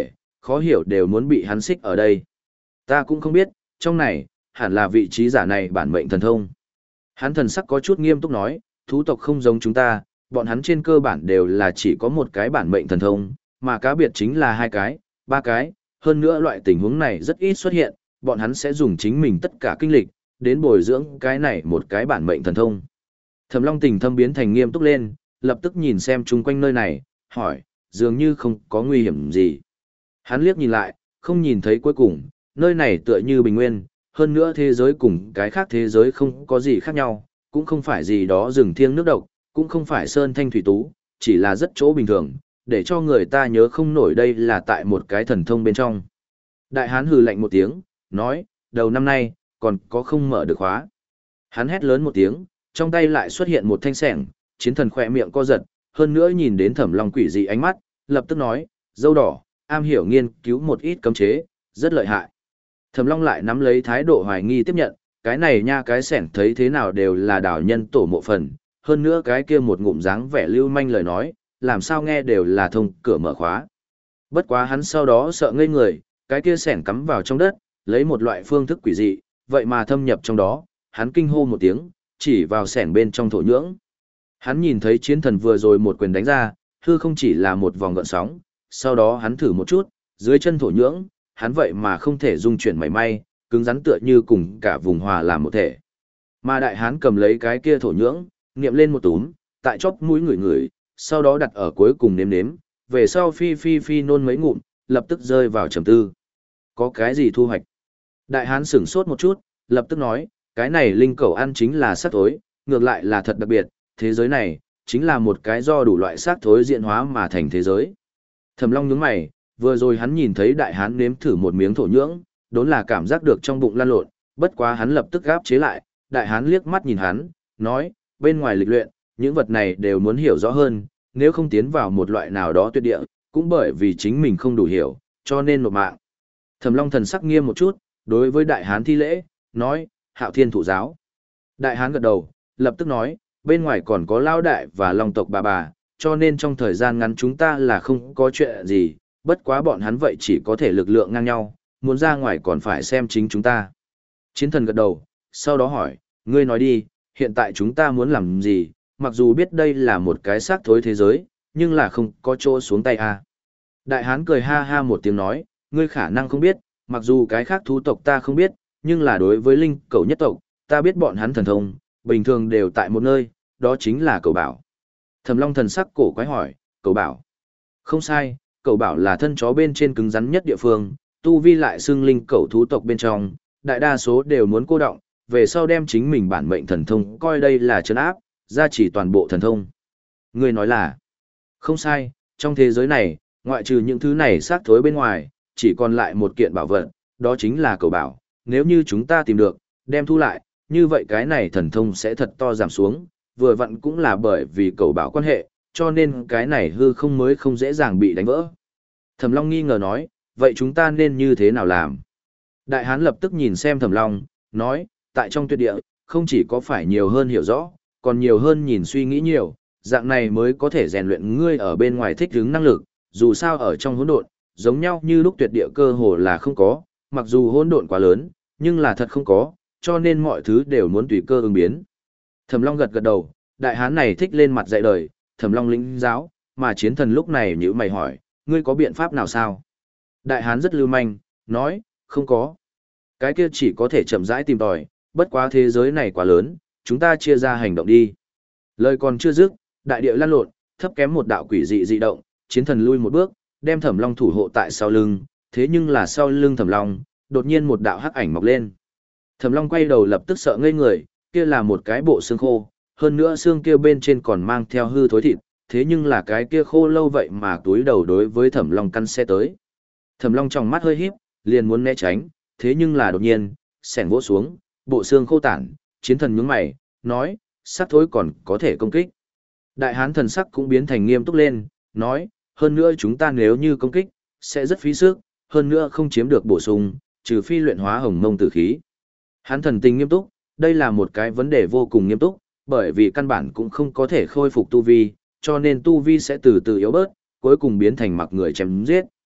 khó hiểu đều muốn bị hắn xích ở đây. Ta cũng không biết, trong này, hẳn là vị trí giả này bản mệnh thần thông. Hắn thần sắc có chút nghiêm túc nói, thú tộc không giống chúng ta, bọn hắn trên cơ bản đều là chỉ có một cái bản mệnh thần thông, mà cá biệt chính là hai cái, ba cái, hơn nữa loại tình huống này rất ít xuất hiện, bọn hắn sẽ dùng chính mình tất cả kinh lịch, đến bồi dưỡng cái này một cái bản mệnh thần thông. Thẩm Long tình thâm biến thành nghiêm túc lên, lập tức nhìn xem chung quanh nơi này, hỏi, dường như không có nguy hiểm gì. Hắn liếc nhìn lại, không nhìn thấy cuối cùng, nơi này tựa như bình nguyên, hơn nữa thế giới cùng cái khác thế giới không có gì khác nhau, cũng không phải gì đó rừng thiêng nước độc, cũng không phải sơn thanh thủy tú, chỉ là rất chỗ bình thường, để cho người ta nhớ không nổi đây là tại một cái thần thông bên trong. Đại hán hừ lạnh một tiếng, nói, đầu năm nay, còn có không mở được khóa. Hắn hét lớn một tiếng, trong tay lại xuất hiện một thanh sẻng, chiến thần khỏe miệng co giật, hơn nữa nhìn đến Thẩm Long quỷ dị ánh mắt, lập tức nói, dâu đỏ, am hiểu nghiên cứu một ít cấm chế, rất lợi hại. Thẩm Long lại nắm lấy thái độ hoài nghi tiếp nhận, cái này nha cái sẻng thấy thế nào đều là đảo nhân tổ mộ phần, hơn nữa cái kia một ngụm dáng vẻ lưu manh lời nói, làm sao nghe đều là thông cửa mở khóa. Bất quá hắn sau đó sợ ngây người, cái kia sẻng cắm vào trong đất, lấy một loại phương thức quỷ dị, vậy mà thâm nhập trong đó, hắn kinh hô một tiếng, chỉ vào sẻng bên trong thổ nhưỡng. Hắn nhìn thấy chiến thần vừa rồi một quyền đánh ra, hư không chỉ là một vòng gợn sóng, sau đó hắn thử một chút, dưới chân thổ nhưỡng, hắn vậy mà không thể dung chuyển mảy may, cứng rắn tựa như cùng cả vùng hòa làm một thể. Mà đại hán cầm lấy cái kia thổ nhưỡng, niệm lên một túm, tại chóp mũi người người, sau đó đặt ở cuối cùng nếm nếm, về sau phi phi phi nôn mấy ngụm, lập tức rơi vào trầm tư. Có cái gì thu hoạch? Đại hán sửng sốt một chút, lập tức nói, cái này linh cẩu ăn chính là sát thối, ngược lại là thật đặc biệt, thế giới này, chính là một cái do đủ loại sát thối diễn hóa mà thành thế giới. Thẩm Long nhướng mày, vừa rồi hắn nhìn thấy đại hán nếm thử một miếng thổ nhưỡng, đốn là cảm giác được trong bụng lan lộn, bất quá hắn lập tức gáp chế lại, đại hán liếc mắt nhìn hắn, nói, bên ngoài lịch luyện, những vật này đều muốn hiểu rõ hơn, nếu không tiến vào một loại nào đó tuyệt địa, cũng bởi vì chính mình không đủ hiểu, cho nên nộp mạng. Thẩm Long thần sắc nghiêm một chút, đối với đại hán thi lễ, nói, Hạo Thiên thụ giáo. Đại hán gật đầu, lập tức nói, bên ngoài còn có lao đại và long tộc bà bà, cho nên trong thời gian ngắn chúng ta là không có chuyện gì, bất quá bọn hắn vậy chỉ có thể lực lượng ngang nhau, muốn ra ngoài còn phải xem chính chúng ta. Chiến thần gật đầu, sau đó hỏi, ngươi nói đi, hiện tại chúng ta muốn làm gì, mặc dù biết đây là một cái xác thối thế giới, nhưng là không có chỗ xuống tay à. Đại hán cười ha ha một tiếng nói, ngươi khả năng không biết, mặc dù cái khác thú tộc ta không biết, nhưng là đối với linh cẩu nhất tộc, ta biết bọn hắn thần thông, bình thường đều tại một nơi, đó chính là cẩu bảo. Thẩm Long thần sắc cổ quái hỏi, cẩu bảo. Không sai, cẩu bảo là thân chó bên trên cứng rắn nhất địa phương, tu vi lại xưng linh cẩu thú tộc bên trong, đại đa số đều muốn cô động, về sau đem chính mình bản mệnh thần thông coi đây là trấn áp, gia trì toàn bộ thần thông. Ngươi nói là, không sai, trong thế giới này, ngoại trừ những thứ này xác thối bên ngoài, chỉ còn lại một kiện bảo vật, đó chính là cẩu bảo, nếu như chúng ta tìm được, đem thu lại, như vậy cái này thần thông sẽ thật to giảm xuống, vừa vặn cũng là bởi vì cẩu bảo quan hệ, cho nên cái này hư không mới không dễ dàng bị đánh vỡ. Thẩm Long nghi ngờ nói, vậy chúng ta nên như thế nào làm? Đại hán lập tức nhìn xem Thẩm Long, nói, tại trong tuyệt địa, không chỉ có phải nhiều hơn hiểu rõ, còn nhiều hơn nhìn suy nghĩ nhiều, dạng này mới có thể rèn luyện ngươi ở bên ngoài thích ứng năng lực, dù sao ở trong hỗn độn, giống nhau như lúc tuyệt địa cơ hồ là không có, mặc dù hỗn độn quá lớn, nhưng là thật không có, cho nên mọi thứ đều muốn tùy cơ ứng biến. Thẩm Long gật gật đầu, đại hán này thích lên mặt dạy đời, Thẩm Long lĩnh giáo, mà chiến thần lúc này nhíu mày hỏi, ngươi có biện pháp nào sao? Đại hán rất lưu manh, nói, không có. Cái kia chỉ có thể chậm rãi tìm tòi, bất quá thế giới này quá lớn, chúng ta chia ra hành động đi. Lời còn chưa dứt, đại địa lăn lộn, thấp kém một đạo quỷ dị dị động, chiến thần lui một bước, đem Thẩm Long thủ hộ tại sau lưng, thế nhưng là sau lưng Thẩm Long, đột nhiên một đạo hắc ảnh mọc lên. Thẩm Long quay đầu lập tức sợ ngây người, kia là một cái bộ xương khô, hơn nữa xương kia bên trên còn mang theo hư thối thịt, thế nhưng là cái kia khô lâu vậy mà túi đầu đối với Thẩm Long căn xe tới. Thẩm Long trong mắt hơi híp, liền muốn né tránh, thế nhưng là đột nhiên, xẻng vỗ xuống, bộ xương khô tản, chiến thần nhướng mày, nói, sắc thối còn có thể công kích. Đại hán thần sắc cũng biến thành nghiêm túc lên, nói, hơn nữa chúng ta nếu như công kích, sẽ rất phí sức, hơn nữa không chiếm được bổ sung, trừ phi luyện hóa hồng mông tử khí. Hán thần tình nghiêm túc, đây là một cái vấn đề vô cùng nghiêm túc, bởi vì căn bản cũng không có thể khôi phục tu vi, cho nên tu vi sẽ từ từ yếu bớt, cuối cùng biến thành mặc người chém giết.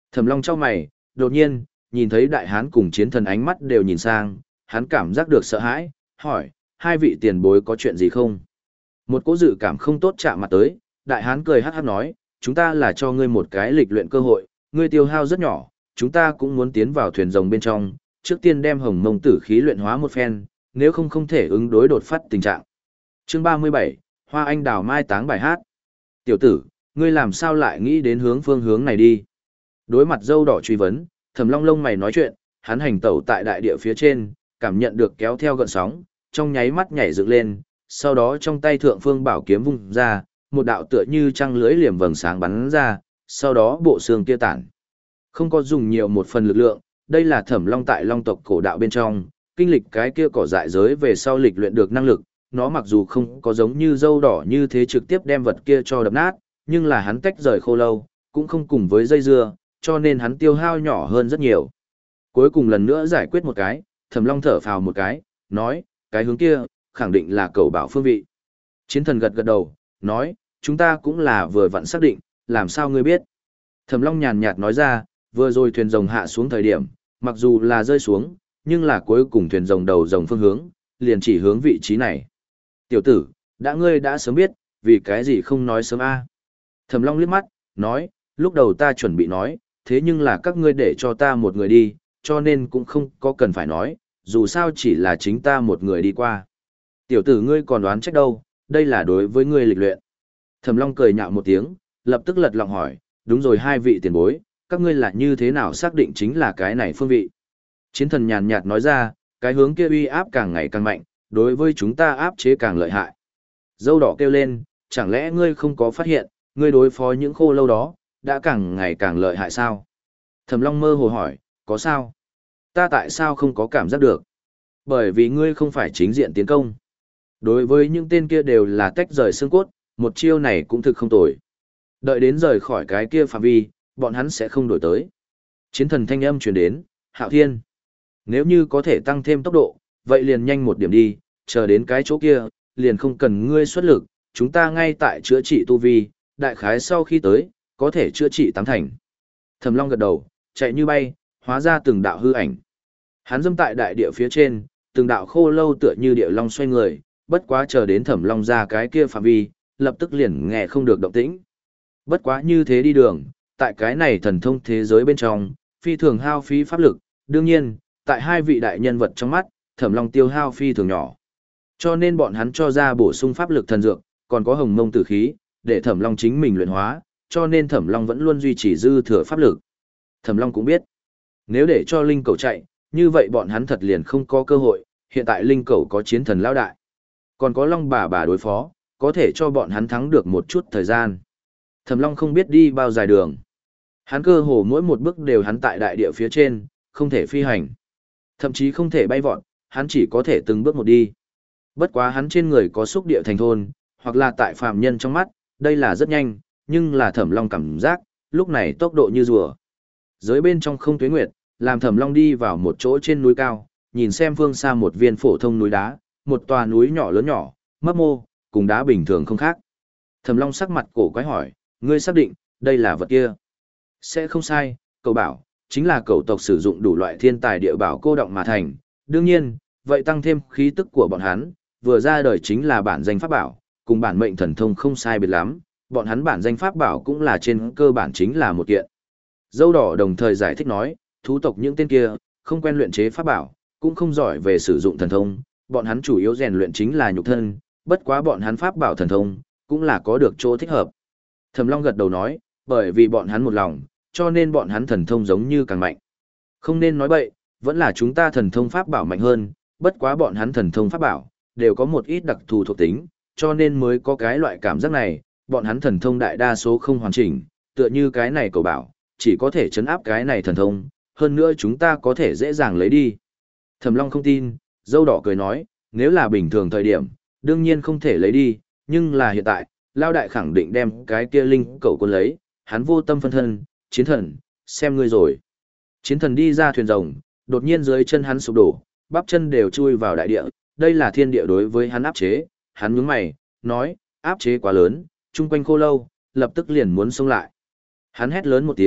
Thẩm Long chau mày, đột nhiên, nhìn thấy đại hán cùng chiến thần ánh mắt đều nhìn sang, hắn cảm giác được sợ hãi, hỏi, hai vị tiền bối có chuyện gì không? Một cỗ dự cảm không tốt chạm mặt tới, đại hán cười hát hát nói, chúng ta là cho ngươi một cái lịch luyện cơ hội, ngươi tiêu hao rất nhỏ, chúng ta cũng muốn tiến vào thuyền rồng bên trong, trước tiên đem hồng mông tử khí luyện hóa một phen, nếu không không thể ứng đối đột phát tình trạng. Chương ba mươi bảy, Hoa Anh Đào Mai táng bài hát. Tiểu tử, ngươi làm sao lại nghĩ đến hướng phương hướng này đi? Đối mặt dâu đỏ truy vấn, Thẩm Long lông mày nói chuyện, hắn hành tẩu tại đại địa phía trên, cảm nhận được kéo theo gợn sóng, trong nháy mắt nhảy dựng lên, sau đó trong tay thượng phương bảo kiếm vung ra, một đạo tựa như trăng lưỡi liềm vầng sáng bắn ra, sau đó bộ xương kia tản. Không có dùng nhiều một phần lực lượng, đây là Thẩm Long tại Long tộc cổ đạo bên trong, kinh lịch cái kia cỏ dại giới về sau lịch luyện được năng lực, nó mặc dù không có giống như dâu đỏ như thế trực tiếp đem vật kia cho đập nát, nhưng là hắn tách rời khô lâu, cũng không cùng với dây dưa, cho nên hắn tiêu hao nhỏ hơn rất nhiều. Cuối cùng lần nữa giải quyết một cái, Thẩm Long thở phào một cái, nói, cái hướng kia, khẳng định là cầu bảo phương vị. Chiến thần gật gật đầu, nói, chúng ta cũng là vừa vặn xác định, làm sao ngươi biết. Thẩm Long nhàn nhạt nói ra, vừa rồi thuyền rồng hạ xuống thời điểm, mặc dù là rơi xuống, nhưng là cuối cùng thuyền rồng đầu rồng phương hướng, liền chỉ hướng vị trí này. Tiểu tử, đã ngươi đã sớm biết, vì cái gì không nói sớm a? Thẩm Long liếc mắt, nói, lúc đầu ta chuẩn bị nói, thế nhưng là các ngươi để cho ta một người đi, cho nên cũng không có cần phải nói, dù sao chỉ là chính ta một người đi qua. Tiểu tử ngươi còn đoán trách đâu, đây là đối với ngươi lịch luyện. Thẩm Long cười nhạo một tiếng, lập tức lật lọng hỏi, đúng rồi hai vị tiền bối, các ngươi là như thế nào xác định chính là cái này phương vị? Chiến thần nhàn nhạt nói ra, cái hướng kia uy áp càng ngày càng mạnh, đối với chúng ta áp chế càng lợi hại. Dâu đỏ kêu lên, chẳng lẽ ngươi không có phát hiện, ngươi đối phó những khô lâu đó, đã càng ngày càng lợi hại sao? Thẩm Long mơ hồ hỏi, có sao? Ta tại sao không có cảm giác được? Bởi vì ngươi không phải chính diện tiến công. Đối với những tên kia đều là tách rời xương cốt, một chiêu này cũng thực không tồi. Đợi đến rời khỏi cái kia phạm vi, bọn hắn sẽ không đổi tới. Chiến thần thanh âm truyền đến, Hạo Thiên. Nếu như có thể tăng thêm tốc độ, vậy liền nhanh một điểm đi, chờ đến cái chỗ kia, liền không cần ngươi xuất lực, chúng ta ngay tại chữa trị tu vi, đại khái sau khi tới, có thể chữa trị tám thành. Thẩm Long gật đầu, chạy như bay, hóa ra từng đạo hư ảnh. Hắn dâm tại đại địa phía trên, từng đạo khô lâu tựa như địa long xoay người, bất quá chờ đến Thẩm Long ra cái kia phạm vi, lập tức liền nghe không được động tĩnh. Bất quá như thế đi đường, tại cái này thần thông thế giới bên trong, phi thường hao phí pháp lực, đương nhiên, tại hai vị đại nhân vật trong mắt, Thẩm Long tiêu hao phi thường nhỏ. Cho nên bọn hắn cho ra bổ sung pháp lực thần dược, còn có hồng mông tử khí, để Thẩm Long chính mình luyện hóa, cho nên Thẩm Long vẫn luôn duy trì dư thừa pháp lực. Thẩm Long cũng biết, nếu để cho linh cầu chạy, như vậy bọn hắn thật liền không có cơ hội, hiện tại linh cầu có chiến thần lão đại, còn có Long bà bà đối phó, có thể cho bọn hắn thắng được một chút thời gian. Thẩm Long không biết đi bao dài đường. Hắn cơ hồ mỗi một bước đều hắn tại đại địa phía trên, không thể phi hành. Thậm chí không thể bay vọt, hắn chỉ có thể từng bước một đi. Bất quá hắn trên người có xúc địa thành thôn, hoặc là tại phàm nhân trong mắt, đây là rất nhanh, nhưng là Thẩm Long cảm giác, lúc này tốc độ như rùa. Dưới bên trong không tuế nguyệt, làm Thẩm Long đi vào một chỗ trên núi cao, nhìn xem phương xa một viên phổ thông núi đá, một tòa núi nhỏ lớn nhỏ, mấp mô, cùng đá bình thường không khác. Thẩm Long sắc mặt cổ quái hỏi, ngươi xác định, đây là vật kia? Sẽ không sai, cậu bảo, chính là cậu tộc sử dụng đủ loại thiên tài địa bảo cô động mà thành. Đương nhiên, vậy tăng thêm khí tức của bọn hắn, vừa ra đời chính là bản danh pháp bảo, cùng bản mệnh thần thông không sai biệt lắm, bọn hắn bản danh pháp bảo cũng là trên cơ bản chính là một kiện. Dâu đỏ đồng thời giải thích nói, thú tộc những tên kia, không quen luyện chế pháp bảo, cũng không giỏi về sử dụng thần thông, bọn hắn chủ yếu rèn luyện chính là nhục thân, bất quá bọn hắn pháp bảo thần thông, cũng là có được chỗ thích hợp. Thẩm Long gật đầu nói, bởi vì bọn hắn một lòng, cho nên bọn hắn thần thông giống như càng mạnh. Không nên nói bậy, vẫn là chúng ta thần thông pháp bảo mạnh hơn, bất quá bọn hắn thần thông pháp bảo, đều có một ít đặc thù thuộc tính, cho nên mới có cái loại cảm giác này, bọn hắn thần thông đại đa số không hoàn chỉnh, tựa như cái này cầu bảo, chỉ có thể chấn áp cái này thần thông, hơn nữa chúng ta có thể dễ dàng lấy đi. Thẩm Long không tin, dâu đỏ cười nói, nếu là bình thường thời điểm, đương nhiên không thể lấy đi, nhưng là hiện tại, Lao Đại khẳng định đem cái kia linh cầu quân lấy, hắn vô tâm phân thân, chiến thần, xem ngươi rồi. Chiến thần đi ra thuyền rồng, đột nhiên dưới chân hắn sụp đổ, bắp chân đều chui vào đại địa, đây là thiên địa đối với hắn áp chế, hắn nhướng mày, nói, áp chế quá lớn, chung quanh khô lâu, lập tức liền muốn xông lại. Hắn hét lớn một tiếng,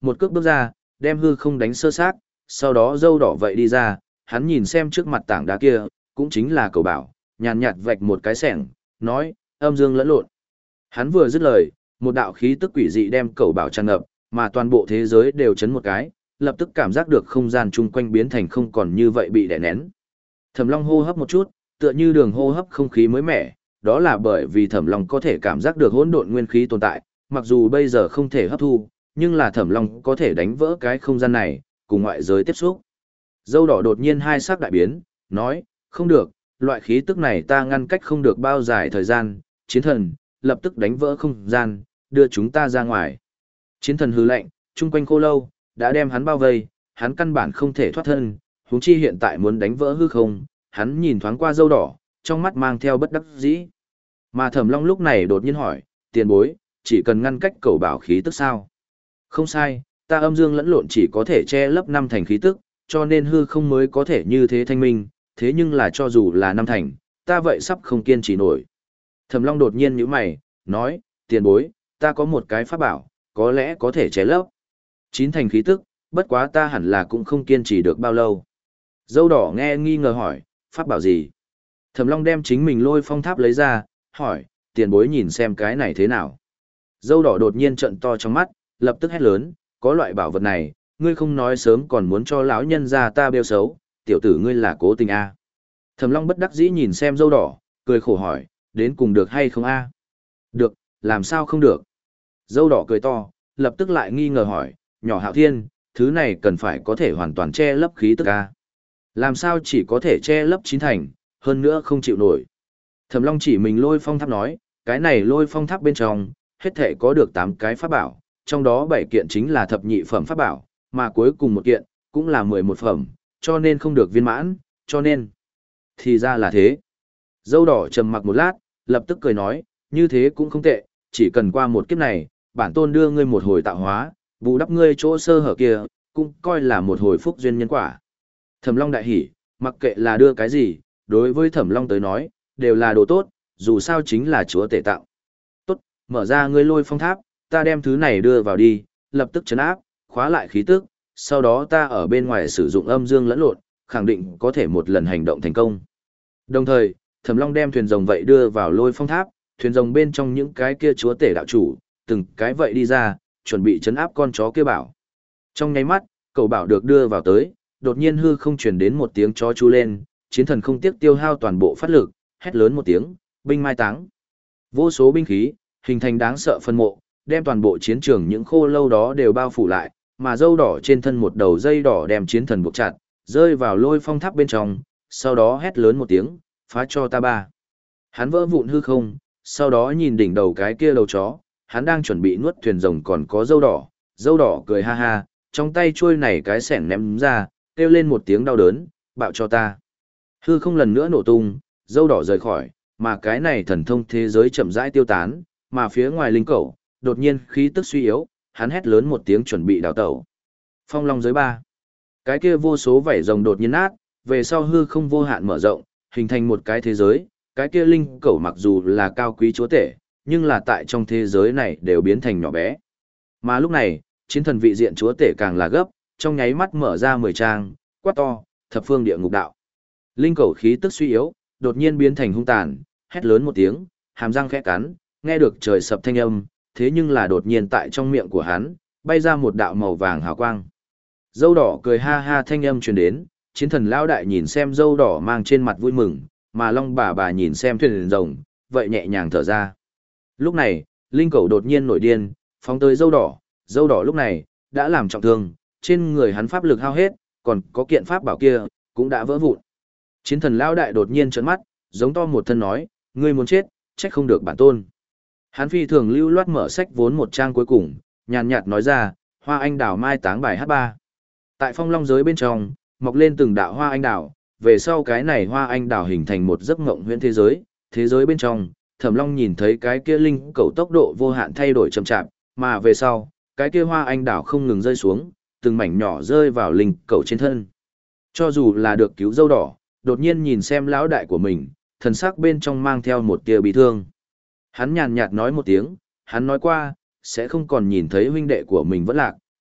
một cước bước ra, đem hư không đánh sơ xác, sau đó dâu đỏ vậy đi ra, hắn nhìn xem trước mặt tảng đá kia, cũng chính là cầu bảo, nhàn nhạt vạch một cái sẻng, nói, âm dương lẫn lộn. Hắn vừa dứt lời, một đạo khí tức quỷ dị đem cầu bảo tràn ngập, mà toàn bộ thế giới đều chấn một cái, lập tức cảm giác được không gian chung quanh biến thành không còn như vậy bị đè nén. Thẩm Long hô hấp một chút, tựa như đường hô hấp không khí mới mẻ, đó là bởi vì Thẩm Long có thể cảm giác được hỗn độn nguyên khí tồn tại, mặc dù bây giờ không thể hấp thu, nhưng là Thẩm Long có thể đánh vỡ cái không gian này, cùng ngoại giới tiếp xúc. Dâu đỏ đột nhiên hai sắc đại biến, nói, không được, loại khí tức này ta ngăn cách không được bao dài thời gian, chiến thần, lập tức đánh vỡ không gian, đưa chúng ta ra ngoài. Chiến thần hừ lạnh, chung quanh khô lâu, đã đem hắn bao vây, hắn căn bản không thể thoát thân, huống chi hiện tại muốn đánh vỡ hư không, hắn nhìn thoáng qua dâu đỏ, trong mắt mang theo bất đắc dĩ. Mà Thẩm Long lúc này đột nhiên hỏi, tiền bối, chỉ cần ngăn cách cầu bảo khí tức sao? Không sai, ta âm dương lẫn lộn chỉ có thể che lấp năm thành khí tức, cho nên hư không mới có thể như thế thanh minh, thế nhưng là cho dù là năm thành, ta vậy sắp không kiên trì nổi. Thẩm Long đột nhiên nhíu mày, nói, tiền bối, ta có một cái pháp bảo, có lẽ có thể che lấp. Chín thành khí tức, bất quá ta hẳn là cũng không kiên trì được bao lâu. Dâu đỏ nghe nghi ngờ hỏi, pháp bảo gì? Thẩm Long đem chính mình lôi phong tháp lấy ra, hỏi, tiền bối nhìn xem cái này thế nào? Dâu đỏ đột nhiên trợn to trong mắt, lập tức hét lớn, có loại bảo vật này, ngươi không nói sớm còn muốn cho lão nhân gia ta bêu xấu, tiểu tử ngươi là cố tình a. Thẩm Long bất đắc dĩ nhìn xem dâu đỏ, cười khổ hỏi, đến cùng được hay không a? Được, làm sao không được? Dâu đỏ cười to, lập tức lại nghi ngờ hỏi, nhỏ Hạo Thiên, thứ này cần phải có thể hoàn toàn che lấp khí tức a. Làm sao chỉ có thể che lấp chín thành, hơn nữa không chịu nổi. Thẩm Long chỉ mình lôi phong tháp nói, cái này lôi phong tháp bên trong, hết thể có được tám cái pháp bảo, trong đó bảy kiện chính là thập nhị phẩm pháp bảo, mà cuối cùng một kiện, cũng là mười một phẩm, cho nên không được viên mãn, cho nên. Thì ra là thế. Dâu đỏ trầm mặc một lát, lập tức cười nói, như thế cũng không tệ, chỉ cần qua một kiếp này, bản tôn đưa ngươi một hồi tạo hóa, bù đắp ngươi chỗ sơ hở kia, cũng coi là một hồi phúc duyên nhân quả. Thẩm Long đại hỉ, mặc kệ là đưa cái gì, đối với Thẩm Long tới nói, đều là đồ tốt, dù sao chính là chúa tể tạo. Tốt, mở ra ngươi lôi phong tháp, ta đem thứ này đưa vào đi, lập tức chấn áp, khóa lại khí tức, sau đó ta ở bên ngoài sử dụng âm dương lẫn lộn, khẳng định có thể một lần hành động thành công. Đồng thời, Thẩm Long đem thuyền rồng vậy đưa vào lôi phong tháp, thuyền rồng bên trong những cái kia chúa tể đạo chủ, từng cái vậy đi ra, chuẩn bị chấn áp con chó kia bảo. Trong nháy mắt, cậu bảo được đưa vào tới, đột nhiên hư không truyền đến một tiếng chó chú lên, chiến thần không tiếc tiêu hao toàn bộ phát lực, hét lớn một tiếng, binh mai táng. Vô số binh khí, hình thành đáng sợ phân mộ, đem toàn bộ chiến trường những khô lâu đó đều bao phủ lại, mà dâu đỏ trên thân một đầu dây đỏ đem chiến thần buộc chặt, rơi vào lôi phong tháp bên trong, sau đó hét lớn một tiếng, phá cho ta ba. Hắn vỡ vụn hư không, sau đó nhìn đỉnh đầu cái kia đầu chó, hắn đang chuẩn bị nuốt thuyền rồng còn có dâu đỏ, dâu đỏ cười ha ha, trong tay chuôi này cái sẻng ném ra, kêu lên một tiếng đau đớn, bạo cho ta. Hư không lần nữa nổ tung, dâu đỏ rời khỏi, mà cái này thần thông thế giới chậm rãi tiêu tán, mà phía ngoài linh cẩu, đột nhiên khí tức suy yếu, hắn hét lớn một tiếng chuẩn bị đào tẩu. Phong long giới ba. Cái kia vô số vảy rồng đột nhiên nát, về sau hư không vô hạn mở rộng, hình thành một cái thế giới, cái kia linh cẩu mặc dù là cao quý chúa tể, nhưng là tại trong thế giới này đều biến thành nhỏ bé. Mà lúc này, chiến thần vị diện chúa tể càng là gấp, trong nháy mắt mở ra mười trang, quát to, thập phương địa ngục đạo. Linh cẩu khí tức suy yếu, đột nhiên biến thành hung tàn, hét lớn một tiếng, hàm răng khẽ cắn, nghe được trời sập thanh âm, thế nhưng là đột nhiên tại trong miệng của hắn, bay ra một đạo màu vàng hào quang. Dâu đỏ cười ha ha thanh âm truyền đến, chiến thần lão đại nhìn xem dâu đỏ mang trên mặt vui mừng, mà long bà bà nhìn xem thuyền rồng, vậy nhẹ nhàng thở ra. Lúc này, linh cẩu đột nhiên nổi điên, phóng tới dâu đỏ, dâu đỏ lúc này, đã làm trọng thương, trên người hắn pháp lực hao hết, còn có kiện pháp bảo kia, cũng đã vỡ vụn. Chiến thần lão đại đột nhiên trợn mắt, giống to một thân nói, ngươi muốn chết, trách không được bản tôn. Hắn phi thường lưu loát mở sách vốn một trang cuối cùng, nhàn nhạt nói ra, hoa anh đào mai táng bài hát ba. Tại phong long giới bên trong, mọc lên từng đạo hoa anh đào, về sau cái này hoa anh đào hình thành một giấc mộng huyễn thế giới, thế giới bên trong, Thẩm Long nhìn thấy cái kia linh cẩu tốc độ vô hạn thay đổi chậm chạp, mà về sau, cái kia hoa anh đào không ngừng rơi xuống, từng mảnh nhỏ rơi vào linh cẩu trên thân. Cho dù là được cứu dâu đỏ, đột nhiên nhìn xem lão đại của mình, thần sắc bên trong mang theo một tia bị thương. Hắn nhàn nhạt nói một tiếng, hắn nói qua, sẽ không còn nhìn thấy huynh đệ của mình vẫn lạc,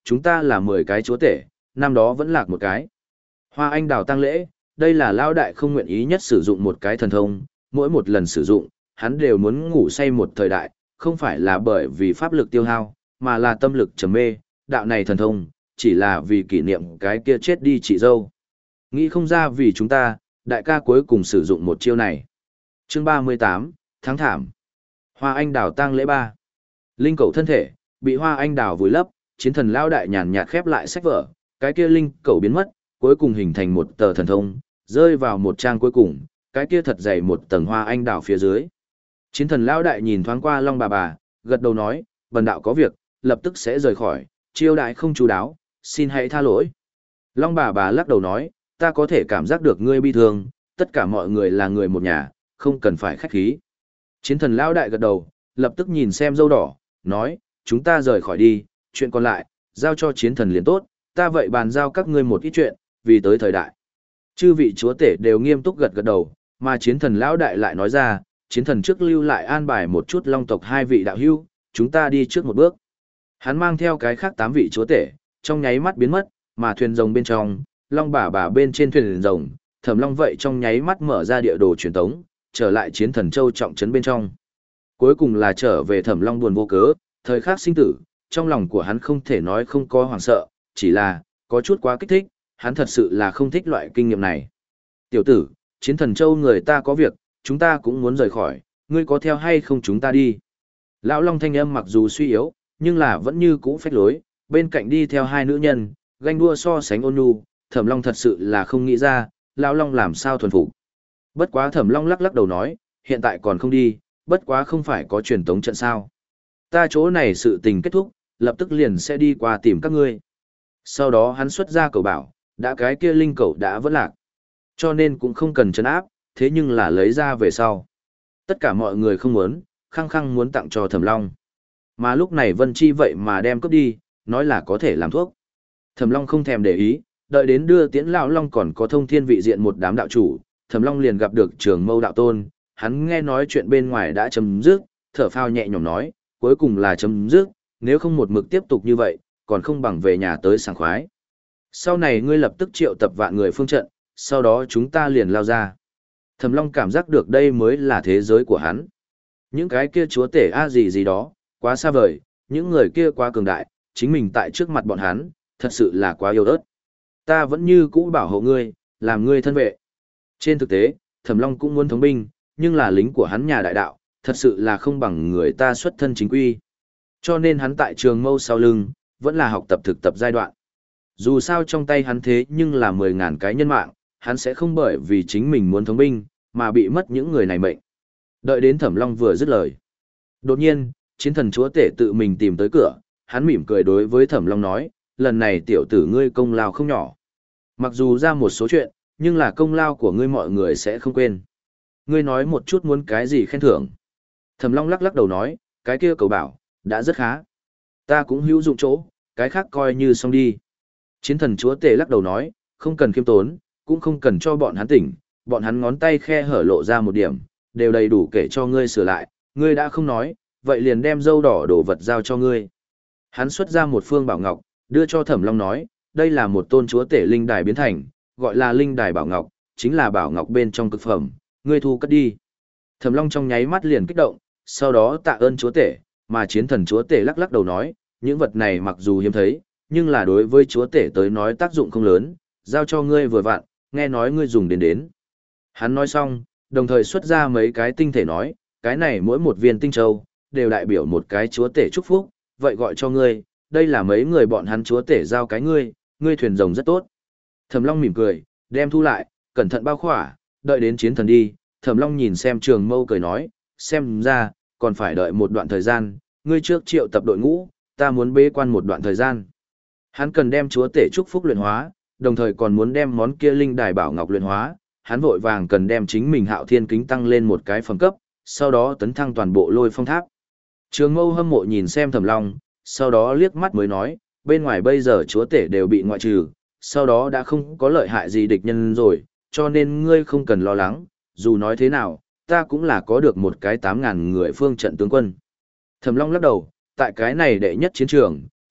chúng ta là mười cái chúa tể, năm đó vẫn lạc một cái. Hoa anh đào tang lễ, đây là lao đại không nguyện ý nhất sử dụng một cái thần thông, mỗi một lần sử dụng, hắn đều muốn ngủ say một thời đại, không phải là bởi vì pháp lực tiêu hao, mà là tâm lực trầm mê, đạo này thần thông, chỉ là vì kỷ niệm cái kia chết đi chị dâu. Nghĩ không ra vì chúng ta, đại ca cuối cùng sử dụng một chiêu này. Chương ba mươi tám, tháng thảm. Hoa anh đào tang lễ ba. Linh cầu thân thể, bị hoa anh đào vùi lấp, chiến thần lao đại nhàn nhạt khép lại sách vở, cái kia linh cầu biến mất, cuối cùng hình thành một tờ thần thông, rơi vào một trang cuối cùng, cái kia thật dày một tầng hoa anh đào phía dưới. Chiến thần lao đại nhìn thoáng qua Long bà bà, gật đầu nói, bần đạo có việc, lập tức sẽ rời khỏi, chiêu đại không chú đáo, xin hãy tha lỗi. Long bà bà lắc đầu nói, ta có thể cảm giác được ngươi bi thương, tất cả mọi người là người một nhà, không cần phải khách khí. Chiến thần lao đại gật đầu, lập tức nhìn xem dâu đỏ, nói, chúng ta rời khỏi đi, chuyện còn lại, giao cho chiến thần liền tốt, ta vậy bàn giao các ngươi một ít chuyện, vì tới thời đại. Chư vị chúa tể đều nghiêm túc gật gật đầu, mà chiến thần lão đại lại nói ra, chiến thần trước lưu lại an bài một chút long tộc hai vị đạo hữu, chúng ta đi trước một bước. Hắn mang theo cái khác tám vị chúa tể, trong nháy mắt biến mất, mà thuyền rồng bên trong, long bà bà bên trên thuyền rồng, thẩm long vậy trong nháy mắt mở ra địa đồ truyền tống, trở lại chiến thần châu trọng trấn bên trong. Cuối cùng là trở về thẩm long buồn vô cớ, thời khắc sinh tử, trong lòng của hắn không thể nói không có hoảng sợ, chỉ là, có chút quá kích thích, hắn thật sự là không thích loại kinh nghiệm này. Tiểu tử, chiến thần châu người ta có việc, chúng ta cũng muốn rời khỏi, ngươi có theo hay không chúng ta đi. Lão Long thanh âm mặc dù suy yếu, nhưng là vẫn như cũ phách lối, bên cạnh đi theo hai nữ nhân, ganh đua so sánh ôn nhu, Thẩm Long thật sự là không nghĩ ra, Lão Long làm sao thuần phục. Bất quá Thẩm Long lắc lắc đầu nói, hiện tại còn không đi, bất quá không phải có truyền tống trận sao. Ta chỗ này sự tình kết thúc, lập tức liền sẽ đi qua tìm các ngươi. Sau đó hắn xuất ra cầu bảo, đã cái kia linh cầu đã vỡ lạc. Cho nên cũng không cần trấn áp, thế nhưng là lấy ra về sau. Tất cả mọi người không muốn, khăng khăng muốn tặng cho Thẩm Long. Mà lúc này Vân Chi vậy mà đem cướp đi, nói là có thể làm thuốc. Thẩm Long không thèm để ý, đợi đến đưa Tiễn lão Long còn có thông thiên vị diện một đám đạo chủ, Thẩm Long liền gặp được Trường Mâu đạo tôn, hắn nghe nói chuyện bên ngoài đã chấm dứt, thở phào nhẹ nhõm nói, cuối cùng là chấm dứt, nếu không một mực tiếp tục như vậy, còn không bằng về nhà tới sảng khoái. Sau này ngươi lập tức triệu tập vạn người phương trận, sau đó chúng ta liền lao ra. Thẩm Long cảm giác được đây mới là thế giới của hắn. Những cái kia chúa tể a gì gì đó, quá xa vời, những người kia quá cường đại, chính mình tại trước mặt bọn hắn, thật sự là quá yếu ớt. Ta vẫn như cũ bảo hộ ngươi, làm ngươi thân vệ. Trên thực tế, Thẩm Long cũng muốn thống binh, nhưng là lính của hắn nhà đại đạo, thật sự là không bằng người ta xuất thân chính quy. Cho nên hắn tại Trường Mâu sau lưng, vẫn là học tập thực tập giai đoạn. Dù sao trong tay hắn thế nhưng là mười ngàn cái nhân mạng, hắn sẽ không bởi vì chính mình muốn thống binh, mà bị mất những người này mệnh. Đợi đến Thẩm Long vừa dứt lời. Đột nhiên, chiến thần chúa tể tự mình tìm tới cửa, hắn mỉm cười đối với Thẩm Long nói, lần này tiểu tử ngươi công lao không nhỏ. Mặc dù ra một số chuyện, nhưng là công lao của ngươi mọi người sẽ không quên. Ngươi nói một chút muốn cái gì khen thưởng. Thẩm Long lắc lắc đầu nói, cái kia cầu bảo, đã rất khá. Ta cũng hữu dụng chỗ, cái khác coi như xong đi. Chiến thần chúa tể lắc đầu nói, không cần khiêm tốn, cũng không cần cho bọn hắn tỉnh, bọn hắn ngón tay khe hở lộ ra một điểm, đều đầy đủ kể cho ngươi sửa lại, ngươi đã không nói, vậy liền đem dâu đỏ đồ vật giao cho ngươi. Hắn xuất ra một phương bảo ngọc, đưa cho Thẩm Long nói, đây là một tôn chúa tể linh đài biến thành, gọi là linh đài bảo ngọc, chính là bảo ngọc bên trong cực phẩm, ngươi thu cất đi. Thẩm Long trong nháy mắt liền kích động, sau đó tạ ơn chúa tể, mà chiến thần chúa tể lắc lắc đầu nói, những vật này mặc dù hiếm thấy, nhưng là đối với chúa tể tới nói tác dụng không lớn, giao cho ngươi vừa vặn, nghe nói ngươi dùng đến đến. Hắn nói xong, đồng thời xuất ra mấy cái tinh thể nói, cái này mỗi một viên tinh châu, đều đại biểu một cái chúa tể chúc phúc, vậy gọi cho ngươi, đây là mấy người bọn hắn chúa tể giao cái ngươi, ngươi thuyền rồng rất tốt. Thẩm Long mỉm cười, đem thu lại, cẩn thận bao khỏa, đợi đến chiến thần đi, Thẩm Long nhìn xem Trường Mâu cười nói, xem ra, còn phải đợi một đoạn thời gian, ngươi trước triệu tập đội ngũ, ta muốn bế quan một đoạn thời gian. Hắn cần đem chúa tể chúc phúc luyện hóa, đồng thời còn muốn đem món kia linh đài bảo ngọc luyện hóa, hắn vội vàng cần đem chính mình Hạo Thiên kính tăng lên một cái phẩm cấp, sau đó tấn thăng toàn bộ Lôi Phong Tháp. Trường Mâu hâm mộ nhìn xem Thẩm Long, sau đó liếc mắt mới nói, bên ngoài bây giờ chúa tể đều bị ngoại trừ, sau đó đã không có lợi hại gì địch nhân rồi, cho nên ngươi không cần lo lắng, dù nói thế nào, ta cũng là có được một cái tám ngàn người phương trận tướng quân. Thẩm Long lắc đầu, tại cái này đệ nhất chiến trường,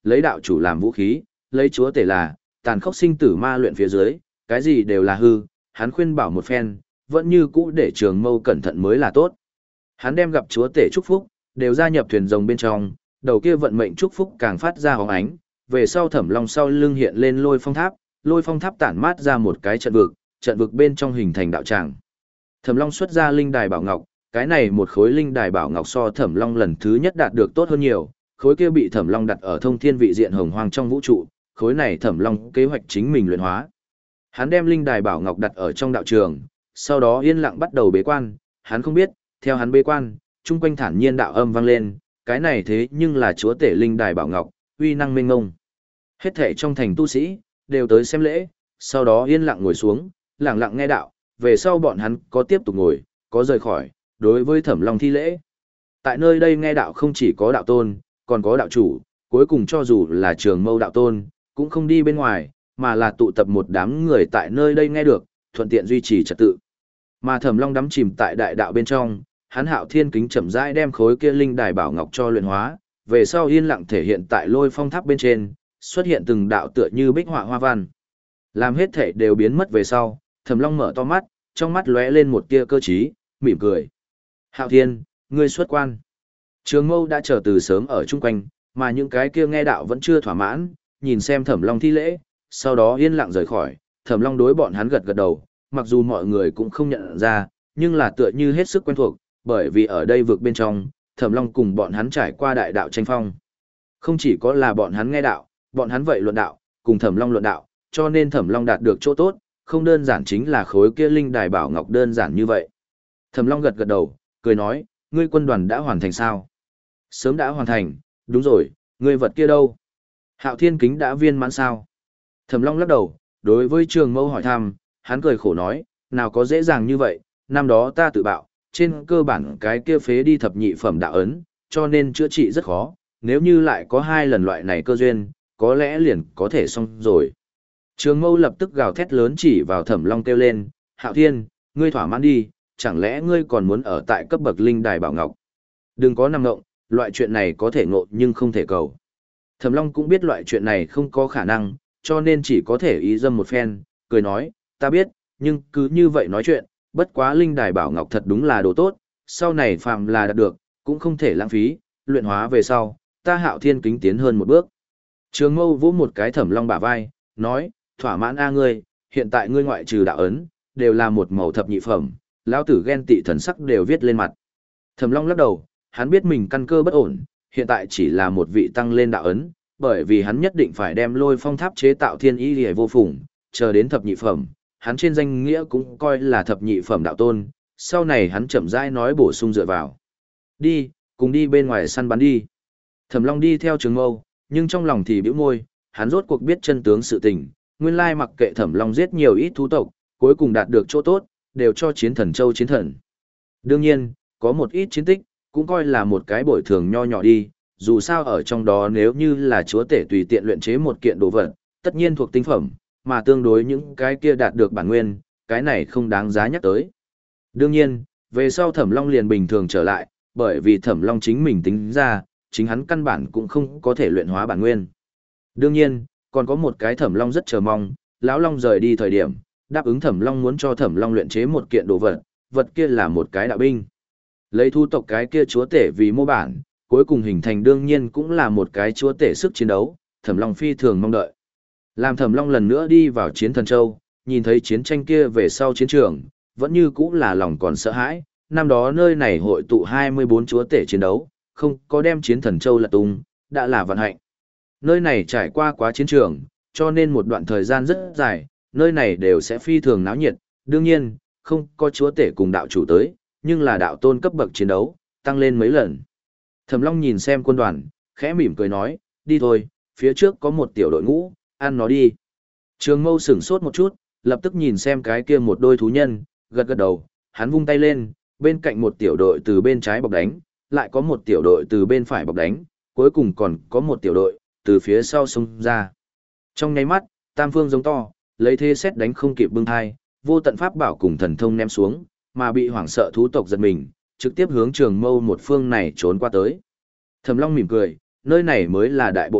lấy đạo chủ làm vũ khí, lấy chúa tể là, tàn khốc sinh tử ma luyện phía dưới, cái gì đều là hư, hắn khuyên bảo một phen, vẫn như cũ để Trường Mâu cẩn thận mới là tốt. Hắn đem gặp chúa tể chúc phúc, đều gia nhập thuyền rồng bên trong, đầu kia vận mệnh chúc phúc càng phát ra hóng ánh, về sau Thẩm Long sau lưng hiện lên lôi phong tháp, lôi phong tháp tản mát ra một cái trận vực, trận vực bên trong hình thành đạo tràng. Thẩm Long xuất ra linh đài bảo ngọc, cái này một khối linh đài bảo ngọc so Thẩm Long lần thứ nhất đạt được tốt hơn nhiều, khối kia bị Thẩm Long đặt ở thông thiên vị diện hồng hoang trong vũ trụ, khối này Thẩm Long kế hoạch chính mình luyện hóa. Hắn đem linh đài bảo ngọc đặt ở trong đạo trường, sau đó yên lặng bắt đầu bế quan, hắn không biết, theo hắn bế quan, chung quanh thản nhiên đạo âm vang lên, cái này thế nhưng là chúa tể linh đài bảo ngọc, uy năng mênh mông. Hết thảy trong thành tu sĩ đều tới xem lễ, sau đó yên lặng ngồi xuống, lặng lặng nghe đạo, về sau bọn hắn có tiếp tục ngồi, có rời khỏi, đối với Thẩm Long thi lễ. Tại nơi đây nghe đạo không chỉ có đạo tôn, còn có đạo chủ, cuối cùng cho dù là Trường Mâu đạo tôn, cũng không đi bên ngoài, mà là tụ tập một đám người tại nơi đây nghe được, thuận tiện duy trì trật tự. Mà Thẩm Long đắm chìm tại đại đạo bên trong, hắn Hạo Thiên kính chậm rãi đem khối kia linh đài bảo ngọc cho luyện hóa, về sau yên lặng thể hiện tại lôi phong tháp bên trên, xuất hiện từng đạo tựa như bích họa hoa văn. Làm hết thể đều biến mất về sau, Thẩm Long mở to mắt, trong mắt lóe lên một tia cơ trí, mỉm cười. Hạo Thiên, ngươi xuất quan. Trường Mâu đã chờ từ sớm ở chung quanh, mà những cái kia nghe đạo vẫn chưa thỏa mãn, nhìn xem Thẩm Long thi lễ, sau đó yên lặng rời khỏi. Thẩm Long đối bọn hắn gật gật đầu, mặc dù mọi người cũng không nhận ra, nhưng là tựa như hết sức quen thuộc, bởi vì ở đây vực bên trong, Thẩm Long cùng bọn hắn trải qua đại đạo tranh phong. Không chỉ có là bọn hắn nghe đạo, bọn hắn vậy luận đạo, cùng Thẩm Long luận đạo, cho nên Thẩm Long đạt được chỗ tốt, không đơn giản chính là khối kia linh đài bảo ngọc đơn giản như vậy. Thẩm Long gật gật đầu, cười nói, ngươi quân đoàn đã hoàn thành sao? Sớm đã hoàn thành, đúng rồi, ngươi vật kia đâu? Hạo Thiên kính đã viên mãn sao? Thẩm Long lắc đầu, đối với Trường Mâu hỏi thăm, hắn cười khổ nói, nào có dễ dàng như vậy, năm đó ta tự bạo, trên cơ bản cái kia phế đi thập nhị phẩm đạo ấn, cho nên chữa trị rất khó, nếu như lại có hai lần loại này cơ duyên, có lẽ liền có thể xong rồi. Trường Mâu lập tức gào thét lớn chỉ vào Thẩm Long kêu lên, Hạo Thiên, ngươi thỏa mãn đi, chẳng lẽ ngươi còn muốn ở tại cấp bậc linh đài bảo ngọc? Đừng có nằm ngộng, loại chuyện này có thể ngộ nhưng không thể cầu. Thẩm Long cũng biết loại chuyện này không có khả năng, cho nên chỉ có thể ý dâm một phen, cười nói, ta biết, nhưng cứ như vậy nói chuyện, bất quá linh đài bảo ngọc thật đúng là đồ tốt, sau này phàm là đạt được, cũng không thể lãng phí, luyện hóa về sau, ta Hạo Thiên kính tiến hơn một bước. Trường Mâu vỗ một cái Thẩm Long bả vai, nói, thỏa mãn a ngươi, hiện tại ngươi ngoại trừ đạo ấn, đều là một màu thập nhị phẩm, lão tử ghen tị thần sắc đều viết lên mặt. Thẩm Long lắc đầu, hắn biết mình căn cơ bất ổn, hiện tại chỉ là một vị tăng lên đạo ấn, bởi vì hắn nhất định phải đem lôi phong tháp chế tạo thiên y liễu vô phùng, chờ đến thập nhị phẩm, hắn trên danh nghĩa cũng coi là thập nhị phẩm đạo tôn, sau này hắn chậm rãi nói bổ sung dựa vào. Đi, cùng đi bên ngoài săn bắn đi. Thẩm Long đi theo Trường Mâu, nhưng trong lòng thì bĩu môi, hắn rốt cuộc biết chân tướng sự tình, nguyên lai mặc kệ Thẩm Long giết nhiều ít thú tộc, cuối cùng đạt được chỗ tốt, đều cho chiến thần châu chiến thần. Đương nhiên, có một ít chiến tích, cũng coi là một cái bồi thường nho nhỏ đi, dù sao ở trong đó nếu như là chúa tể tùy tiện luyện chế một kiện đồ vật, tất nhiên thuộc tinh phẩm, mà tương đối những cái kia đạt được bản nguyên, cái này không đáng giá nhắc tới. Đương nhiên, về sau Thẩm Long liền bình thường trở lại, bởi vì Thẩm Long chính mình tính ra, chính hắn căn bản cũng không có thể luyện hóa bản nguyên. Đương nhiên, còn có một cái Thẩm Long rất chờ mong, lão Long rời đi thời điểm, đáp ứng Thẩm Long muốn cho Thẩm Long luyện chế một kiện đồ vật, vật kia là một cái đạo binh. Lấy thu tộc cái kia chúa tể vì mô bản, cuối cùng hình thành đương nhiên cũng là một cái chúa tể sức chiến đấu, Thẩm Long phi thường mong đợi. Làm Thẩm Long lần nữa đi vào Chiến Thần Châu, nhìn thấy chiến tranh kia về sau chiến trường, vẫn như cũng là lòng còn sợ hãi, năm đó nơi này hội tụ hai mươi bốn chúa tể chiến đấu, không có đem Chiến Thần Châu lật tung, đã là vận hạnh. Nơi này trải qua quá chiến trường, cho nên một đoạn thời gian rất dài, nơi này đều sẽ phi thường náo nhiệt, đương nhiên, không có chúa tể cùng đạo chủ tới, nhưng là đạo tôn cấp bậc chiến đấu, tăng lên mấy lần. Thẩm Long nhìn xem quân đoàn, khẽ mỉm cười nói, đi thôi, phía trước có một tiểu đội ngũ, ăn nó đi. Trường Mâu sửng sốt một chút, lập tức nhìn xem cái kia một đôi thú nhân, gật gật đầu, hắn vung tay lên, bên cạnh một tiểu đội từ bên trái bọc đánh, lại có một tiểu đội từ bên phải bọc đánh, cuối cùng còn có một tiểu đội từ phía sau xông ra. Trong nháy mắt, tam phương giống to, lấy thế xét đánh không kịp bưng thai, vô tận pháp bảo cùng thần thông ném xuống, mà bị hoảng sợ thú tộc giật mình, trực tiếp hướng Trường Mâu một phương này trốn qua tới. Thẩm Long mỉm cười, nơi này mới là đại bộ đội,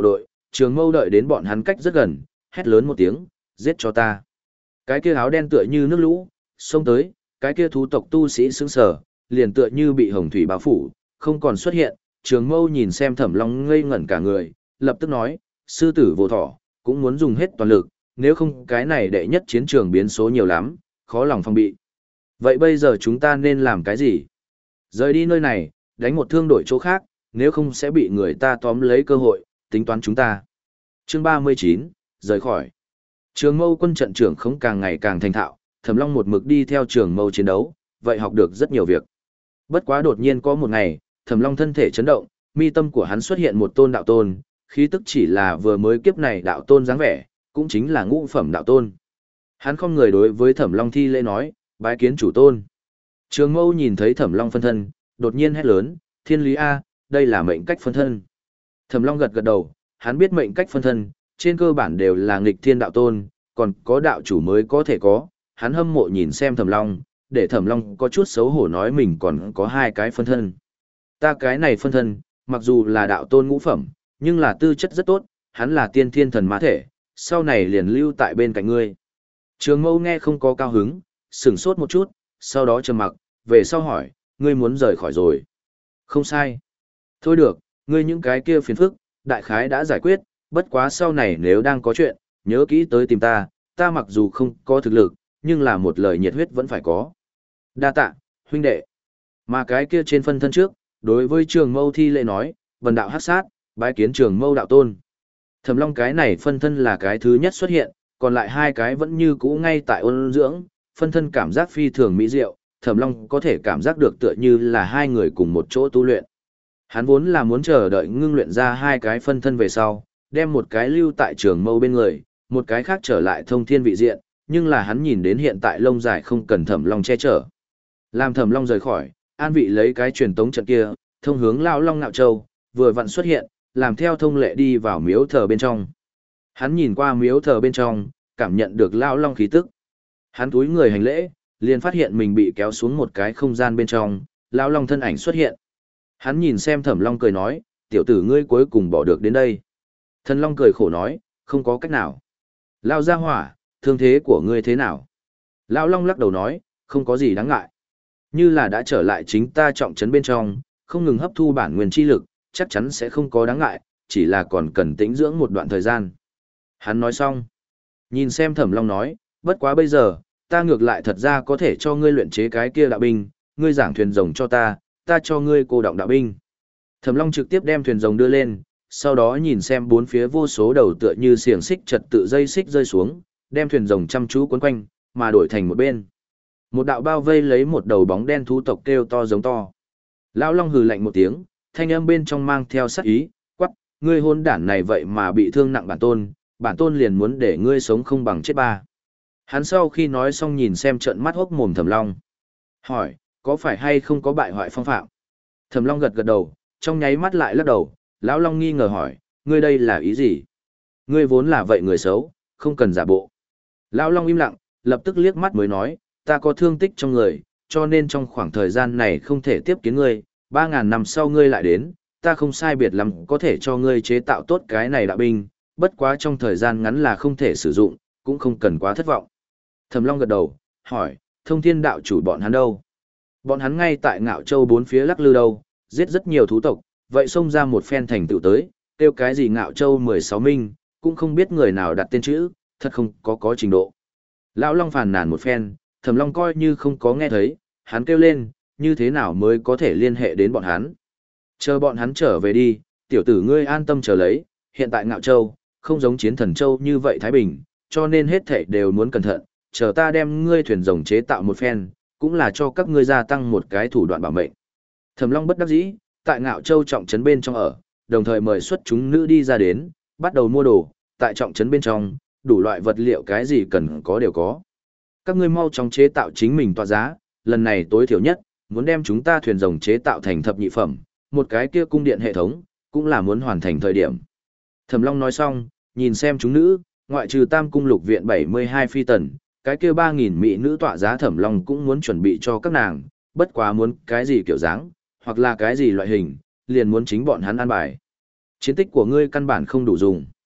Trường Mâu đợi đến bọn hắn cách rất gần, hét lớn một tiếng, giết cho ta. Cái kia áo đen tựa như nước lũ, xông tới, cái kia thú tộc tu sĩ sững sờ, liền tựa như bị hồng thủy bao phủ, không còn xuất hiện. Trường Mâu nhìn xem Thẩm Long ngây ngẩn cả người, lập tức nói, sư tử vô thỏ, cũng muốn dùng hết toàn lực, nếu không cái này đệ nhất chiến trường biến số nhiều lắm, khó lòng phòng bị. Vậy bây giờ chúng ta nên làm cái gì? Rời đi nơi này, đánh một thương đổi chỗ khác, nếu không sẽ bị người ta tóm lấy cơ hội, tính toán chúng ta. Chương ba mươi chín, rời khỏi. Trường Mâu quân trận trưởng không càng ngày càng thành thạo, Thẩm Long một mực đi theo Trường Mâu chiến đấu, vậy học được rất nhiều việc. Bất quá đột nhiên có một ngày, Thẩm Long thân thể chấn động, mi tâm của hắn xuất hiện một tôn đạo tôn, khí tức chỉ là vừa mới kiếp này đạo tôn dáng vẻ, cũng chính là ngũ phẩm đạo tôn. Hắn không người đối với Thẩm Long thi lễ nói, bái kiến chủ tôn. Trường Mâu nhìn thấy Thẩm Long phân thân, đột nhiên hét lớn, thiên lý A, đây là mệnh cách phân thân. Thẩm Long gật gật đầu, hắn biết mệnh cách phân thân, trên cơ bản đều là nghịch thiên đạo tôn, còn có đạo chủ mới có thể có. Hắn hâm mộ nhìn xem Thẩm Long, để Thẩm Long có chút xấu hổ nói mình còn có hai cái phân thân. Ta cái này phân thân, mặc dù là đạo tôn ngũ phẩm, nhưng là tư chất rất tốt, hắn là tiên thiên thần mã thể, sau này liền lưu tại bên cạnh ngươi. Trường Mâu nghe không có cao hứng, sửng sốt một chút, sau đó trầm mặc, về sau hỏi, ngươi muốn rời khỏi rồi. Không sai. Thôi được, ngươi những cái kia phiền phức, đại khái đã giải quyết, bất quá sau này nếu đang có chuyện, nhớ kỹ tới tìm ta, ta mặc dù không có thực lực, nhưng là một lời nhiệt huyết vẫn phải có. Đa tạ, huynh đệ. Mà cái kia trên phân thân trước, đối với Trường Mâu thi lễ nói, vần đạo hắc sát, bái kiến Trường Mâu đạo tôn. Thẩm Long cái này phân thân là cái thứ nhất xuất hiện, còn lại hai cái vẫn như cũ ngay tại ôn dưỡng, phân thân cảm giác phi thường mỹ diệu, Thẩm Long có thể cảm giác được tựa như là hai người cùng một chỗ tu luyện. Hắn vốn là muốn chờ đợi ngưng luyện ra hai cái phân thân về sau, đem một cái lưu tại Trường Mâu bên người, một cái khác trở lại thông thiên vị diện, nhưng là hắn nhìn đến hiện tại lông dài không cần Thẩm Long che chở. Làm Thẩm Long rời khỏi, an vị lấy cái truyền tống trận kia, thông hướng Lão Long Nạo Châu, vừa vặn xuất hiện, làm theo thông lệ đi vào miếu thờ bên trong. Hắn nhìn qua miếu thờ bên trong, cảm nhận được Lão Long khí tức. Hắn túi người hành lễ, liền phát hiện mình bị kéo xuống một cái không gian bên trong, Lão Long thân ảnh xuất hiện. Hắn nhìn xem Thẩm Long cười nói, tiểu tử ngươi cuối cùng bỏ được đến đây. Thần Long cười khổ nói, không có cách nào. Lão gia hỏa, thương thế của ngươi thế nào? Lão Long lắc đầu nói, không có gì đáng ngại. Như là đã trở lại chính ta trọng trấn bên trong, không ngừng hấp thu bản nguyên chi lực, chắc chắn sẽ không có đáng ngại, chỉ là còn cần tĩnh dưỡng một đoạn thời gian. Hắn nói xong. Nhìn xem Thẩm Long nói, bất quá bây giờ, ta ngược lại thật ra có thể cho ngươi luyện chế cái kia đạo binh, ngươi giảng thuyền rồng cho ta, ta cho ngươi cô động đạo binh. Thẩm Long trực tiếp đem thuyền rồng đưa lên, sau đó nhìn xem bốn phía vô số đầu tựa như xiềng xích trật tự dây xích rơi xuống, đem thuyền rồng chăm chú quấn quanh, mà đổi thành một bên. Một đạo bao vây lấy một đầu bóng đen thú tộc kêu to giống to. Lão Long hừ lạnh một tiếng, thanh âm bên trong mang theo sát ý, quắc, ngươi hôn đản này vậy mà bị thương nặng bản tôn, bản tôn liền muốn để ngươi sống không bằng chết ba. Hắn sau khi nói xong nhìn xem trận mắt hốc mồm Thẩm Long. Hỏi, có phải hay không có bại hoại phong phạm? Thẩm Long gật gật đầu, trong nháy mắt lại lắc đầu, Lão Long nghi ngờ hỏi, ngươi đây là ý gì? Ngươi vốn là vậy người xấu, không cần giả bộ. Lão Long im lặng, lập tức liếc mắt mới nói, ta có thương tích trong người, cho nên trong khoảng thời gian này không thể tiếp kiến ngươi, ba ngàn năm sau ngươi lại đến, ta không sai biệt lắm có thể cho ngươi chế tạo tốt cái này đạo binh, bất quá trong thời gian ngắn là không thể sử dụng, cũng không cần quá thất vọng. Thẩm Long gật đầu, hỏi, thông thiên đạo chủ bọn hắn đâu? Bọn hắn ngay tại Ngạo Châu bốn phía lắc lư đâu, giết rất nhiều thú tộc, vậy xông ra một phen thành tựu tới, kêu cái gì Ngạo Châu mười sáu minh, cũng không biết người nào đặt tên chữ, thật không có có trình độ. Lão Long phàn nàn một phen, Thẩm Long coi như không có nghe thấy, hắn kêu lên, như thế nào mới có thể liên hệ đến bọn hắn. Chờ bọn hắn trở về đi, tiểu tử ngươi an tâm chờ lấy, hiện tại Ngạo Châu, không giống Chiến Thần Châu như vậy Thái Bình, cho nên hết thảy đều muốn cẩn thận, chờ ta đem ngươi thuyền rồng chế tạo một phen, cũng là cho các ngươi gia tăng một cái thủ đoạn bảo mệnh. Thẩm Long bất đắc dĩ, tại Ngạo Châu trọng trấn bên trong ở, đồng thời mời xuất chúng nữ đi ra đến, bắt đầu mua đồ, tại trọng trấn bên trong, đủ loại vật liệu cái gì cần có đều có. Các ngươi mau chóng chế tạo chính mình tọa giá, lần này tối thiểu nhất, muốn đem chúng ta thuyền rồng chế tạo thành thập nhị phẩm, một cái kia cung điện hệ thống, cũng là muốn hoàn thành thời điểm. Thẩm Long nói xong, nhìn xem chúng nữ, ngoại trừ Tam cung lục viện bảy mươi hai phi tần, cái kia ba nghìn mỹ nữ tọa giá Thẩm Long cũng muốn chuẩn bị cho các nàng, bất quá muốn cái gì kiểu dáng, hoặc là cái gì loại hình, liền muốn chính bọn hắn an bài. Chiến tích của ngươi căn bản không đủ dùng.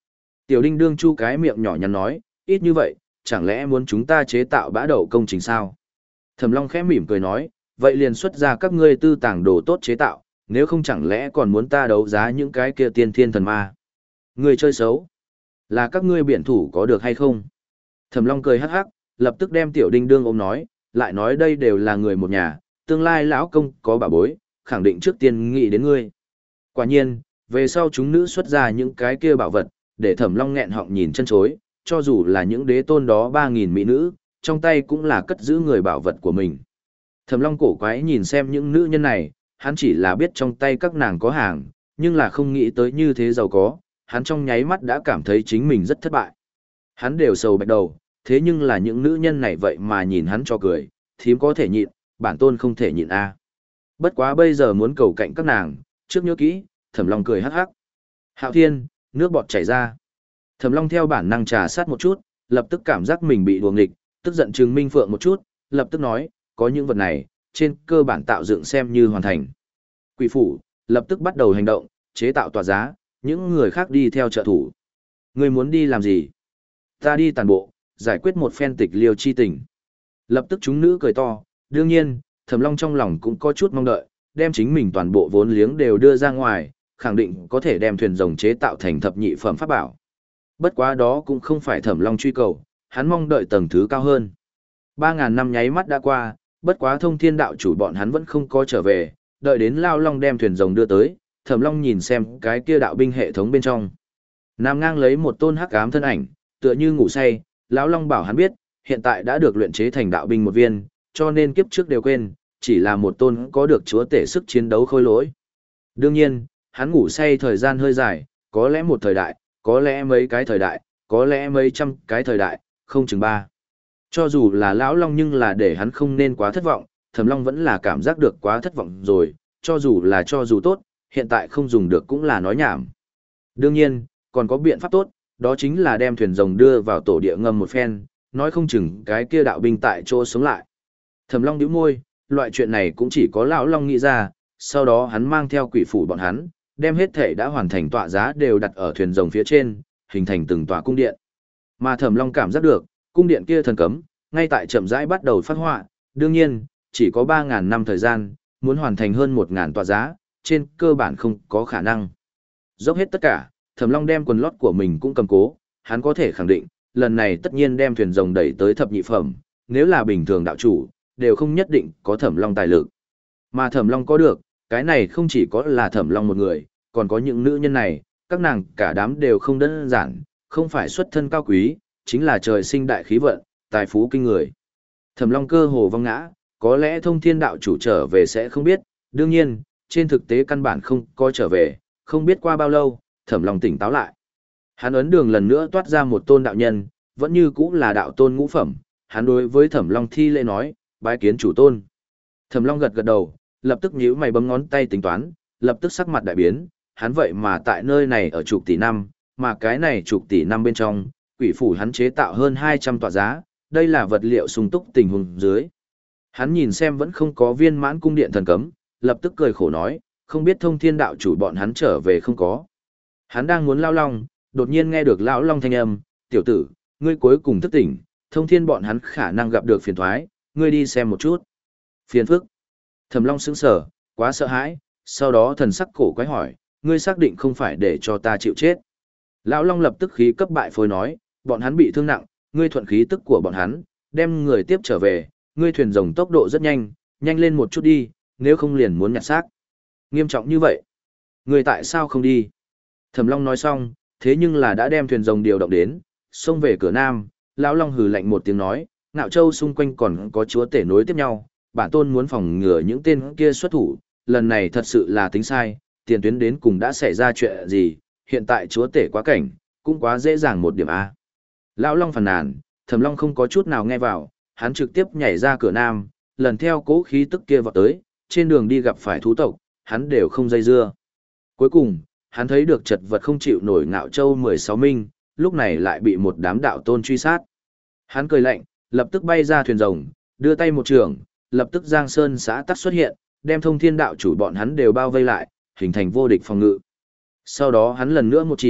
Tiểu Đinh đương chu cái miệng nhỏ nhắn nói, ít như vậy, chẳng lẽ muốn chúng ta chế tạo bã đậu công trình sao? Thẩm Long khẽ mỉm cười nói, vậy liền xuất ra các ngươi tư tàng đồ tốt chế tạo, nếu không chẳng lẽ còn muốn ta đấu giá những cái kia tiên thiên thần ma? Ngươi chơi xấu, là các ngươi biện thủ có được hay không? Thẩm Long cười hắc hắc, lập tức đem Tiểu Đinh đương ôm nói, lại nói đây đều là người một nhà, tương lai lão công có bà bối, khẳng định trước tiên nghĩ đến ngươi. Quả nhiên, về sau chúng nữ xuất ra những cái kia bảo vật, để Thẩm Long nghẹn họng nhìn chân chối, cho dù là những đế tôn đó ba nghìn mỹ nữ, trong tay cũng là cất giữ người bảo vật của mình. Thẩm Long cổ quái nhìn xem những nữ nhân này, hắn chỉ là biết trong tay các nàng có hàng, nhưng là không nghĩ tới như thế giàu có, hắn trong nháy mắt đã cảm thấy chính mình rất thất bại. Hắn đều sầu bạch đầu, thế nhưng là những nữ nhân này vậy mà nhìn hắn cho cười, thím có thể nhịn, bản tôn không thể nhịn a. Bất quá bây giờ muốn cầu cạnh các nàng, trước nhớ kỹ, Thẩm Long cười hắc hắc. Hạo Thiên, nước bọt chảy ra. Thẩm Long theo bản năng trà sát một chút, lập tức cảm giác mình bị đùa nghịch, tức giận trừng Minh Phượng một chút, lập tức nói, có những vật này, trên cơ bản tạo dựng xem như hoàn thành. Quỷ phủ, lập tức bắt đầu hành động, chế tạo tòa giá, những người khác đi theo trợ thủ. Người muốn đi làm gì? Ta đi tàn bộ, giải quyết một phen tịch liêu chi tình. Lập tức chúng nữ cười to, đương nhiên, Thẩm Long trong lòng cũng có chút mong đợi, đem chính mình toàn bộ vốn liếng đều đưa ra ngoài, khẳng định có thể đem thuyền rồng chế tạo thành thập nhị phẩm pháp bảo. Bất quá đó cũng không phải Thẩm Long truy cầu, hắn mong đợi tầng thứ cao hơn. Ba ngàn năm nháy mắt đã qua, bất quá Thông Thiên đạo chủ bọn hắn vẫn không có trở về, đợi đến Lao Long đem thuyền rồng đưa tới, Thẩm Long nhìn xem cái kia đạo binh hệ thống bên trong. Nam ngang lấy một tôn hắc ám thân ảnh, tựa như ngủ say, lão Long bảo hắn biết, hiện tại đã được luyện chế thành đạo binh một viên, cho nên kiếp trước đều quên, chỉ là một tôn có được chúa tể sức chiến đấu khôi lỗi. Đương nhiên, hắn ngủ say thời gian hơi dài, có lẽ một thời đại, có lẽ mấy cái thời đại, có lẽ mấy trăm cái thời đại, không chừng ba. Cho dù là lão Long nhưng là để hắn không nên quá thất vọng, Thẩm Long vẫn là cảm giác được quá thất vọng rồi, cho dù là cho dù tốt, hiện tại không dùng được cũng là nói nhảm. Đương nhiên, còn có biện pháp tốt, đó chính là đem thuyền rồng đưa vào tổ địa ngầm một phen, nói không chừng cái kia đạo binh tại chỗ sống lại. Thẩm Long nhíu môi, loại chuyện này cũng chỉ có lão Long nghĩ ra, sau đó hắn mang theo quỷ phủ bọn hắn, đem hết thể đã hoàn thành tọa giá đều đặt ở thuyền rồng phía trên, hình thành từng tòa cung điện. Mà Thẩm Long cảm giác được, cung điện kia thần cấm, ngay tại chậm rãi bắt đầu phát họa, đương nhiên, chỉ có ba ngàn năm thời gian, muốn hoàn thành hơn một ngàn tọa giá, trên cơ bản không có khả năng. Dốc hết tất cả, Thẩm Long đem quần lót của mình cũng cầm cố, hắn có thể khẳng định, lần này tất nhiên đem thuyền rồng đẩy tới thập nhị phẩm, nếu là bình thường đạo chủ, đều không nhất định có Thẩm Long tài lực. Mà Thẩm Long có được, cái này không chỉ có là Thẩm Long một người, còn có những nữ nhân này, các nàng cả đám đều không đơn giản, không phải xuất thân cao quý, chính là trời sinh đại khí vận, tài phú kinh người. Thẩm Long cơ hồ vong ngã, có lẽ Thông Thiên đạo chủ trở về sẽ không biết, đương nhiên, trên thực tế căn bản không có trở về, không biết qua bao lâu, Thẩm Long tỉnh táo lại. Hắn ấn đường lần nữa toát ra một tôn đạo nhân, vẫn như cũ là đạo tôn ngũ phẩm, hắn đối với Thẩm Long thi lễ nói, bái kiến chủ tôn. Thẩm Long gật gật đầu, lập tức nhíu mày bấm ngón tay tính toán, lập tức sắc mặt đại biến, hắn vậy mà tại nơi này ở chục tỷ năm, mà cái này chục tỷ năm bên trong, quỷ phủ hắn chế tạo hơn hai trăm tọa giá, đây là vật liệu sung túc tình huống dưới. Hắn nhìn xem vẫn không có viên mãn cung điện thần cấm, lập tức cười khổ nói, không biết Thông Thiên đạo chủ bọn hắn trở về không có. Hắn đang muốn lao long, đột nhiên nghe được lão long thanh âm, tiểu tử, ngươi cuối cùng thức tỉnh, Thông Thiên bọn hắn khả năng gặp được phiền thoái, ngươi đi xem một chút. Phiền phức. Thẩm Long sững sờ, quá sợ hãi, sau đó thần sắc cổ quái hỏi, ngươi xác định không phải để cho ta chịu chết. Lão Long lập tức khí cấp bại phôi nói, bọn hắn bị thương nặng, ngươi thuận khí tức của bọn hắn, đem người tiếp trở về, ngươi thuyền rồng tốc độ rất nhanh, nhanh lên một chút đi, nếu không liền muốn nhặt xác. Nghiêm trọng như vậy, ngươi tại sao không đi? Thẩm Long nói xong, thế nhưng là đã đem thuyền rồng điều động đến, xông về cửa nam, Lão Long hừ lạnh một tiếng nói, Ngạo Châu xung quanh còn có chúa tể nối tiếp nhau, bản tôn muốn phòng ngừa những tên kia xuất thủ, lần này thật sự là tính sai, tiền tuyến đến cùng đã xảy ra chuyện gì, hiện tại chúa tể quá cảnh, cũng quá dễ dàng một điểm A. Lão Long phàn nàn, Thẩm Long không có chút nào nghe vào, hắn trực tiếp nhảy ra cửa nam, lần theo cố khí tức kia vọt tới, trên đường đi gặp phải thú tộc, hắn đều không dây dưa. Cuối cùng, hắn thấy được chật vật không chịu nổi Ngạo Châu mười sáu minh, lúc này lại bị một đám đạo tôn truy sát. Hắn cười lạnh, lập tức bay ra thuyền rồng, đưa tay một trường, lập tức Giang Sơn xã tắc xuất hiện, đem Thông Thiên đạo chủ bọn hắn đều bao vây lại, hình thành vô địch phòng ngự. Sau đó hắn lần nữa một chỉ,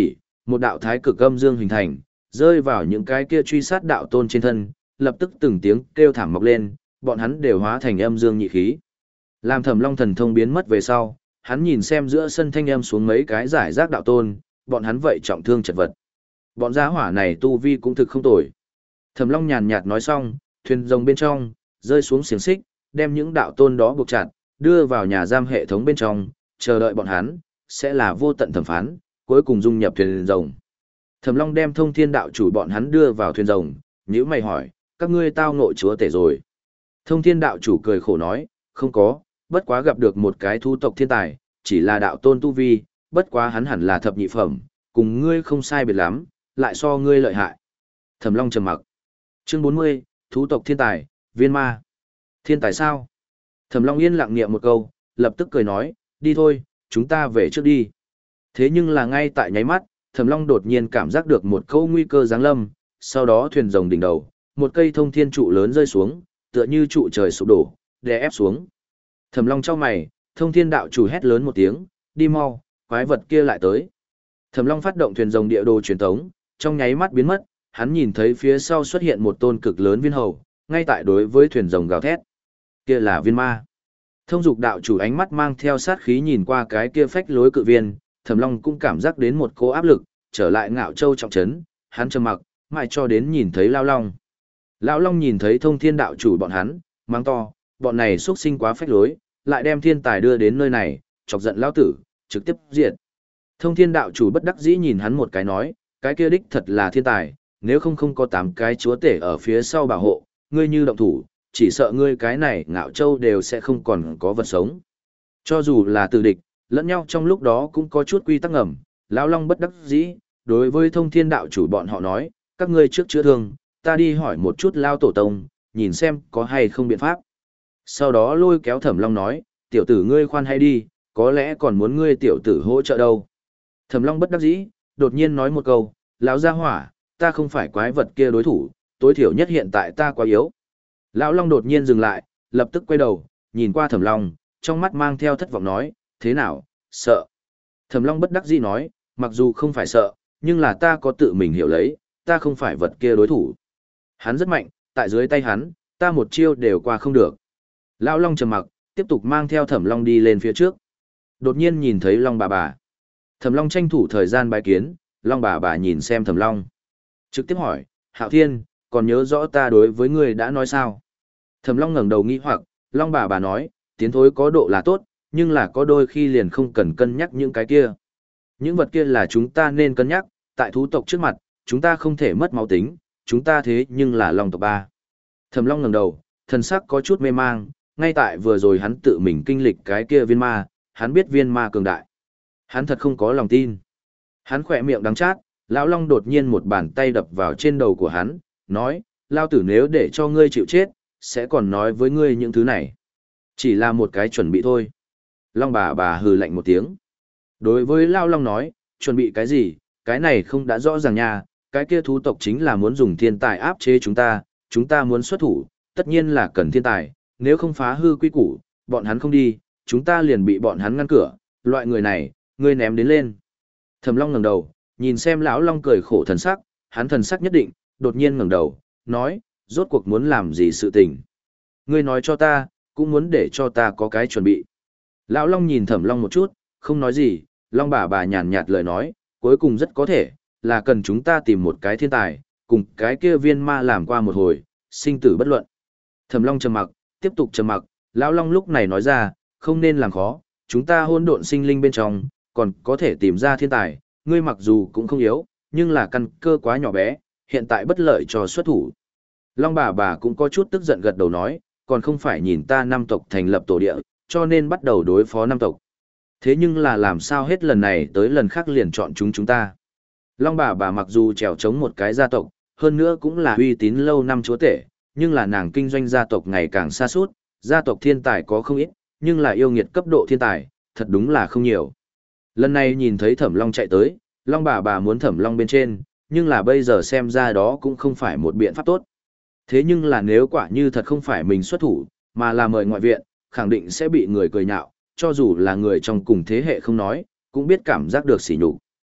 một đạo thái cực âm dương hình thành, rơi vào những cái kia truy sát đạo tôn trên thân, lập tức từng tiếng kêu thảm mọc lên, bọn hắn đều hóa thành âm dương nhị khí. Làm Thẩm Long thần thông biến mất về sau, hắn nhìn xem giữa sân thanh âm xuống mấy cái giải rác đạo tôn, bọn hắn vậy trọng thương chật vật. Bọn giá hỏa này tu vi cũng thực không tồi. Thẩm Long nhàn nhạt nói xong, thuyền rồng bên trong rơi xuống xiềng xích, đem những đạo tôn đó buộc chặt, đưa vào nhà giam hệ thống bên trong, chờ đợi bọn hắn sẽ là vô tận thẩm phán, cuối cùng dung nhập thuyền rồng. Thẩm Long đem Thông Thiên đạo chủ bọn hắn đưa vào thuyền rồng, nhíu mày hỏi, các ngươi tao ngộ chúa tể rồi. Thông Thiên đạo chủ cười khổ nói, không có, bất quá gặp được một cái thu tộc thiên tài, chỉ là đạo tôn tu vi, bất quá hắn hẳn là thập nhị phẩm, cùng ngươi không sai biệt lắm, lại so ngươi lợi hại. Thẩm Long trầm mặc. Chương bốn mươi, thú tộc thiên tài, viên ma. Thiên tài sao? Thẩm Long yên lặng niệm một câu, lập tức cười nói, đi thôi, chúng ta về trước đi. Thế nhưng là ngay tại nháy mắt, Thẩm Long đột nhiên cảm giác được một câu nguy cơ giáng lâm, sau đó thuyền rồng đỉnh đầu, một cây thông thiên trụ lớn rơi xuống, tựa như trụ trời sụp đổ, đè ép xuống. Thẩm Long chau mày, Thông Thiên đạo chủ hét lớn một tiếng, đi mau, quái vật kia lại tới. Thẩm Long phát động thuyền rồng địa đồ truyền tống, trong nháy mắt biến mất, hắn nhìn thấy phía sau xuất hiện một tôn cực lớn viên hầu, ngay tại đối với thuyền rồng gào thét. Kia là viên ma. Thông Dục đạo chủ ánh mắt mang theo sát khí nhìn qua cái kia phách lối cự viên, Thẩm Long cũng cảm giác đến một cỗ áp lực, trở lại Ngạo Châu trọng trấn, hắn trầm mặc, mãi cho đến nhìn thấy Lão Long. Lão Long nhìn thấy Thông Thiên đạo chủ bọn hắn, mang to, bọn này xuất sinh quá phách lối, lại đem thiên tài đưa đến nơi này, chọc giận lão tử, trực tiếp diệt. Thông Thiên đạo chủ bất đắc dĩ nhìn hắn một cái nói, cái kia đích thật là thiên tài, nếu không không có tám cái chúa tể ở phía sau bảo hộ, ngươi như động thủ, chỉ sợ ngươi cái này Ngạo Châu đều sẽ không còn có vật sống. Cho dù là tử địch, lẫn nhau trong lúc đó cũng có chút quy tắc ngầm, Lão Long bất đắc dĩ, đối với Thông Thiên đạo chủ bọn họ nói, các ngươi trước chữa thương, ta đi hỏi một chút Lao tổ tông, nhìn xem có hay không biện pháp. Sau đó lôi kéo Thẩm Long nói, tiểu tử ngươi khoan hay đi, có lẽ còn muốn ngươi tiểu tử hỗ trợ đâu. Thẩm Long bất đắc dĩ, đột nhiên nói một câu, lão gia hỏa, ta không phải quái vật kia đối thủ, tối thiểu nhất hiện tại ta quá yếu. Lão Long đột nhiên dừng lại, lập tức quay đầu, nhìn qua Thẩm Long, trong mắt mang theo thất vọng nói, thế nào, sợ. Thẩm Long bất đắc dĩ nói, mặc dù không phải sợ, nhưng là ta có tự mình hiểu lấy, ta không phải vật kia đối thủ. Hắn rất mạnh, tại dưới tay hắn, ta một chiêu đều qua không được. Lão Long trầm mặc, tiếp tục mang theo Thẩm Long đi lên phía trước. Đột nhiên nhìn thấy Long bà bà. Thẩm Long tranh thủ thời gian bái kiến, Long bà bà nhìn xem Thẩm Long. Trực tiếp hỏi, Hạo Thiên, còn nhớ rõ ta đối với ngươi đã nói sao? Thẩm Long ngẩng đầu nghi hoặc, Long bà bà nói, tiến thối có độ là tốt, nhưng là có đôi khi liền không cần cân nhắc những cái kia. Những vật kia là chúng ta nên cân nhắc, tại thú tộc trước mặt, chúng ta không thể mất máu tính, chúng ta thế nhưng là Long tộc ba. Thẩm Long ngẩng đầu, thần sắc có chút mê mang, ngay tại vừa rồi hắn tự mình kinh lịch cái kia viên ma, hắn biết viên ma cường đại. Hắn thật không có lòng tin. Hắn khỏe miệng đắng chát, Lão Long đột nhiên một bàn tay đập vào trên đầu của hắn, nói, Lao tử nếu để cho ngươi chịu chết, sẽ còn nói với ngươi những thứ này. Chỉ là một cái chuẩn bị thôi. Long bà bà hừ lạnh một tiếng. Đối với Lao Long nói, chuẩn bị cái gì, cái này không đã rõ ràng nha, cái kia thú tộc chính là muốn dùng thiên tài áp chế chúng ta, chúng ta muốn xuất thủ, tất nhiên là cần thiên tài, nếu không phá hư quy củ, bọn hắn không đi, chúng ta liền bị bọn hắn ngăn cửa, loại người này, ngươi ném đến lên. Thẩm Long ngẩng đầu, nhìn xem lão Long cười khổ thần sắc, hắn thần sắc nhất định, đột nhiên ngẩng đầu, nói, rốt cuộc muốn làm gì sự tình. Ngươi nói cho ta, cũng muốn để cho ta có cái chuẩn bị. Lão Long nhìn Thẩm Long một chút, không nói gì, Long bà bà nhàn nhạt lời nói, cuối cùng rất có thể, là cần chúng ta tìm một cái thiên tài, cùng cái kia viên ma làm qua một hồi, sinh tử bất luận. Thẩm Long trầm mặc, tiếp tục trầm mặc, Lão Long lúc này nói ra, không nên làm khó, chúng ta hỗn độn sinh linh bên trong, còn có thể tìm ra thiên tài, ngươi mặc dù cũng không yếu, nhưng là căn cơ quá nhỏ bé, hiện tại bất lợi cho xuất thủ. Long bà bà cũng có chút tức giận gật đầu nói, còn không phải nhìn ta năm tộc thành lập tổ địa, cho nên bắt đầu đối phó năm tộc. Thế nhưng là làm sao hết lần này tới lần khác liền chọn chúng chúng ta. Long bà bà mặc dù trèo chống một cái gia tộc, hơn nữa cũng là uy tín lâu năm chúa tể, nhưng là nàng kinh doanh gia tộc ngày càng xa suốt, gia tộc thiên tài có không ít, nhưng là yêu nghiệt cấp độ thiên tài, thật đúng là không nhiều. Lần này nhìn thấy Thẩm Long chạy tới, Long bà bà muốn Thẩm Long bên trên, nhưng là bây giờ xem ra đó cũng không phải một biện pháp tốt. Thế nhưng là nếu quả như thật không phải mình xuất thủ, mà là mời ngoại viện, khẳng định sẽ bị người cười nhạo, cho dù là người trong cùng thế hệ không nói, cũng biết cảm giác được sỉ nhục.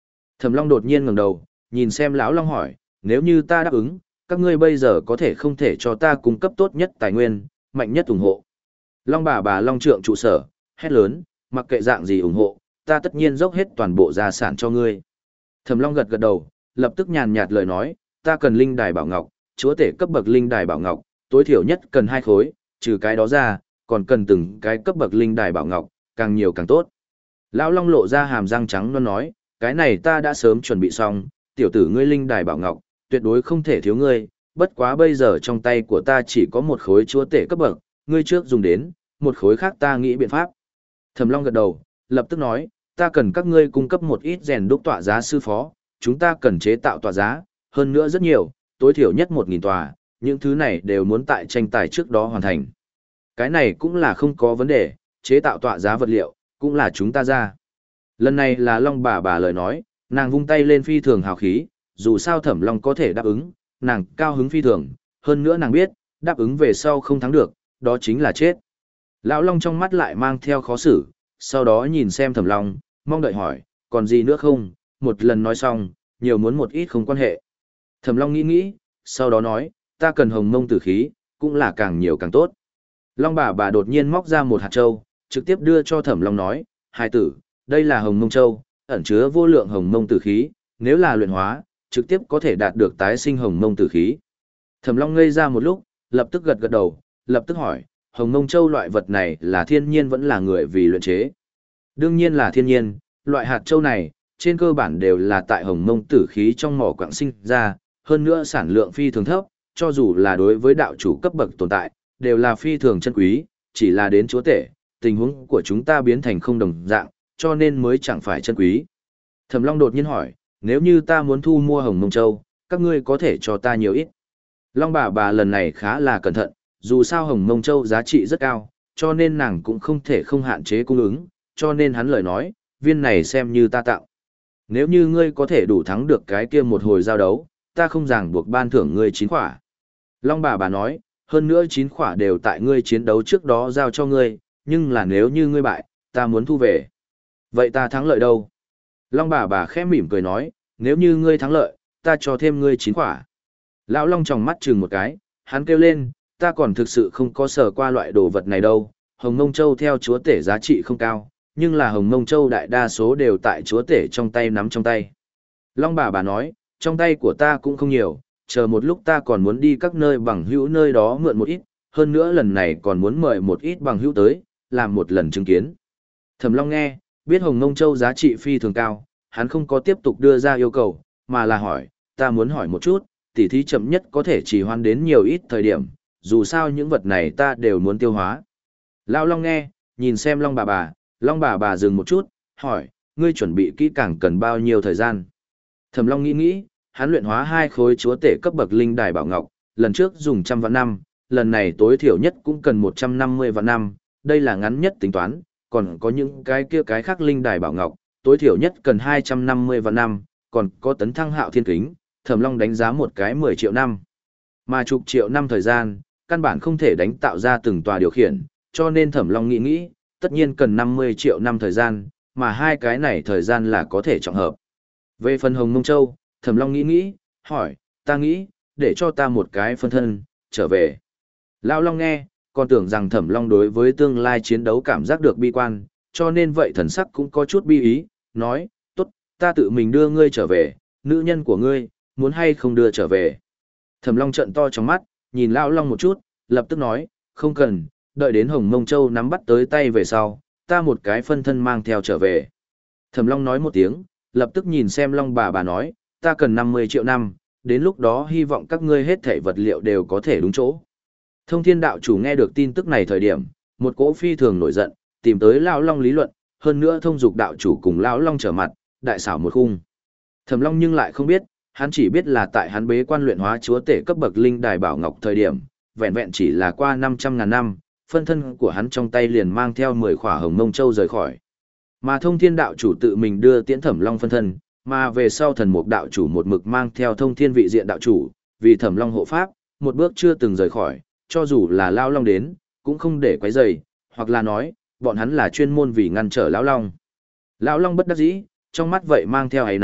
Thẩm Long đột nhiên ngẩng đầu, nhìn xem lão Long hỏi, nếu như ta đáp ứng, các ngươi bây giờ có thể không thể cho ta cung cấp tốt nhất tài nguyên, mạnh nhất ủng hộ. Long bà bà Long Trượng trụ sở, hét lớn, mặc kệ dạng gì ủng hộ, ta tất nhiên dốc hết toàn bộ gia sản cho ngươi. Thẩm Long gật gật đầu, lập tức nhàn nhạt lời nói, ta cần linh đài bảo ngọc, chúa tể cấp bậc linh đài bảo ngọc, tối thiểu nhất cần hai khối, trừ cái đó ra, còn cần từng cái cấp bậc linh đài bảo ngọc, càng nhiều càng tốt. Lão Long lộ ra hàm răng trắng luôn nói, cái này ta đã sớm chuẩn bị xong, tiểu tử ngươi linh đài bảo ngọc, tuyệt đối không thể thiếu ngươi, bất quá bây giờ trong tay của ta chỉ có một khối chúa tể cấp bậc, ngươi trước dùng đến, một khối khác ta nghĩ biện pháp. Thẩm Long gật đầu, lập tức nói, ta cần các ngươi cung cấp một ít rèn đúc tọa giá sư phó, chúng ta cần chế tạo tọa giá, hơn nữa rất nhiều, tối thiểu nhất một nghìn tòa, những thứ này đều muốn tại tranh tài trước đó hoàn thành. Cái này cũng là không có vấn đề, chế tạo tọa giá vật liệu, cũng là chúng ta ra. Lần này là Long bà bà lời nói, nàng vung tay lên phi thường hào khí, dù sao Thẩm Long có thể đáp ứng, nàng cao hứng phi thường, hơn nữa nàng biết, đáp ứng về sau không thắng được, đó chính là chết. Lão Long trong mắt lại mang theo khó xử, sau đó nhìn xem Thẩm Long, mong đợi hỏi, còn gì nữa không, một lần nói xong, nhiều muốn một ít không quan hệ. Thẩm Long nghĩ nghĩ, sau đó nói, ta cần hồng mông tử khí, cũng là càng nhiều càng tốt. Long bà bà đột nhiên móc ra một hạt châu, trực tiếp đưa cho Thẩm Long nói, hai tử, đây là hồng mông châu, ẩn chứa vô lượng hồng mông tử khí, nếu là luyện hóa, trực tiếp có thể đạt được tái sinh hồng mông tử khí. Thẩm Long ngây ra một lúc, lập tức gật gật đầu, lập tức hỏi, hồng mông châu loại vật này là thiên nhiên vẫn là người vì luyện chế? Đương nhiên là thiên nhiên, loại hạt châu này, trên cơ bản đều là tại hồng mông tử khí trong mỏ quặng sinh ra, hơn nữa sản lượng phi thường thấp, cho dù là đối với đạo chủ cấp bậc tồn tại, đều là phi thường chân quý, chỉ là đến chúa tể, tình huống của chúng ta biến thành không đồng dạng, cho nên mới chẳng phải chân quý. Thẩm Long đột nhiên hỏi, nếu như ta muốn thu mua hồng mông châu, các ngươi có thể cho ta nhiều ít? Long bà bà lần này khá là cẩn thận, dù sao hồng mông châu giá trị rất cao, cho nên nàng cũng không thể không hạn chế cung ứng, cho nên hắn lời nói, viên này xem như ta tạo. Nếu như ngươi có thể đủ thắng được cái kia một hồi giao đấu, ta không ràng buộc ban thưởng ngươi chín khỏa. Long bà bà nói, hơn nữa chín khỏa đều tại ngươi chiến đấu trước đó giao cho ngươi, nhưng là nếu như ngươi bại, ta muốn thu về. Vậy ta thắng lợi đâu? Long bà bà khẽ mỉm cười nói, nếu như ngươi thắng lợi, ta cho thêm ngươi chín khỏa. Lão Long tròng mắt chừng một cái, hắn kêu lên, ta còn thực sự không có sở qua loại đồ vật này đâu. Hồng Mông Châu theo chúa tể giá trị không cao, nhưng là Hồng Mông Châu đại đa số đều tại chúa tể trong tay nắm trong tay. Long bà bà nói, trong tay của ta cũng không nhiều, chờ một lúc ta còn muốn đi các nơi bằng hữu nơi đó mượn một ít, hơn nữa lần này còn muốn mời một ít bằng hữu tới, làm một lần chứng kiến. Thẩm Long nghe, biết Hồng Mông Châu giá trị phi thường cao, hắn không có tiếp tục đưa ra yêu cầu, mà là hỏi, ta muốn hỏi một chút, tỉ thí chậm nhất có thể trì hoãn đến nhiều ít thời điểm, dù sao những vật này ta đều muốn tiêu hóa. Lão Long nghe, nhìn xem Long bà bà, Long bà bà dừng một chút, hỏi, ngươi chuẩn bị kỹ càng cần bao nhiêu thời gian? Thẩm Long nghĩ nghĩ, hắn luyện hóa hai khối chúa tể cấp bậc linh đài bảo ngọc, lần trước dùng trăm vạn năm, lần này tối thiểu nhất cũng cần một trăm năm mươi vạn năm, đây là ngắn nhất tính toán, còn có những cái kia cái khác linh đài bảo ngọc, tối thiểu nhất cần hai trăm năm mươi vạn năm, còn có tấn thăng hạo thiên kính, Thẩm Long đánh giá một cái mười triệu năm. Mà chục triệu năm thời gian, căn bản không thể đánh tạo ra từng tòa điều khiển, cho nên Thẩm Long nghĩ nghĩ, tất nhiên cần năm mươi triệu năm thời gian, mà hai cái này thời gian là có thể trọng hợp. Về phần Hồng Mông Châu, Thẩm Long nghĩ nghĩ, hỏi, ta nghĩ, để cho ta một cái phân thân, trở về. Lão Long nghe, còn tưởng rằng Thẩm Long đối với tương lai chiến đấu cảm giác được bi quan, cho nên vậy thần sắc cũng có chút bi ý, nói, tốt, ta tự mình đưa ngươi trở về, nữ nhân của ngươi, muốn hay không đưa trở về. Thẩm Long trợn to trong mắt, nhìn Lão Long một chút, lập tức nói, không cần, đợi đến Hồng Mông Châu nắm bắt tới tay về sau, ta một cái phân thân mang theo trở về. Thẩm Long nói một tiếng, lập tức nhìn xem Long bà bà nói, ta cần năm mươi triệu năm, đến lúc đó hy vọng các ngươi hết thảy vật liệu đều có thể đúng chỗ. Thông Thiên đạo chủ nghe được tin tức này thời điểm, một cỗ phi thường nổi giận, tìm tới Lão Long lý luận, hơn nữa Thông Dục đạo chủ cùng Lão Long trở mặt, đại xảo một khung. Thẩm Long nhưng lại không biết, hắn chỉ biết là tại hắn bế quan luyện hóa chúa tể cấp bậc linh đài bảo ngọc thời điểm, vẹn vẹn chỉ là qua năm trăm ngàn năm, phân thân của hắn trong tay liền mang theo mười khỏa Hồng Mông Châu rời khỏi. Mà Thông Thiên đạo chủ tự mình đưa tiễn Thẩm Long phân thân, mà về sau Thần Mục đạo chủ một mực mang theo Thông Thiên vị diện đạo chủ, vì Thẩm Long hộ pháp, một bước chưa từng rời khỏi, cho dù là Lão Long đến, cũng không để quấy rầy, hoặc là nói, bọn hắn là chuyên môn vì ngăn trở Lão Long. Lão Long bất đắc dĩ, trong mắt vậy mang theo áy náy,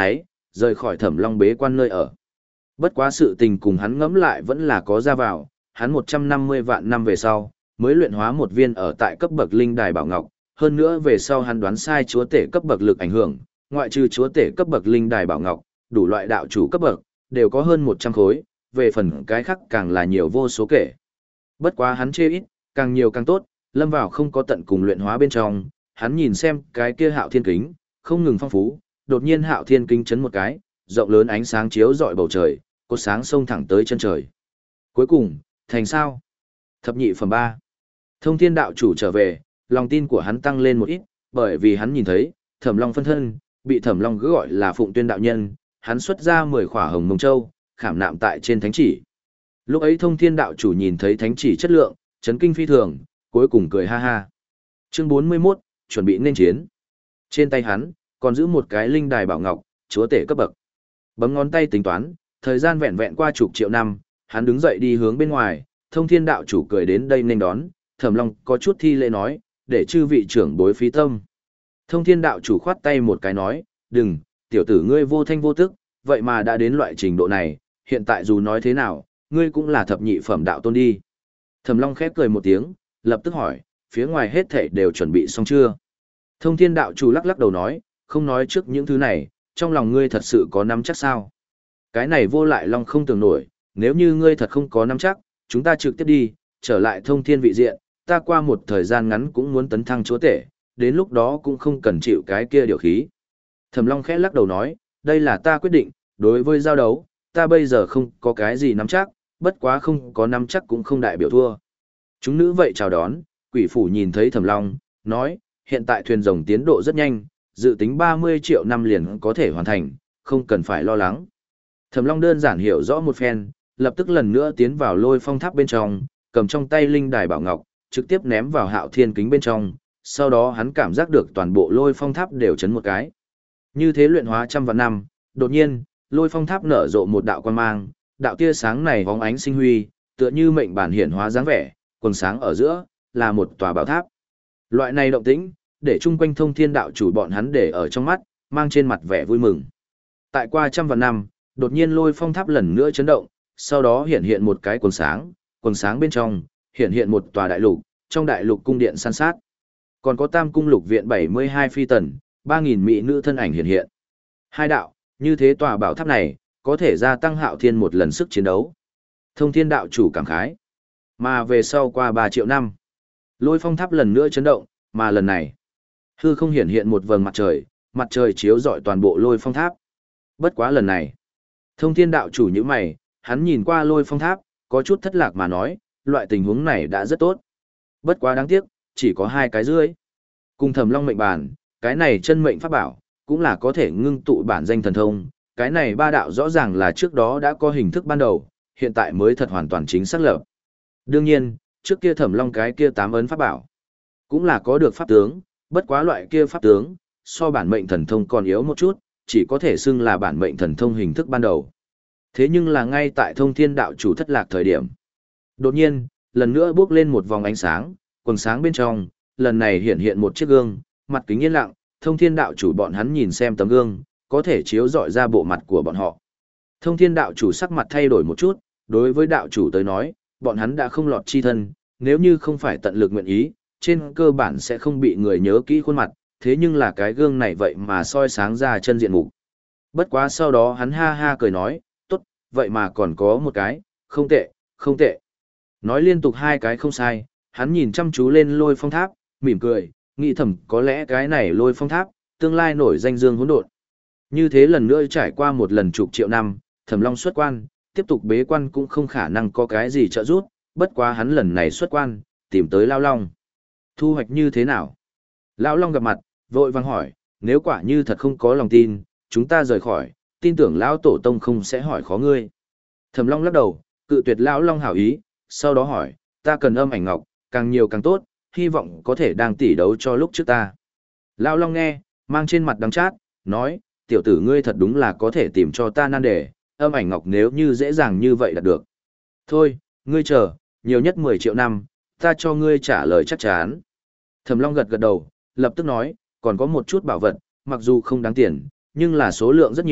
rời khỏi Thẩm Long bế quan nơi ở. Bất quá sự tình cùng hắn ngẫm lại vẫn là có ra vào, hắn một trăm năm mươi vạn năm về sau, mới luyện hóa một viên ở tại cấp bậc linh đài bảo ngọc, hơn nữa về sau hắn đoán sai chúa tể cấp bậc lực ảnh hưởng, ngoại trừ chúa tể cấp bậc linh đài bảo ngọc, đủ loại đạo chủ cấp bậc, đều có hơn một trăm khối, về phần cái khác càng là nhiều vô số kể. Bất quá hắn chê ít, càng nhiều càng tốt, lâm vào không có tận cùng luyện hóa bên trong, hắn nhìn xem cái kia hạo thiên kính, không ngừng phong phú, đột nhiên hạo thiên kính chấn một cái, rộng lớn ánh sáng chiếu rọi bầu trời, cột sáng xông thẳng tới chân trời. Cuối cùng, thành sao? Thập nhị phẩm ba. Thông thiên đạo chủ trở về, lòng tin của hắn tăng lên một ít, bởi vì hắn nhìn thấy, Thẩm Long phân thân, bị Thẩm Long cứ gọi là Phụng Tuyên đạo nhân, hắn xuất ra mười khỏa hồng mông châu, khảm nạm tại trên thánh chỉ. Lúc ấy thông thiên đạo chủ nhìn thấy thánh chỉ chất lượng, chấn kinh phi thường, cuối cùng cười ha ha. Chương bốn mươi mốt, chuẩn bị nên chiến. Trên tay hắn, còn giữ một cái linh đài bảo ngọc, chúa tể cấp bậc. Bấm ngón tay tính toán, thời gian vẹn vẹn qua chục triệu năm, hắn đứng dậy đi hướng bên ngoài, thông thiên đạo chủ cười đến đây nên đón, Thẩm Long có chút thi lễ nói, để chư vị trưởng bối phí tâm. Thông thiên đạo chủ khoát tay một cái nói, đừng, tiểu tử ngươi vô thanh vô tức, vậy mà đã đến loại trình độ này, hiện tại dù nói thế nào, ngươi cũng là thập nhị phẩm đạo tôn đi. Thẩm Long khép cười một tiếng, lập tức hỏi, phía ngoài hết thảy đều chuẩn bị xong chưa? Thông thiên đạo chủ lắc lắc đầu nói, không nói trước những thứ này, trong lòng ngươi thật sự có nắm chắc sao? Cái này vô lại Long không tưởng nổi, nếu như ngươi thật không có nắm chắc, chúng ta trực tiếp đi, trở lại thông thiên vị diện, ta qua một thời gian ngắn cũng muốn tấn thăng chúa tể, đến lúc đó cũng không cần chịu cái kia điều khí. Thẩm Long khẽ lắc đầu nói, đây là ta quyết định, đối với giao đấu, ta bây giờ không có cái gì nắm chắc, bất quá không có nắm chắc cũng không đại biểu thua. Chúng nữ vậy chào đón, quỷ phủ nhìn thấy Thẩm Long, nói, hiện tại thuyền rồng tiến độ rất nhanh, dự tính ba mươi triệu năm liền có thể hoàn thành, không cần phải lo lắng. Thẩm Long đơn giản hiểu rõ một phen, lập tức lần nữa tiến vào lôi phong tháp bên trong, cầm trong tay linh đài bảo ngọc, trực tiếp ném vào hạo thiên kính bên trong, sau đó hắn cảm giác được toàn bộ lôi phong tháp đều chấn một cái. Như thế luyện hóa trăm vạn năm, đột nhiên, lôi phong tháp nở rộ một đạo quan mang, đạo tia sáng này bóng ánh sinh huy, tựa như mệnh bản hiển hóa dáng vẻ, quần sáng ở giữa, là một tòa bảo tháp. Loại này động tĩnh, để chung quanh thông thiên đạo chủ bọn hắn để ở trong mắt, mang trên mặt vẻ vui mừng. Tại qua trăm vạn năm, đột nhiên lôi phong tháp lần nữa chấn động, sau đó hiện hiện một cái quần sáng, quần sáng bên trong, hiện hiện một tòa đại lục, trong đại lục cung điện san sát. Còn có tam cung lục viện bảy mươi hai phi tần, ba nghìn mỹ nữ thân ảnh hiện hiện. Hai đạo, như thế tòa bảo tháp này, có thể gia tăng hạo thiên một lần sức chiến đấu. Thông thiên đạo chủ cảm khái. Mà về sau qua ba triệu năm, lôi phong tháp lần nữa chấn động, mà lần này, hư không hiện hiện một vầng mặt trời, mặt trời chiếu rọi toàn bộ lôi phong tháp. Bất quá lần này, thông thiên đạo chủ như mày, hắn nhìn qua lôi phong tháp, có chút thất lạc mà nói, loại tình huống này đã rất tốt. Bất quá đáng tiếc, chỉ có hai cái rưỡi. Cùng Thẩm Long mệnh bản, cái này chân mệnh pháp bảo, cũng là có thể ngưng tụ bản danh thần thông. Cái này ba đạo rõ ràng là trước đó đã có hình thức ban đầu, hiện tại mới thật hoàn toàn chính xác lập. Đương nhiên, trước kia Thẩm Long cái kia tám ấn pháp bảo, cũng là có được pháp tướng, bất quá loại kia pháp tướng, so bản mệnh thần thông còn yếu một chút, chỉ có thể xưng là bản mệnh thần thông hình thức ban đầu. Thế nhưng là ngay tại thông thiên đạo chủ thất lạc thời điểm. Đột nhiên, lần nữa bước lên một vòng ánh sáng, quần sáng bên trong, lần này hiện hiện một chiếc gương, mặt kính yên lặng, thông thiên đạo chủ bọn hắn nhìn xem tấm gương, có thể chiếu rọi ra bộ mặt của bọn họ. Thông thiên đạo chủ sắc mặt thay đổi một chút, đối với đạo chủ tới nói, bọn hắn đã không lọt chi thân, nếu như không phải tận lực nguyện ý, trên cơ bản sẽ không bị người nhớ kỹ khuôn mặt, thế nhưng là cái gương này vậy mà soi sáng ra chân diện mục. Bất quá sau đó hắn ha ha cười nói, tốt, vậy mà còn có một cái, không tệ, không tệ. Nói liên tục hai cái không sai, hắn nhìn chăm chú lên lôi phong tháp, mỉm cười, nghĩ thầm có lẽ cái này lôi phong tháp, tương lai nổi danh dương hỗn độn. Như thế lần nữa trải qua một lần chục triệu năm, Thẩm Long xuất quan, tiếp tục bế quan cũng không khả năng có cái gì trợ giúp, bất quá hắn lần này xuất quan, tìm tới Lão Long. Thu hoạch như thế nào? Lão Long gặp mặt, vội vàng hỏi, nếu quả như thật không có lòng tin, chúng ta rời khỏi, tin tưởng Lão Tổ Tông không sẽ hỏi khó ngươi. Thẩm Long lắc đầu, cự tuyệt Lão Long hảo ý, sau đó hỏi, ta cần âm ảnh ngọc, càng nhiều càng tốt, hy vọng có thể đang tỉ đấu cho lúc trước ta. Lão Long nghe, mang trên mặt đắng chát, nói, tiểu tử ngươi thật đúng là có thể tìm cho ta nan đề, âm ảnh ngọc nếu như dễ dàng như vậy là được. Thôi, ngươi chờ, nhiều nhất mười triệu năm, ta cho ngươi trả lời chắc chắn. Thẩm Long gật gật đầu, lập tức nói, còn có một chút bảo vật, mặc dù không đáng tiền, nhưng là số lượng rất nhiều,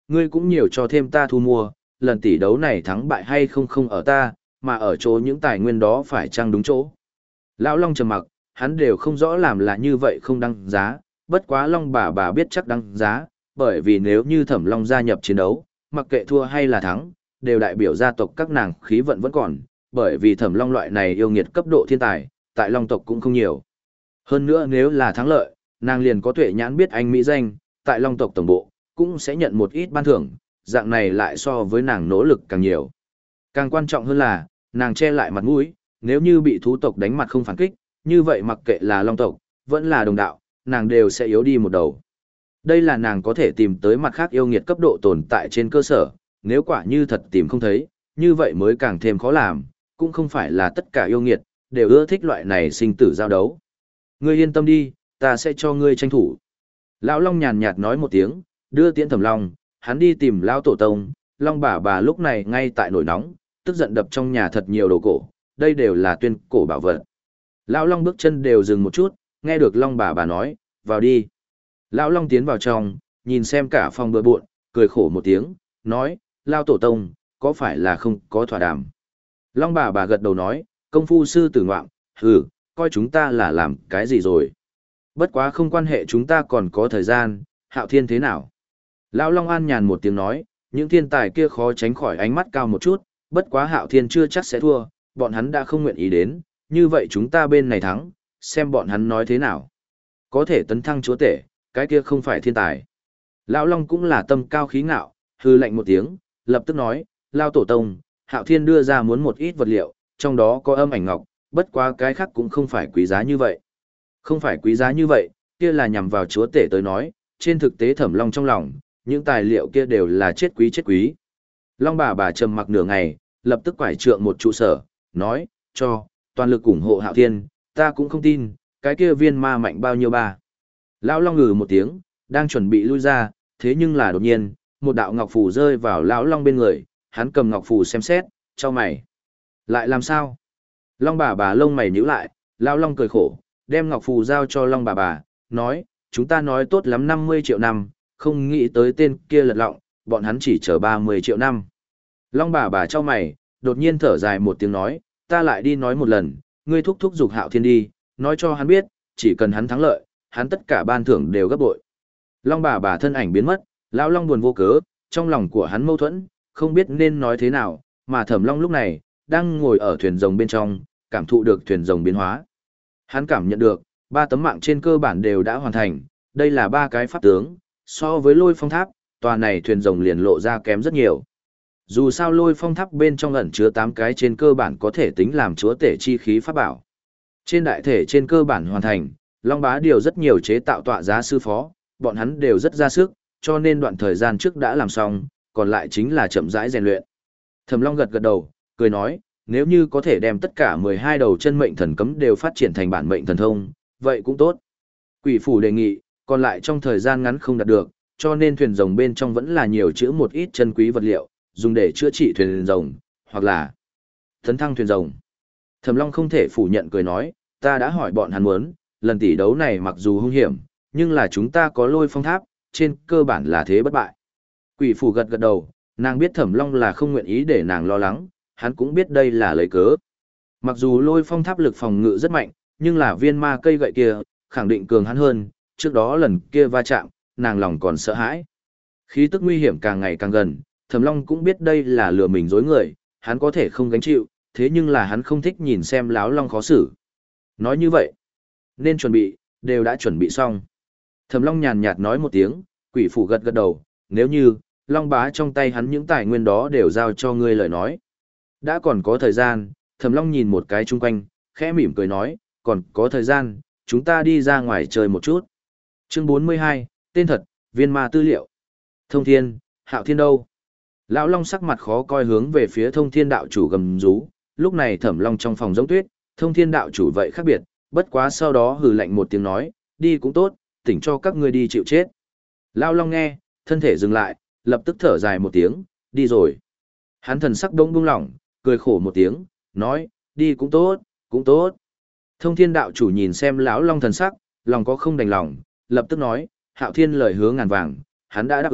ngươi cũng nhiều cho thêm ta thu mua, lần tỷ đấu này thắng bại hay không không ở ta, mà ở chỗ những tài nguyên đó phải chăng đúng chỗ. Lão Long trầm mặc, hắn đều không rõ làm là như vậy không đăng giá, bất quá Long bà bà biết chắc đăng giá, bởi vì nếu như Thẩm Long gia nhập chiến đấu, mặc kệ thua hay là thắng, đều đại biểu gia tộc các nàng khí vận vẫn còn, bởi vì Thẩm Long loại này yêu nghiệt cấp độ thiên tài, tại Long tộc cũng không nhiều. Hơn nữa nếu là thắng lợi, nàng liền có tuệ nhãn biết anh mỹ danh, tại Long tộc tổng bộ, cũng sẽ nhận một ít ban thưởng, dạng này lại so với nàng nỗ lực càng nhiều. Càng quan trọng hơn là, nàng che lại mặt mũi, nếu như bị thú tộc đánh mặt không phản kích, như vậy mặc kệ là Long tộc, vẫn là đồng đạo, nàng đều sẽ yếu đi một đầu. Đây là nàng có thể tìm tới mặt khác yêu nghiệt cấp độ tồn tại trên cơ sở, nếu quả như thật tìm không thấy, như vậy mới càng thêm khó làm, cũng không phải là tất cả yêu nghiệt, đều ưa thích loại này sinh tử giao đấu. Ngươi yên tâm đi, ta sẽ cho ngươi tranh thủ. Lão Long nhàn nhạt nói một tiếng, đưa tiễn Thẩm Long, hắn đi tìm Lão Tổ Tông, Long bà bà lúc này ngay tại nổi nóng, tức giận đập trong nhà thật nhiều đồ cổ, đây đều là tuyên cổ bảo vật. Lão Long bước chân đều dừng một chút, nghe được Long bà bà nói, vào đi. Lão Long tiến vào trong, nhìn xem cả phòng bừa bộn, cười khổ một tiếng, nói, Lão Tổ Tông, có phải là không có thỏa đàm? Long bà bà gật đầu nói, công phu sư tử ngoạm, hừ, coi chúng ta là làm cái gì rồi. Bất quá không quan hệ, chúng ta còn có thời gian, Hạo Thiên thế nào? Lão Long an nhàn một tiếng nói, những thiên tài kia khó tránh khỏi ánh mắt cao một chút, bất quá Hạo Thiên chưa chắc sẽ thua, bọn hắn đã không nguyện ý đến, như vậy chúng ta bên này thắng, xem bọn hắn nói thế nào. Có thể tấn thăng chúa tể, cái kia không phải thiên tài. Lão Long cũng là tâm cao khí ngạo, hư lạnh một tiếng, lập tức nói, Lão Tổ Tông, Hạo Thiên đưa ra muốn một ít vật liệu, trong đó có âm ảnh ngọc, bất quá cái khác cũng không phải quý giá như vậy. Không phải quý giá như vậy, kia là nhằm vào chúa tể tới nói, trên thực tế Thẩm Long trong lòng, những tài liệu kia đều là chết quý chết quý. Long bà bà trầm mặc nửa ngày, lập tức quải trượng một trụ sở, nói, cho, toàn lực ủng hộ Hạo Thiên, ta cũng không tin, cái kia viên ma mạnh bao nhiêu ba. Lão Long ngừ một tiếng, đang chuẩn bị lui ra, thế nhưng là đột nhiên, một đạo ngọc phù rơi vào Lão Long bên người, hắn cầm ngọc phù xem xét, cho mày. Lại làm sao? Long bà bà lông mày nhíu lại, Lão Long cười khổ, đem ngọc phù giao cho Long bà bà, nói, chúng ta nói tốt lắm năm mươi triệu năm, không nghĩ tới tên kia lật lọng, bọn hắn chỉ chờ ba mươi triệu năm. Long bà bà cho mày, đột nhiên thở dài một tiếng nói, ta lại đi nói một lần, ngươi thúc thúc giục Hạo Thiên đi, nói cho hắn biết, chỉ cần hắn thắng lợi, hắn tất cả ban thưởng đều gấp bội. Long bà bà thân ảnh biến mất, Lão Long buồn vô cớ, trong lòng của hắn mâu thuẫn, không biết nên nói thế nào, mà Thẩm Long lúc này, đang ngồi ở thuyền rồng bên trong, cảm thụ được thuyền rồng biến hóa. Hắn cảm nhận được, ba tấm mạng trên cơ bản đều đã hoàn thành, đây là ba cái pháp tướng, so với Lôi Phong Tháp, tòa này thuyền rồng liền lộ ra kém rất nhiều. Dù sao Lôi Phong Tháp bên trong ẩn chứa tám cái trên cơ bản có thể tính làm chúa tể chi khí pháp bảo. Trên đại thể trên cơ bản hoàn thành, Long Bá điều rất nhiều chế tạo tọa giá sư phó, bọn hắn đều rất ra sức, cho nên đoạn thời gian trước đã làm xong, còn lại chính là chậm rãi rèn luyện. Thẩm Long gật gật đầu, cười nói, nếu như có thể đem tất cả mười hai đầu chân mệnh thần cấm đều phát triển thành bản mệnh thần thông, vậy cũng tốt. Quỷ phủ đề nghị, còn lại trong thời gian ngắn không đạt được, cho nên thuyền rồng bên trong vẫn là nhiều chữ một ít chân quý vật liệu, dùng để chữa trị thuyền rồng, hoặc là tấn thăng thuyền rồng. Thẩm Long không thể phủ nhận cười nói, ta đã hỏi bọn hắn muốn, lần tỷ đấu này mặc dù hung hiểm, nhưng là chúng ta có Lôi Phong Tháp, trên cơ bản là thế bất bại. Quỷ phủ gật gật đầu, nàng biết Thẩm Long là không nguyện ý để nàng lo lắng, hắn cũng biết đây là lấy cớ. Mặc dù Lôi Phong Tháp lực phòng ngự rất mạnh, nhưng là viên ma cây gậy kia, khẳng định cường hắn hơn, trước đó lần kia va chạm, nàng lòng còn sợ hãi. Khí tức nguy hiểm càng ngày càng gần, Thẩm Long cũng biết đây là lừa mình dối người, hắn có thể không gánh chịu, thế nhưng là hắn không thích nhìn xem Lão Long khó xử. Nói như vậy, nên chuẩn bị, đều đã chuẩn bị xong. Thẩm Long nhàn nhạt nói một tiếng, quỷ phủ gật gật đầu, nếu như, Long Bá trong tay hắn những tài nguyên đó đều giao cho ngươi lời nói. Đã còn có thời gian, Thẩm Long nhìn một cái chung quanh, khẽ mỉm cười nói, còn có thời gian, chúng ta đi ra ngoài chơi một chút. Chương bốn mươi hai, tên thật, viên ma tư liệu. Thông Thiên, Hạo Thiên đâu? Lão Long sắc mặt khó coi hướng về phía Thông Thiên đạo chủ gầm rú, lúc này Thẩm Long trong phòng giống tuyết, Thông Thiên đạo chủ vậy khác biệt, bất quá sau đó hừ lạnh một tiếng nói, đi cũng tốt, tỉnh cho các ngươi đi chịu chết. Lão Long nghe, thân thể dừng lại, lập tức thở dài một tiếng, đi rồi. Hắn thần sắc đông buông lỏng, cười khổ một tiếng, nói, đi cũng tốt, cũng tốt. Thông Thiên đạo chủ nhìn xem Lão Long thần sắc, lòng có không đành lòng, lập tức nói, Hạo Thiên lời hứa ngàn vàng, hắn đã đáp ứng,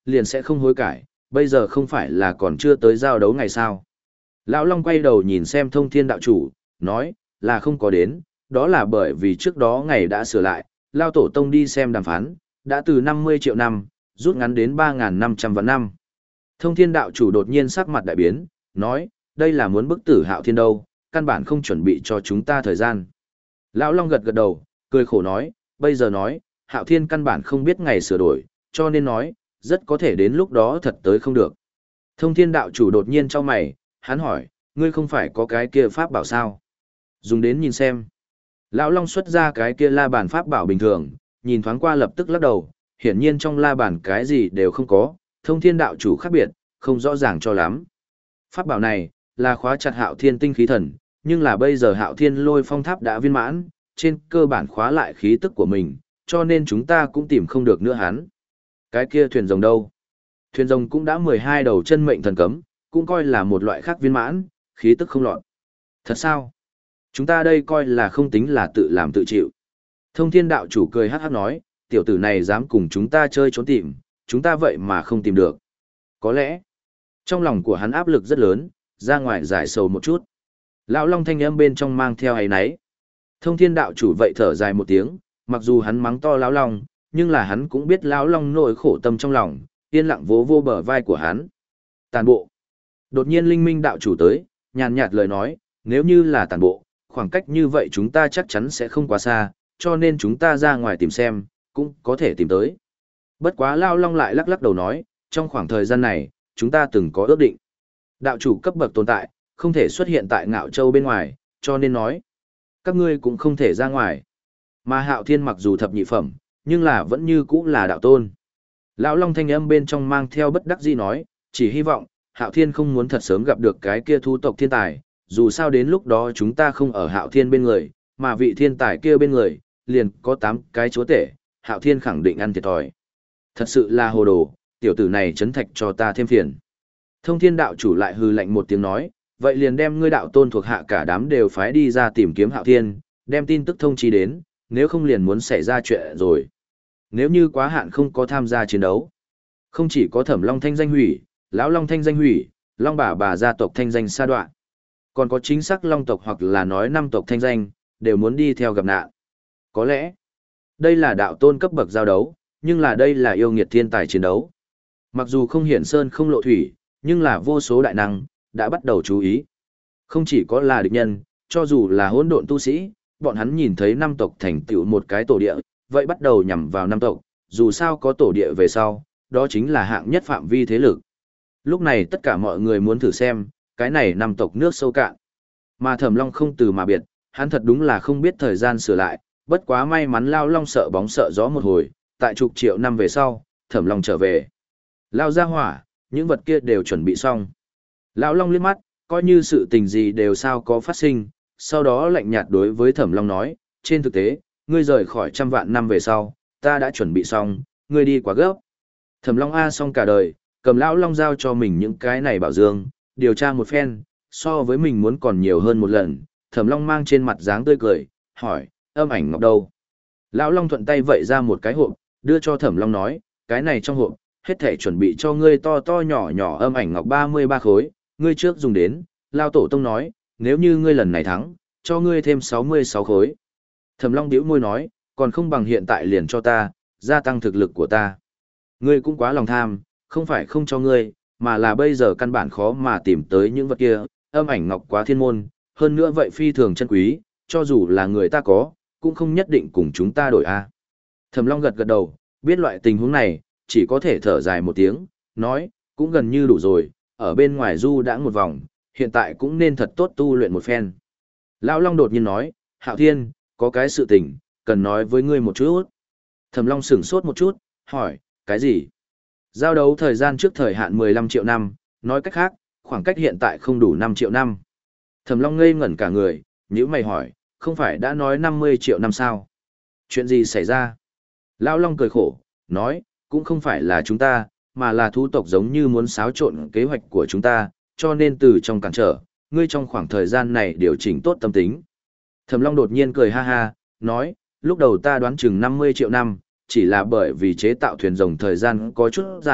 liền sẽ không hối cải, bây giờ không phải là còn chưa tới giao đấu ngày sao. Lão Long quay đầu nhìn xem Thông Thiên đạo chủ, nói, là không có đến, đó là bởi vì trước đó ngày đã sửa lại, Lao Tổ Tông đi xem đàm phán, đã từ năm mươi triệu năm, rút ngắn đến ba nghìn năm trăm vạn năm. Thông Thiên đạo chủ đột nhiên sắc mặt đại biến, nói, đây là muốn bức tử Hạo Thiên đâu, căn bản không chuẩn bị cho chúng ta thời gian. Lão Long gật gật đầu, cười khổ nói, bây giờ nói, Hạo Thiên căn bản không biết ngày sửa đổi, cho nên nói, rất có thể đến lúc đó thật tới không được. Thông Thiên đạo chủ đột nhiên chau mày, hắn hỏi, ngươi không phải có cái kia pháp bảo sao? Dùng đến nhìn xem. Lão Long xuất ra cái kia la bàn pháp bảo bình thường, nhìn thoáng qua lập tức lắc đầu, hiển nhiên trong la bàn cái gì đều không có, Thông Thiên đạo chủ khác biệt, không rõ ràng cho lắm. Pháp bảo này, là khóa chặt Hạo Thiên tinh khí thần, nhưng là bây giờ Hạo Thiên lôi phong tháp đã viên mãn, trên cơ bản khóa lại khí tức của mình, cho nên chúng ta cũng tìm không được nữa hắn. Cái kia thuyền rồng đâu? Thuyền rồng cũng đã mười hai đầu chân mệnh thần cấm, cũng coi là một loại khác viên mãn, khí tức không lọt. Thật sao? Chúng ta đây coi là không tính là tự làm tự chịu. Thông Thiên đạo chủ cười hát hát nói, tiểu tử này dám cùng chúng ta chơi trốn tìm, chúng ta vậy mà không tìm được. Có lẽ, trong lòng của hắn áp lực rất lớn, ra ngoài giải sầu một chút. Lão Long thanh âm bên trong mang theo ấy náy. Thông Thiên đạo chủ vậy thở dài một tiếng, mặc dù hắn mắng to Lão Long, nhưng là hắn cũng biết Lão Long nỗi khổ tâm trong lòng, yên lặng vỗ vô bờ vai của hắn. Tàn bộ. Đột nhiên Linh Minh đạo chủ tới, nhàn nhạt lời nói, nếu như là tàn bộ, khoảng cách như vậy chúng ta chắc chắn sẽ không quá xa, cho nên chúng ta ra ngoài tìm xem, cũng có thể tìm tới. Bất quá Lão Long lại lắc lắc đầu nói, trong khoảng thời gian này, chúng ta từng có ước định. Đạo chủ cấp bậc tồn tại, không thể xuất hiện tại Ngạo Châu bên ngoài, cho nên nói, các ngươi cũng không thể ra ngoài. Mà Hạo Thiên mặc dù thập nhị phẩm, nhưng là vẫn như cũ là đạo tôn. Lão Long thanh âm bên trong mang theo bất đắc dĩ nói, chỉ hy vọng, Hạo Thiên không muốn thật sớm gặp được cái kia thu tộc thiên tài, dù sao đến lúc đó chúng ta không ở Hạo Thiên bên người, mà vị thiên tài kia bên người, liền có tám cái chúa tể, Hạo Thiên khẳng định ăn thiệt thòi. Thật sự là hồ đồ, tiểu tử này chấn thạch cho ta thêm phiền. Thông Thiên đạo chủ lại hừ lạnh một tiếng nói, vậy liền đem ngươi đạo tôn thuộc hạ cả đám đều phái đi ra tìm kiếm Hạo Thiên, đem tin tức thông chi đến, nếu không liền muốn xảy ra chuyện rồi. Nếu như quá hạn không có tham gia chiến đấu, không chỉ có Thẩm Long thanh danh hủy, Lão Long thanh danh hủy, Long bà bà gia tộc thanh danh sa đoạn, còn có chính xác Long tộc hoặc là nói năm tộc thanh danh, đều muốn đi theo gặp nạn. Có lẽ, đây là đạo tôn cấp bậc giao đấu, nhưng là đây là yêu nghiệt thiên tài chiến đấu. Mặc dù không hiển sơn không lộ thủy, nhưng là vô số đại năng, đã bắt đầu chú ý. Không chỉ có là địch nhân, cho dù là hỗn độn tu sĩ, bọn hắn nhìn thấy năm tộc thành tựu một cái tổ địa, vậy bắt đầu nhằm vào năm tộc, dù sao có tổ địa về sau, đó chính là hạng nhất phạm vi thế lực. Lúc này tất cả mọi người muốn thử xem, cái này năm tộc nước sâu cạn. Mà Thẩm Long không từ mà biệt, hắn thật đúng là không biết thời gian sửa lại, bất quá may mắn Lao Long sợ bóng sợ gió một hồi, tại chục triệu năm về sau, Thẩm Long trở về. Lao ra hỏa, những vật kia đều chuẩn bị xong. Lão Long liếc mắt, coi như sự tình gì đều sao có phát sinh, sau đó lạnh nhạt đối với Thẩm Long nói, trên thực tế, ngươi rời khỏi trăm vạn năm về sau, ta đã chuẩn bị xong, ngươi đi quá gấp. Thẩm Long a xong cả đời, cầm Lão Long giao cho mình những cái này bảo dương, điều tra một phen, so với mình muốn còn nhiều hơn một lần, Thẩm Long mang trên mặt dáng tươi cười, hỏi, âm ảnh ngọc đâu? Lão Long thuận tay vẩy ra một cái hộp, đưa cho Thẩm Long nói, cái này trong hộp, hết thể chuẩn bị cho ngươi to to nhỏ nhỏ âm ảnh ngọc ba mươi ba khối, ngươi trước dùng đến, Lao Tổ Tông nói, nếu như ngươi lần này thắng, cho ngươi thêm sáu mươi sáu khối. Thẩm Long bĩu môi nói, còn không bằng hiện tại liền cho ta, gia tăng thực lực của ta. Ngươi cũng quá lòng tham, không phải không cho ngươi, mà là bây giờ căn bản khó mà tìm tới những vật kia, âm ảnh ngọc quá thiên môn, hơn nữa vậy phi thường chân quý, cho dù là người ta có, cũng không nhất định cùng chúng ta đổi a. Thẩm Long gật gật đầu, biết loại tình huống này, chỉ có thể thở dài một tiếng, nói, cũng gần như đủ rồi, ở bên ngoài du đãng một vòng, hiện tại cũng nên thật tốt tu luyện một phen. Lão Long đột nhiên nói, Hạo Thiên, có cái sự tình, cần nói với ngươi một chút. Thẩm Long sửng sốt một chút, hỏi, cái gì? Giao đấu thời gian trước thời hạn mười lăm triệu năm, nói cách khác, khoảng cách hiện tại không đủ năm triệu năm. Thẩm Long ngây ngẩn cả người, nhíu mày hỏi, không phải đã nói năm mươi triệu năm sao? Chuyện gì xảy ra? Lão Long cười khổ, nói, cũng không phải là chúng ta, mà là thú tộc giống như muốn xáo trộn kế hoạch của chúng ta, cho nên từ trong cản trở, ngươi trong khoảng thời gian này điều chỉnh tốt tâm tính. Thẩm Long đột nhiên cười ha ha, nói, lúc đầu ta đoán chừng năm mươi triệu năm, chỉ là bởi vì chế tạo thuyền rồng thời gian có chút dài,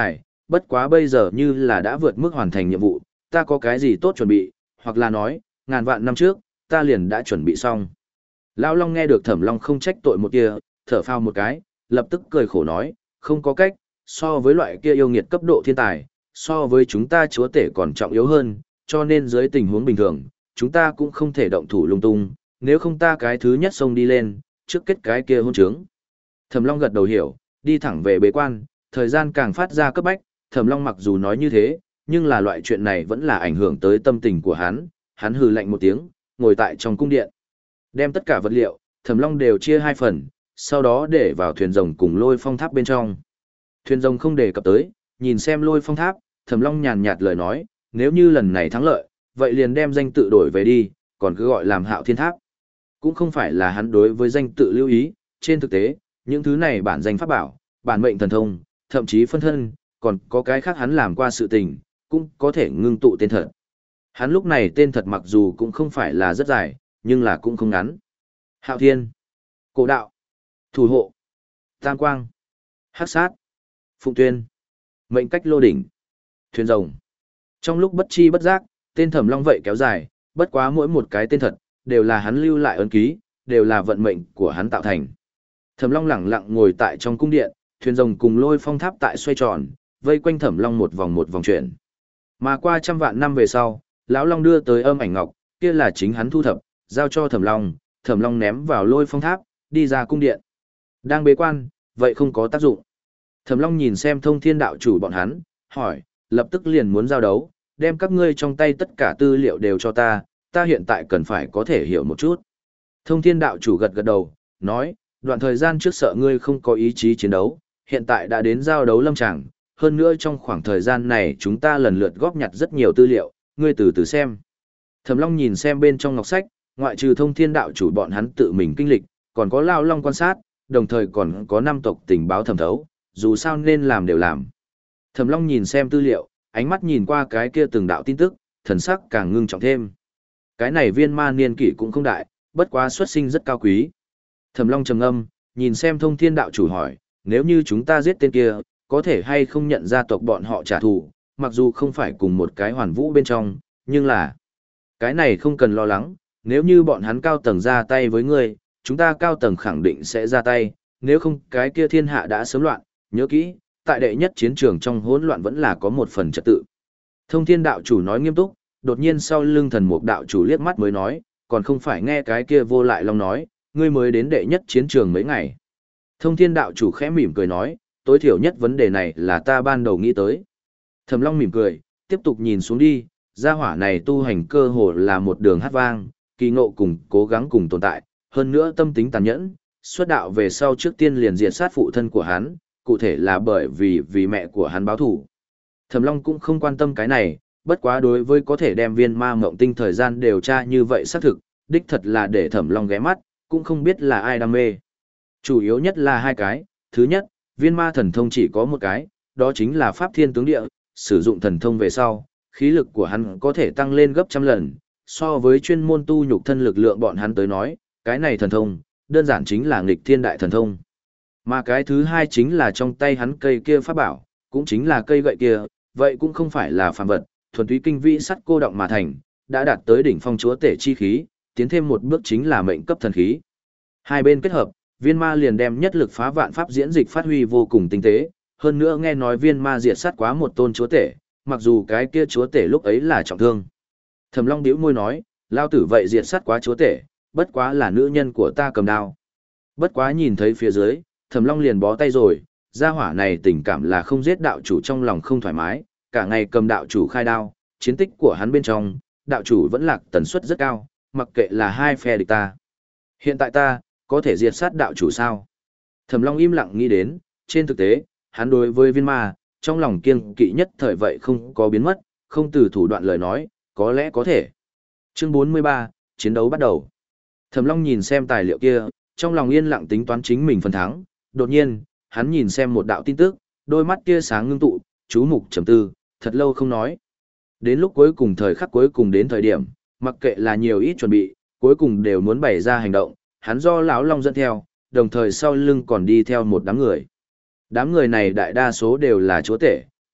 bất quá bây giờ như là đã vượt mức hoàn thành nhiệm vụ, ta có cái gì tốt chuẩn bị, hoặc là nói, ngàn vạn năm trước, ta liền đã chuẩn bị xong. Lão Long nghe được Thẩm Long không trách tội một kia, thở phào một cái, lập tức cười khổ nói, không có cách, so với loại kia yêu nghiệt cấp độ thiên tài, so với chúng ta chúa tể còn trọng yếu hơn, cho nên dưới tình huống bình thường, chúng ta cũng không thể động thủ lung tung, nếu không ta cái thứ nhất xông đi lên, trước kết cái kia hôn trướng. Thẩm Long gật đầu hiểu, đi thẳng về bế quan, thời gian càng phát ra cấp bách, Thẩm Long mặc dù nói như thế, nhưng là loại chuyện này vẫn là ảnh hưởng tới tâm tình của hắn, hắn hừ lạnh một tiếng, ngồi tại trong cung điện. Đem tất cả vật liệu, Thẩm Long đều chia hai phần, sau đó để vào thuyền rồng cùng lôi phong tháp bên trong. Thuyền rồng không đề cập tới, nhìn xem lôi phong tháp, Thẩm Long nhàn nhạt lời nói, nếu như lần này thắng lợi, vậy liền đem danh tự đổi về đi, còn cứ gọi làm Hạo Thiên Tháp. Cũng không phải là hắn đối với danh tự lưu ý, trên thực tế, những thứ này bản danh pháp bảo, bản mệnh thần thông, thậm chí phân thân, còn có cái khác hắn làm qua sự tình, cũng có thể ngưng tụ tên thật. Hắn lúc này tên thật mặc dù cũng không phải là rất dài, nhưng là cũng không ngắn. Hạo Thiên, Cổ Đạo, Thủ Hộ, Tam Quang, Hắc Sát, Phụng Tuyên, Mệnh Cách Lô Đỉnh, Thuyền Rồng. Trong lúc bất chi bất giác, tên Thẩm Long vậy kéo dài, bất quá mỗi một cái tên thật, đều là hắn lưu lại ấn ký, đều là vận mệnh của hắn tạo thành. Thẩm Long lẳng lặng ngồi tại trong cung điện, thuyền rồng cùng lôi phong tháp tại xoay tròn, vây quanh Thẩm Long một vòng một vòng chuyển. Mà qua trăm vạn năm về sau, lão Long đưa tới âm ảnh ngọc, kia là chính hắn thu thập, giao cho Thẩm Long, Thẩm Long ném vào lôi phong tháp, đi ra cung điện. Đang bế quan, vậy không có tác dụng. Thẩm Long nhìn xem Thông Thiên đạo chủ bọn hắn, hỏi, lập tức liền muốn giao đấu, đem các ngươi trong tay tất cả tư liệu đều cho ta, ta hiện tại cần phải có thể hiểu một chút. Thông Thiên đạo chủ gật gật đầu, nói, đoạn thời gian trước sợ ngươi không có ý chí chiến đấu, hiện tại đã đến giao đấu lâm tràng, hơn nữa trong khoảng thời gian này chúng ta lần lượt góp nhặt rất nhiều tư liệu, ngươi từ từ xem. Thẩm Long nhìn xem bên trong ngọc sách, ngoại trừ Thông Thiên đạo chủ bọn hắn tự mình kinh lịch, còn có Lão Long quan sát, đồng thời còn có năm tộc tình báo thẩm thấu, dù sao nên làm đều làm. Thẩm Long nhìn xem tư liệu, ánh mắt nhìn qua cái kia từng đạo tin tức, thần sắc càng ngưng trọng thêm. Cái này viên ma niên kỷ cũng không đại, bất quá xuất sinh rất cao quý. Thẩm Long trầm ngâm, nhìn xem Thông Thiên đạo chủ hỏi, nếu như chúng ta giết tên kia, có thể hay không nhận ra tộc bọn họ trả thù, mặc dù không phải cùng một cái hoàn vũ bên trong, nhưng là cái này không cần lo lắng, nếu như bọn hắn cao tầng ra tay với ngươi, chúng ta cao tầng khẳng định sẽ ra tay, nếu không cái kia thiên hạ đã sớm loạn, nhớ kỹ, tại đệ nhất chiến trường trong hỗn loạn vẫn là có một phần trật tự. Thông Thiên đạo chủ nói nghiêm túc, đột nhiên sau lưng thần mục đạo chủ liếc mắt mới nói, còn không phải nghe cái kia vô lại long nói, ngươi mới đến đệ nhất chiến trường mấy ngày. Thông Thiên đạo chủ khẽ mỉm cười nói, tối thiểu nhất vấn đề này là ta ban đầu nghĩ tới. Thẩm Long mỉm cười, tiếp tục nhìn xuống đi, gia hỏa này tu hành cơ hồ là một đường hát vang, kỳ ngộ cùng cố gắng cùng tồn tại, hơn nữa tâm tính tàn nhẫn, xuất đạo về sau trước tiên liền diệt sát phụ thân của hắn, cụ thể là bởi vì vì mẹ của hắn báo thù. Thẩm Long cũng không quan tâm cái này, bất quá đối với có thể đem viên ma mộng tinh thời gian điều tra như vậy xác thực, đích thật là để Thẩm Long ghé mắt, cũng không biết là ai đam mê. Chủ yếu nhất là hai cái, thứ nhất, viên ma thần thông chỉ có một cái, đó chính là Pháp Thiên Tướng Địa, sử dụng thần thông về sau, khí lực của hắn có thể tăng lên gấp trăm lần, so với chuyên môn tu nhục thân lực lượng bọn hắn tới nói, cái này thần thông, đơn giản chính là nghịch thiên đại thần thông. Mà cái thứ hai chính là trong tay hắn cây kia pháp bảo, cũng chính là cây gậy kia, vậy cũng không phải là phàm vật, thuần túy kinh vĩ sắt cô động mà thành, đã đạt tới đỉnh phong chúa tể chi khí, tiến thêm một bước chính là mệnh cấp thần khí. Hai bên kết hợp, viên ma liền đem nhất lực phá vạn pháp diễn dịch phát huy vô cùng tinh tế, hơn nữa nghe nói viên ma diệt sát quá một tôn chúa tể, mặc dù cái kia chúa tể lúc ấy là trọng thương. Thẩm Long bĩu môi nói, lao tử vậy diệt sát quá chúa tể, bất quá là nữ nhân của ta cầm đao. Bất quá nhìn thấy phía dưới, Thẩm Long liền bó tay rồi, gia hỏa này tình cảm là không giết đạo chủ trong lòng không thoải mái, cả ngày cầm đạo chủ khai đao, chiến tích của hắn bên trong, đạo chủ vẫn lạc tần suất rất cao, mặc kệ là hai phe địch ta. Hiện tại ta, có thể diệt sát đạo chủ sao? Thẩm Long im lặng nghĩ đến, trên thực tế, hắn đối với viên ma, trong lòng kiêng kỵ nhất thời vậy không có biến mất, không từ thủ đoạn lời nói, có lẽ có thể. Chương bốn mươi ba, chiến đấu bắt đầu. Thẩm Long nhìn xem tài liệu kia, trong lòng yên lặng tính toán chính mình phần thắng, đột nhiên, hắn nhìn xem một đạo tin tức, đôi mắt kia sáng ngưng tụ, chú mục trầm tư, thật lâu không nói. Đến lúc cuối cùng thời khắc cuối cùng đến thời điểm, mặc kệ là nhiều ít chuẩn bị, cuối cùng đều muốn bày ra hành động, hắn do lão Long dẫn theo, đồng thời sau lưng còn đi theo một đám người. Đám người này đại đa số đều là chúa tể,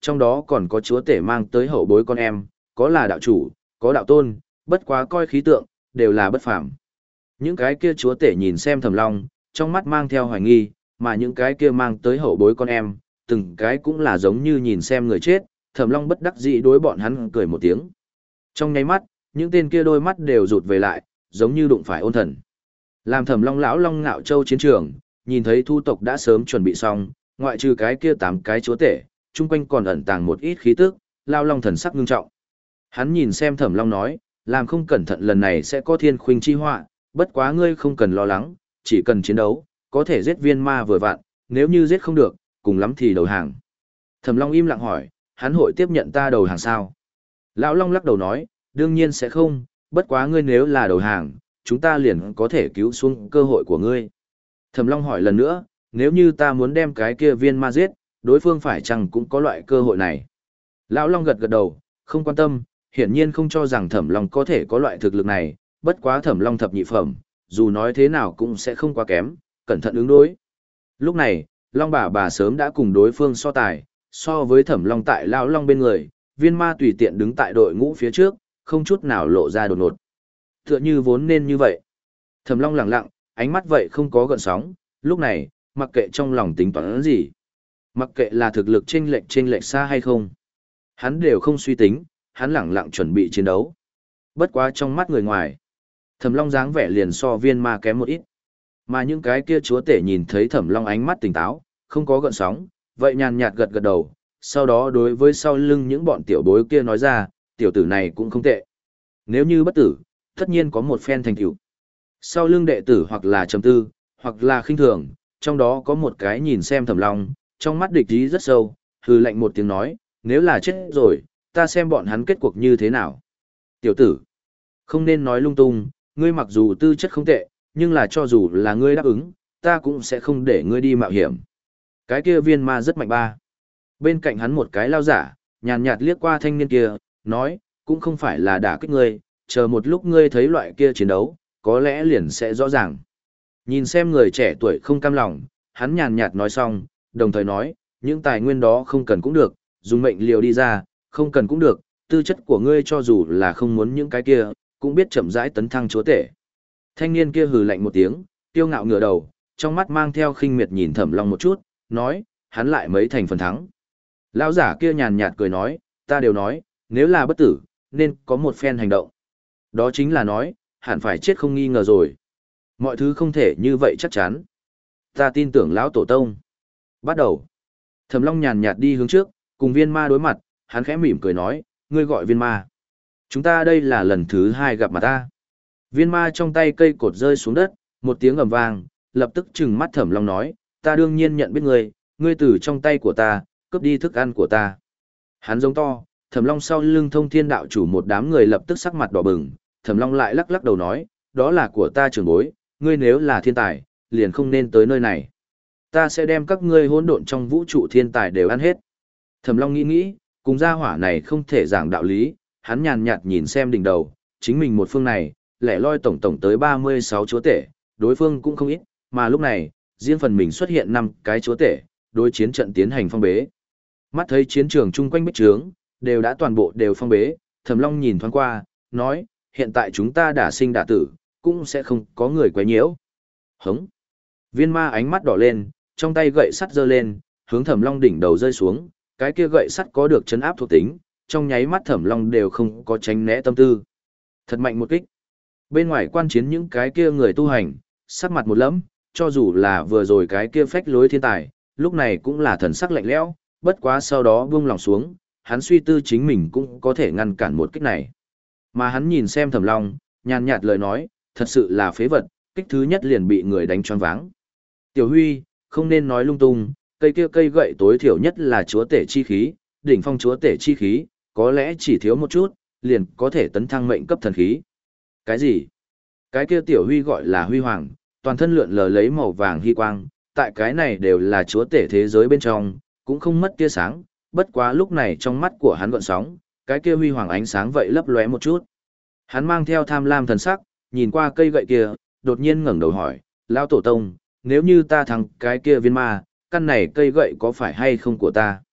Trong đó còn có chúa tể mang tới hậu bối con em, có là đạo chủ, có đạo tôn, bất quá coi khí tượng, đều là bất phàm. Những cái kia chúa tể nhìn xem Thẩm Long, trong mắt mang theo hoài nghi, mà những cái kia mang tới hậu bối con em, từng cái cũng là giống như nhìn xem người chết, Thẩm Long bất đắc dĩ đối bọn hắn cười một tiếng. Trong nháy mắt, những tên kia đôi mắt đều rụt về lại, giống như đụng phải ôn thần. Làm Thẩm Long lão Long Ngạo Châu chiến trường, nhìn thấy thu tộc đã sớm chuẩn bị xong, ngoại trừ cái kia tám cái chúa tể, chung quanh còn ẩn tàng một ít khí tức, lao long thần sắc ngưng trọng. Hắn nhìn xem Thẩm Long nói, làm không cẩn thận lần này sẽ có thiên khuynh chi họa, bất quá ngươi không cần lo lắng, chỉ cần chiến đấu, có thể giết viên ma vừa vặn, nếu như giết không được, cùng lắm thì đầu hàng. Thẩm Long im lặng hỏi, hắn hội tiếp nhận ta đầu hàng sao? Lão Long lắc đầu nói, đương nhiên sẽ không, bất quá ngươi nếu là đầu hàng, chúng ta liền có thể cứu xuống cơ hội của ngươi. Thẩm Long hỏi lần nữa, nếu như ta muốn đem cái kia viên ma giết, đối phương phải chăng cũng có loại cơ hội này? Lão Long gật gật đầu, không quan tâm, hiển nhiên không cho rằng Thẩm Long có thể có loại thực lực này, bất quá Thẩm Long thập nhị phẩm, dù nói thế nào cũng sẽ không quá kém, cẩn thận ứng đối. Lúc này, Long bà bà sớm đã cùng đối phương so tài, so với Thẩm Long tại Lão Long bên người, viên ma tùy tiện đứng tại đội ngũ phía trước, không chút nào lộ ra đột ngột. Tựa như vốn nên như vậy. Thẩm Long lặng lặng, ánh mắt vậy không có gợn sóng, lúc này, mặc kệ trong lòng tính toán gì, mặc kệ là thực lực chênh lệch chênh lệch xa hay không, hắn đều không suy tính, hắn lặng lặng chuẩn bị chiến đấu. Bất quá trong mắt người ngoài, Thẩm Long dáng vẻ liền so viên ma kém một ít. Mà những cái kia chúa tể nhìn thấy Thẩm Long ánh mắt tỉnh táo, không có gợn sóng, vậy nhàn nhạt gật gật đầu, sau đó đối với sau lưng những bọn tiểu bối kia nói ra, tiểu tử này cũng không tệ. Nếu như bất tử, tất nhiên có một phen thành tựu. Sau lưng đệ tử hoặc là trầm tư, hoặc là khinh thường, trong đó có một cái nhìn xem Thẩm Long, trong mắt địch ý rất sâu, hừ lạnh một tiếng nói, nếu là chết rồi, ta xem bọn hắn kết cuộc như thế nào. Tiểu tử, không nên nói lung tung, ngươi mặc dù tư chất không tệ, nhưng là cho dù là ngươi đáp ứng, ta cũng sẽ không để ngươi đi mạo hiểm. Cái kia viên ma rất mạnh ba. Bên cạnh hắn một cái lao giả, nhàn nhạt liếc qua thanh niên kia, nói, cũng không phải là đả kích ngươi, chờ một lúc ngươi thấy loại kia chiến đấu, có lẽ liền sẽ rõ ràng. Nhìn xem người trẻ tuổi không cam lòng, hắn nhàn nhạt nói xong, đồng thời nói, những tài nguyên đó không cần cũng được, dùng mệnh liều đi ra, không cần cũng được, tư chất của ngươi cho dù là không muốn những cái kia, cũng biết chậm rãi tấn thăng chúa tể. Thanh niên kia hừ lạnh một tiếng, kiêu ngạo ngửa đầu, trong mắt mang theo khinh miệt nhìn Thẩm Long một chút, nói, hắn lại mấy thành phần thắng. Lão giả kia nhàn nhạt cười nói, ta đều nói, nếu là bất tử, nên có một phen hành động. Đó chính là nói, hẳn phải chết không nghi ngờ rồi. Mọi thứ không thể như vậy chắc chắn. Ta tin tưởng lão tổ tông. Bắt đầu. Thẩm Long nhàn nhạt đi hướng trước, cùng viên ma đối mặt, hắn khẽ mỉm cười nói, ngươi gọi viên ma. Chúng ta đây là lần thứ hai gặp mặt ta. Viên ma trong tay cây cột rơi xuống đất, một tiếng ầm vang, lập tức trừng mắt Thẩm Long nói, ta đương nhiên nhận biết ngươi, ngươi từ trong tay của ta, cướp đi thức ăn của ta. Hắn giống to, Thẩm Long sau lưng Thông Thiên đạo chủ một đám người lập tức sắc mặt đỏ bừng, Thẩm Long lại lắc lắc đầu nói, đó là của ta trưởng bối, ngươi nếu là thiên tài, liền không nên tới nơi này. Ta sẽ đem các ngươi hỗn độn trong vũ trụ thiên tài đều ăn hết. Thẩm Long nghĩ nghĩ, cùng gia hỏa này không thể giảng đạo lý, hắn nhàn nhạt nhìn xem đỉnh đầu, chính mình một phương này, lẻ loi tổng tổng tới ba mươi sáu chúa tể, đối phương cũng không ít, mà lúc này, riêng phần mình xuất hiện năm cái chúa tể, đối chiến trận tiến hành phong bế. Mắt thấy chiến trường chung quanh bích trướng, đều đã toàn bộ đều phong bế, Thẩm Long nhìn thoáng qua, nói, hiện tại chúng ta đã sinh đã tử, cũng sẽ không có người quấy nhiễu. Hống. Viên ma ánh mắt đỏ lên, trong tay gậy sắt giơ lên, hướng Thẩm Long đỉnh đầu rơi xuống, cái kia gậy sắt có được chấn áp thuộc tính, trong nháy mắt Thẩm Long đều không có tránh né tâm tư. Thật mạnh một kích. Bên ngoài quan chiến những cái kia người tu hành, sắc mặt một lẫm, cho dù là vừa rồi cái kia phách lối thiên tài, lúc này cũng là thần sắc lạnh lẽo, bất quá sau đó buông lòng xuống, hắn suy tư chính mình cũng có thể ngăn cản một kích này. Mà hắn nhìn xem Thẩm Long, nhàn nhạt lời nói, thật sự là phế vật, kích thứ nhất liền bị người đánh choáng váng. Tiểu Huy, không nên nói lung tung, cây kia cây gậy tối thiểu nhất là chúa tể chi khí, đỉnh phong chúa tể chi khí, có lẽ chỉ thiếu một chút, liền có thể tấn thăng mệnh cấp thần khí. Cái gì? Cái kia Tiểu Huy gọi là Huy Hoàng, toàn thân lượn lờ lấy màu vàng hy quang, tại cái này đều là chúa tể thế giới bên trong, cũng không mất tia sáng, bất quá lúc này trong mắt của hắn gợn sóng, cái kia huy hoàng ánh sáng vậy lấp lóe một chút. Hắn mang theo tham lam thần sắc, nhìn qua cây gậy kia, đột nhiên ngẩng đầu hỏi, lão tổ tông, nếu như ta thắng cái kia viên ma, căn này cây gậy có phải hay không của ta?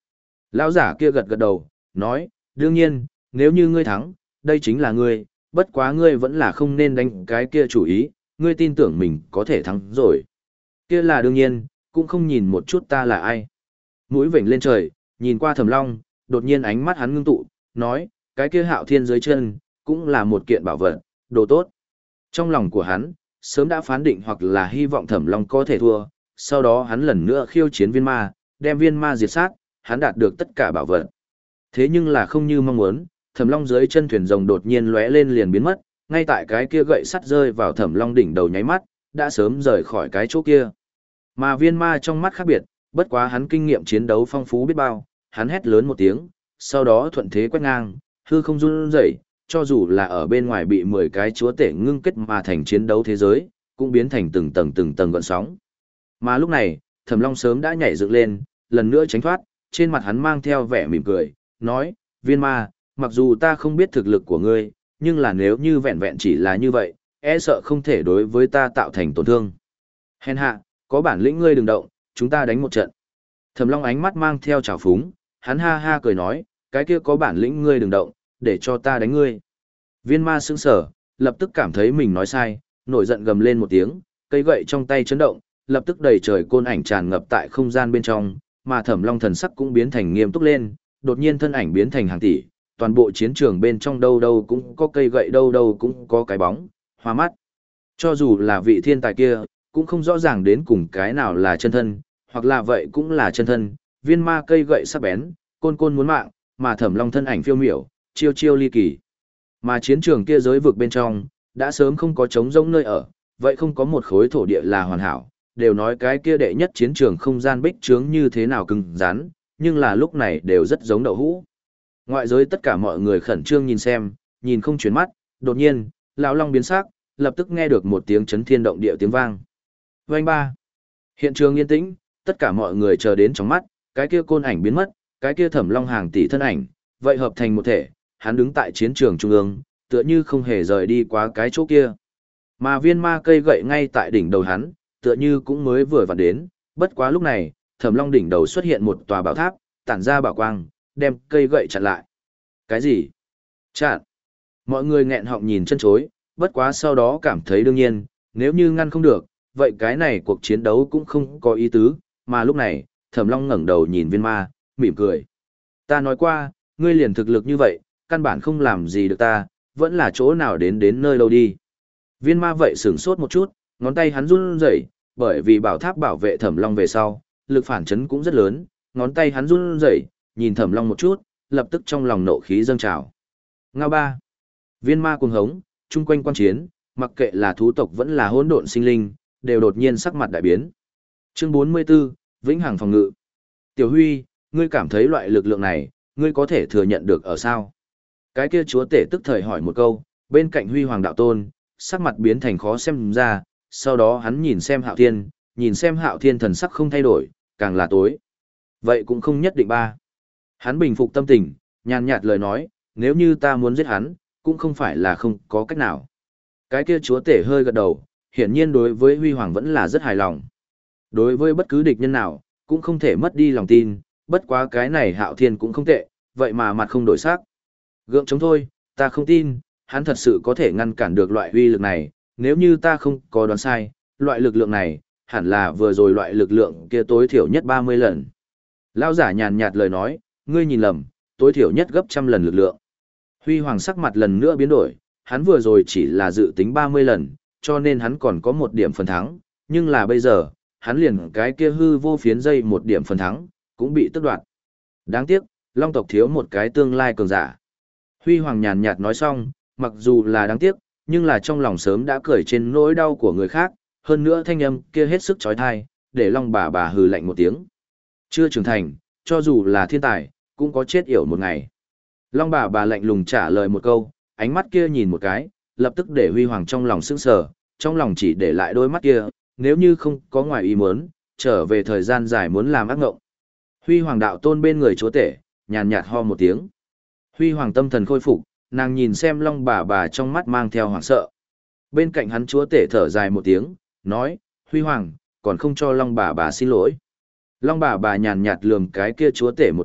Lão giả kia gật gật đầu, nói, đương nhiên, nếu như ngươi thắng, đây chính là ngươi, bất quá ngươi vẫn là không nên đánh cái kia chủ ý, ngươi tin tưởng mình có thể thắng rồi. Kia là đương nhiên, cũng không nhìn một chút ta là ai. Mũi vểnh lên trời, nhìn qua Thẩm Long, đột nhiên ánh mắt hắn ngưng tụ, nói, cái kia Hạo Thiên dưới chân, cũng là một kiện bảo vật, đồ tốt. Trong lòng của hắn, sớm đã phán định hoặc là hy vọng Thẩm Long có thể thua, sau đó hắn lần nữa khiêu chiến viên ma, đem viên ma diệt sát, hắn đạt được tất cả bảo vật. Thế nhưng là không như mong muốn, Thẩm Long dưới chân thuyền rồng đột nhiên lóe lên liền biến mất, ngay tại cái kia gậy sắt rơi vào Thẩm Long đỉnh đầu nháy mắt, đã sớm rời khỏi cái chỗ kia. Mà viên ma trong mắt khác biệt, bất quá hắn kinh nghiệm chiến đấu phong phú biết bao, hắn hét lớn một tiếng, sau đó thuận thế quét ngang, hư không run rẩy, cho dù là ở bên ngoài bị mười cái chúa tể ngưng kết mà thành chiến đấu thế giới, cũng biến thành từng tầng từng tầng gợn sóng. Mà lúc này, Thẩm Long sớm đã nhảy dựng lên, lần nữa tránh thoát, trên mặt hắn mang theo vẻ mỉm cười, nói, viên ma, mặc dù ta không biết thực lực của ngươi, nhưng là nếu như vẹn vẹn chỉ là như vậy, e sợ không thể đối với ta tạo thành tổn thương. Hèn hạ, có bản lĩnh ngươi đừng động, chúng ta đánh một trận. Thẩm Long ánh mắt mang theo trào phúng, hắn ha ha cười nói, cái kia có bản lĩnh ngươi đừng động, để cho ta đánh ngươi. Viên ma sững sờ, lập tức cảm thấy mình nói sai, nổi giận gầm lên một tiếng, cây gậy trong tay chấn động, lập tức đầy trời côn ảnh tràn ngập tại không gian bên trong, mà Thẩm Long thần sắc cũng biến thành nghiêm túc lên, đột nhiên thân ảnh biến thành hàng tỷ, toàn bộ chiến trường bên trong đâu đâu cũng có cây gậy đâu đâu cũng có cái bóng, hoa mắt. Cho dù là vị thiên tài kia, cũng không rõ ràng đến cùng cái nào là chân thân, hoặc là vậy cũng là chân thân, viên ma cây gậy sắc bén, côn côn muốn mạng, mà Thẩm Long thân ảnh phiêu miểu, chiêu chiêu ly kỳ. Mà chiến trường kia giới vực bên trong, đã sớm không có trống rỗng nơi ở, vậy không có một khối thổ địa là hoàn hảo, đều nói cái kia đệ nhất chiến trường không gian bích trướng như thế nào cứng rắn, nhưng là lúc này đều rất giống đậu hũ. Ngoại giới tất cả mọi người khẩn trương nhìn xem, nhìn không chuyển mắt, đột nhiên, lão long biến sắc, lập tức nghe được một tiếng chấn thiên động địa tiếng vang. Vành ba. Hiện trường yên tĩnh, tất cả mọi người chờ đến trong mắt, cái kia côn ảnh biến mất, cái kia Thẩm Long hàng tỷ thân ảnh, vậy hợp thành một thể, hắn đứng tại chiến trường trung ương, tựa như không hề rời đi quá cái chỗ kia. Mà viên ma cây gậy ngay tại đỉnh đầu hắn, tựa như cũng mới vừa vặn đến, bất quá lúc này, Thẩm Long đỉnh đầu xuất hiện một tòa bảo tháp, tản ra bảo quang, đem cây gậy chặn lại. Cái gì? Chặn. Mọi người nghẹn họng nhìn chân chối, bất quá sau đó cảm thấy đương nhiên, nếu như ngăn không được, vậy cái này cuộc chiến đấu cũng không có ý tứ, mà lúc này, Thẩm Long ngẩng đầu nhìn viên ma, mỉm cười. Ta nói qua, ngươi liền thực lực như vậy, căn bản không làm gì được ta, vẫn là chỗ nào đến đến nơi đâu đi. Viên ma vậy sửng sốt một chút, ngón tay hắn run rẩy, bởi vì bảo tháp bảo vệ Thẩm Long về sau, lực phản chấn cũng rất lớn, ngón tay hắn run rẩy, nhìn Thẩm Long một chút, lập tức trong lòng nộ khí dâng trào. Ngao ba. Viên ma cuồng hống, chung quanh quan chiến, mặc kệ là thú tộc vẫn là hỗn độn sinh linh, đều đột nhiên sắc mặt đại biến. Chương bốn mươi 44, Vĩnh Hằng phòng ngự. Tiểu Huy, ngươi cảm thấy loại lực lượng này, ngươi có thể thừa nhận được ở sao? Cái kia chúa tể tức thời hỏi một câu, bên cạnh Huy Hoàng đạo tôn, sắc mặt biến thành khó xem ra, sau đó hắn nhìn xem Hạo Thiên, nhìn xem Hạo Thiên thần sắc không thay đổi, càng là tối. Vậy cũng không nhất định ba. Hắn bình phục tâm tình, nhàn nhạt lời nói, nếu như ta muốn giết hắn, cũng không phải là không có cách nào. Cái kia chúa tể hơi gật đầu, hiển nhiên đối với Huy Hoàng vẫn là rất hài lòng. Đối với bất cứ địch nhân nào, cũng không thể mất đi lòng tin, bất quá cái này Hạo Thiên cũng không tệ, vậy mà mặt không đổi sắc. Gượng chống thôi, ta không tin, hắn thật sự có thể ngăn cản được loại uy lực này, nếu như ta không có đoán sai, loại lực lượng này, hẳn là vừa rồi loại lực lượng kia tối thiểu nhất ba mươi lần. Lão giả nhàn nhạt lời nói, ngươi nhìn lầm, tối thiểu nhất gấp trăm lần lực lượng. Huy Hoàng sắc mặt lần nữa biến đổi, hắn vừa rồi chỉ là dự tính ba mươi lần, cho nên hắn còn có một điểm phần thắng, nhưng là bây giờ, hắn liền cái kia hư vô phiến dây một điểm phần thắng, cũng bị tước đoạt. Đáng tiếc, Long tộc thiếu một cái tương lai cường giả. Huy Hoàng nhàn nhạt nói xong, mặc dù là đáng tiếc, nhưng là trong lòng sớm đã cười trên nỗi đau của người khác, hơn nữa thanh âm kia hết sức chói tai, để Long bà bà hừ lạnh một tiếng. Chưa trưởng thành, cho dù là thiên tài, cũng có chết yểu một ngày. Long bà bà lạnh lùng trả lời một câu, ánh mắt kia nhìn một cái, lập tức để Huy Hoàng trong lòng sững sờ, trong lòng chỉ để lại đôi mắt kia, nếu như không có ngoài ý muốn, trở về thời gian dài muốn làm ác ngộng. Huy Hoàng đạo tôn bên người chúa tể, nhàn nhạt ho một tiếng. Huy Hoàng tâm thần khôi phục, nàng nhìn xem Long bà bà trong mắt mang theo hoảng sợ. Bên cạnh hắn chúa tể thở dài một tiếng, nói, Huy Hoàng, còn không cho Long bà bà xin lỗi. Long bà bà nhàn nhạt lườm cái kia chúa tể một chút,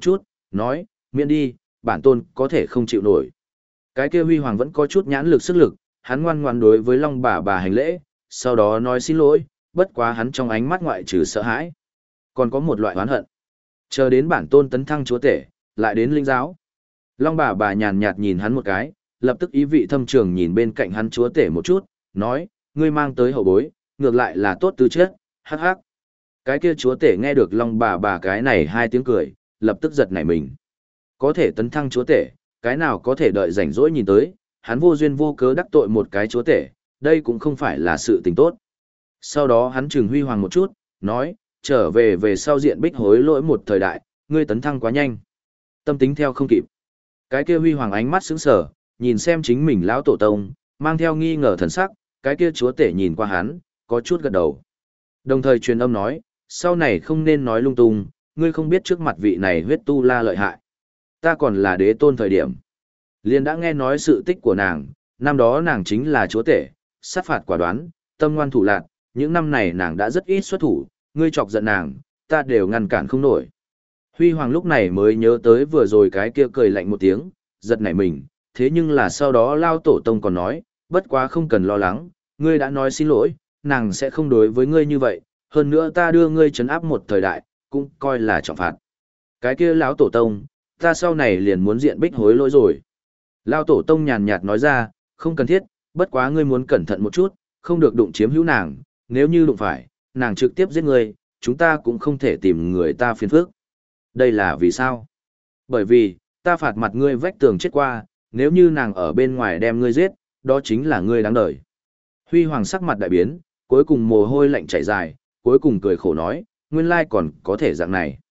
nói, miễn đi, bản tôn có thể không chịu nổi. Cái kia Huy Hoàng vẫn có chút nhãn lực sức lực, hắn ngoan ngoãn đối với Long bà bà hành lễ, sau đó nói xin lỗi, bất quá hắn trong ánh mắt ngoại trừ sợ hãi, còn có một loại oán hận. Chờ đến bản tôn tấn thăng chúa tể, lại đến linh giáo. Long bà bà nhàn nhạt nhìn hắn một cái, lập tức ý vị thâm trường nhìn bên cạnh hắn chúa tể một chút, nói, ngươi mang tới hậu bối, ngược lại là tốt tư chất, hắc hắc. Cái kia chúa tể nghe được Long bà bà cái này hai tiếng cười, lập tức giật nảy mình. Có thể tấn thăng chúa tể, cái nào có thể đợi rảnh rỗi nhìn tới, hắn vô duyên vô cớ đắc tội một cái chúa tể, đây cũng không phải là sự tình tốt. Sau đó hắn trừng Huy Hoàng một chút, nói, trở về về sau diện bích hối lỗi một thời đại, ngươi tấn thăng quá nhanh. Tâm tính theo không kịp. Cái kia Huy Hoàng ánh mắt sững sờ, nhìn xem chính mình lão tổ tông, mang theo nghi ngờ thần sắc, cái kia chúa tể nhìn qua hắn, có chút gật đầu. Đồng thời truyền âm nói, sau này không nên nói lung tung, ngươi không biết trước mặt vị này huyết tu la lợi hại. Ta còn là đế tôn thời điểm. Liền đã nghe nói sự tích của nàng, năm đó nàng chính là chúa tể, sát phạt quả đoán, tâm ngoan thủ lạn, những năm này nàng đã rất ít xuất thủ, ngươi chọc giận nàng, ta đều ngăn cản không nổi. Huy Hoàng lúc này mới nhớ tới vừa rồi cái kia cười lạnh một tiếng, giật nảy mình, thế nhưng là sau đó lao tổ tông còn nói, bất quá không cần lo lắng, ngươi đã nói xin lỗi, nàng sẽ không đối với ngươi như vậy, hơn nữa ta đưa ngươi trấn áp một thời đại, cũng coi là trọng phạt. Cái kia lão tổ tông, ta sau này liền muốn diện bích hối lỗi rồi. Lao tổ tông nhàn nhạt nói ra, không cần thiết, bất quá ngươi muốn cẩn thận một chút, không được đụng chiếm hữu nàng, nếu như đụng phải, nàng trực tiếp giết ngươi, chúng ta cũng không thể tìm người ta phiền phức. Đây là vì sao? Bởi vì, ta phạt mặt ngươi vách tường chết qua, nếu như nàng ở bên ngoài đem ngươi giết, đó chính là ngươi đáng đời. Huy Hoàng sắc mặt đại biến, cuối cùng mồ hôi lạnh chảy dài, cuối cùng cười khổ nói, nguyên lai còn có thể dạng này.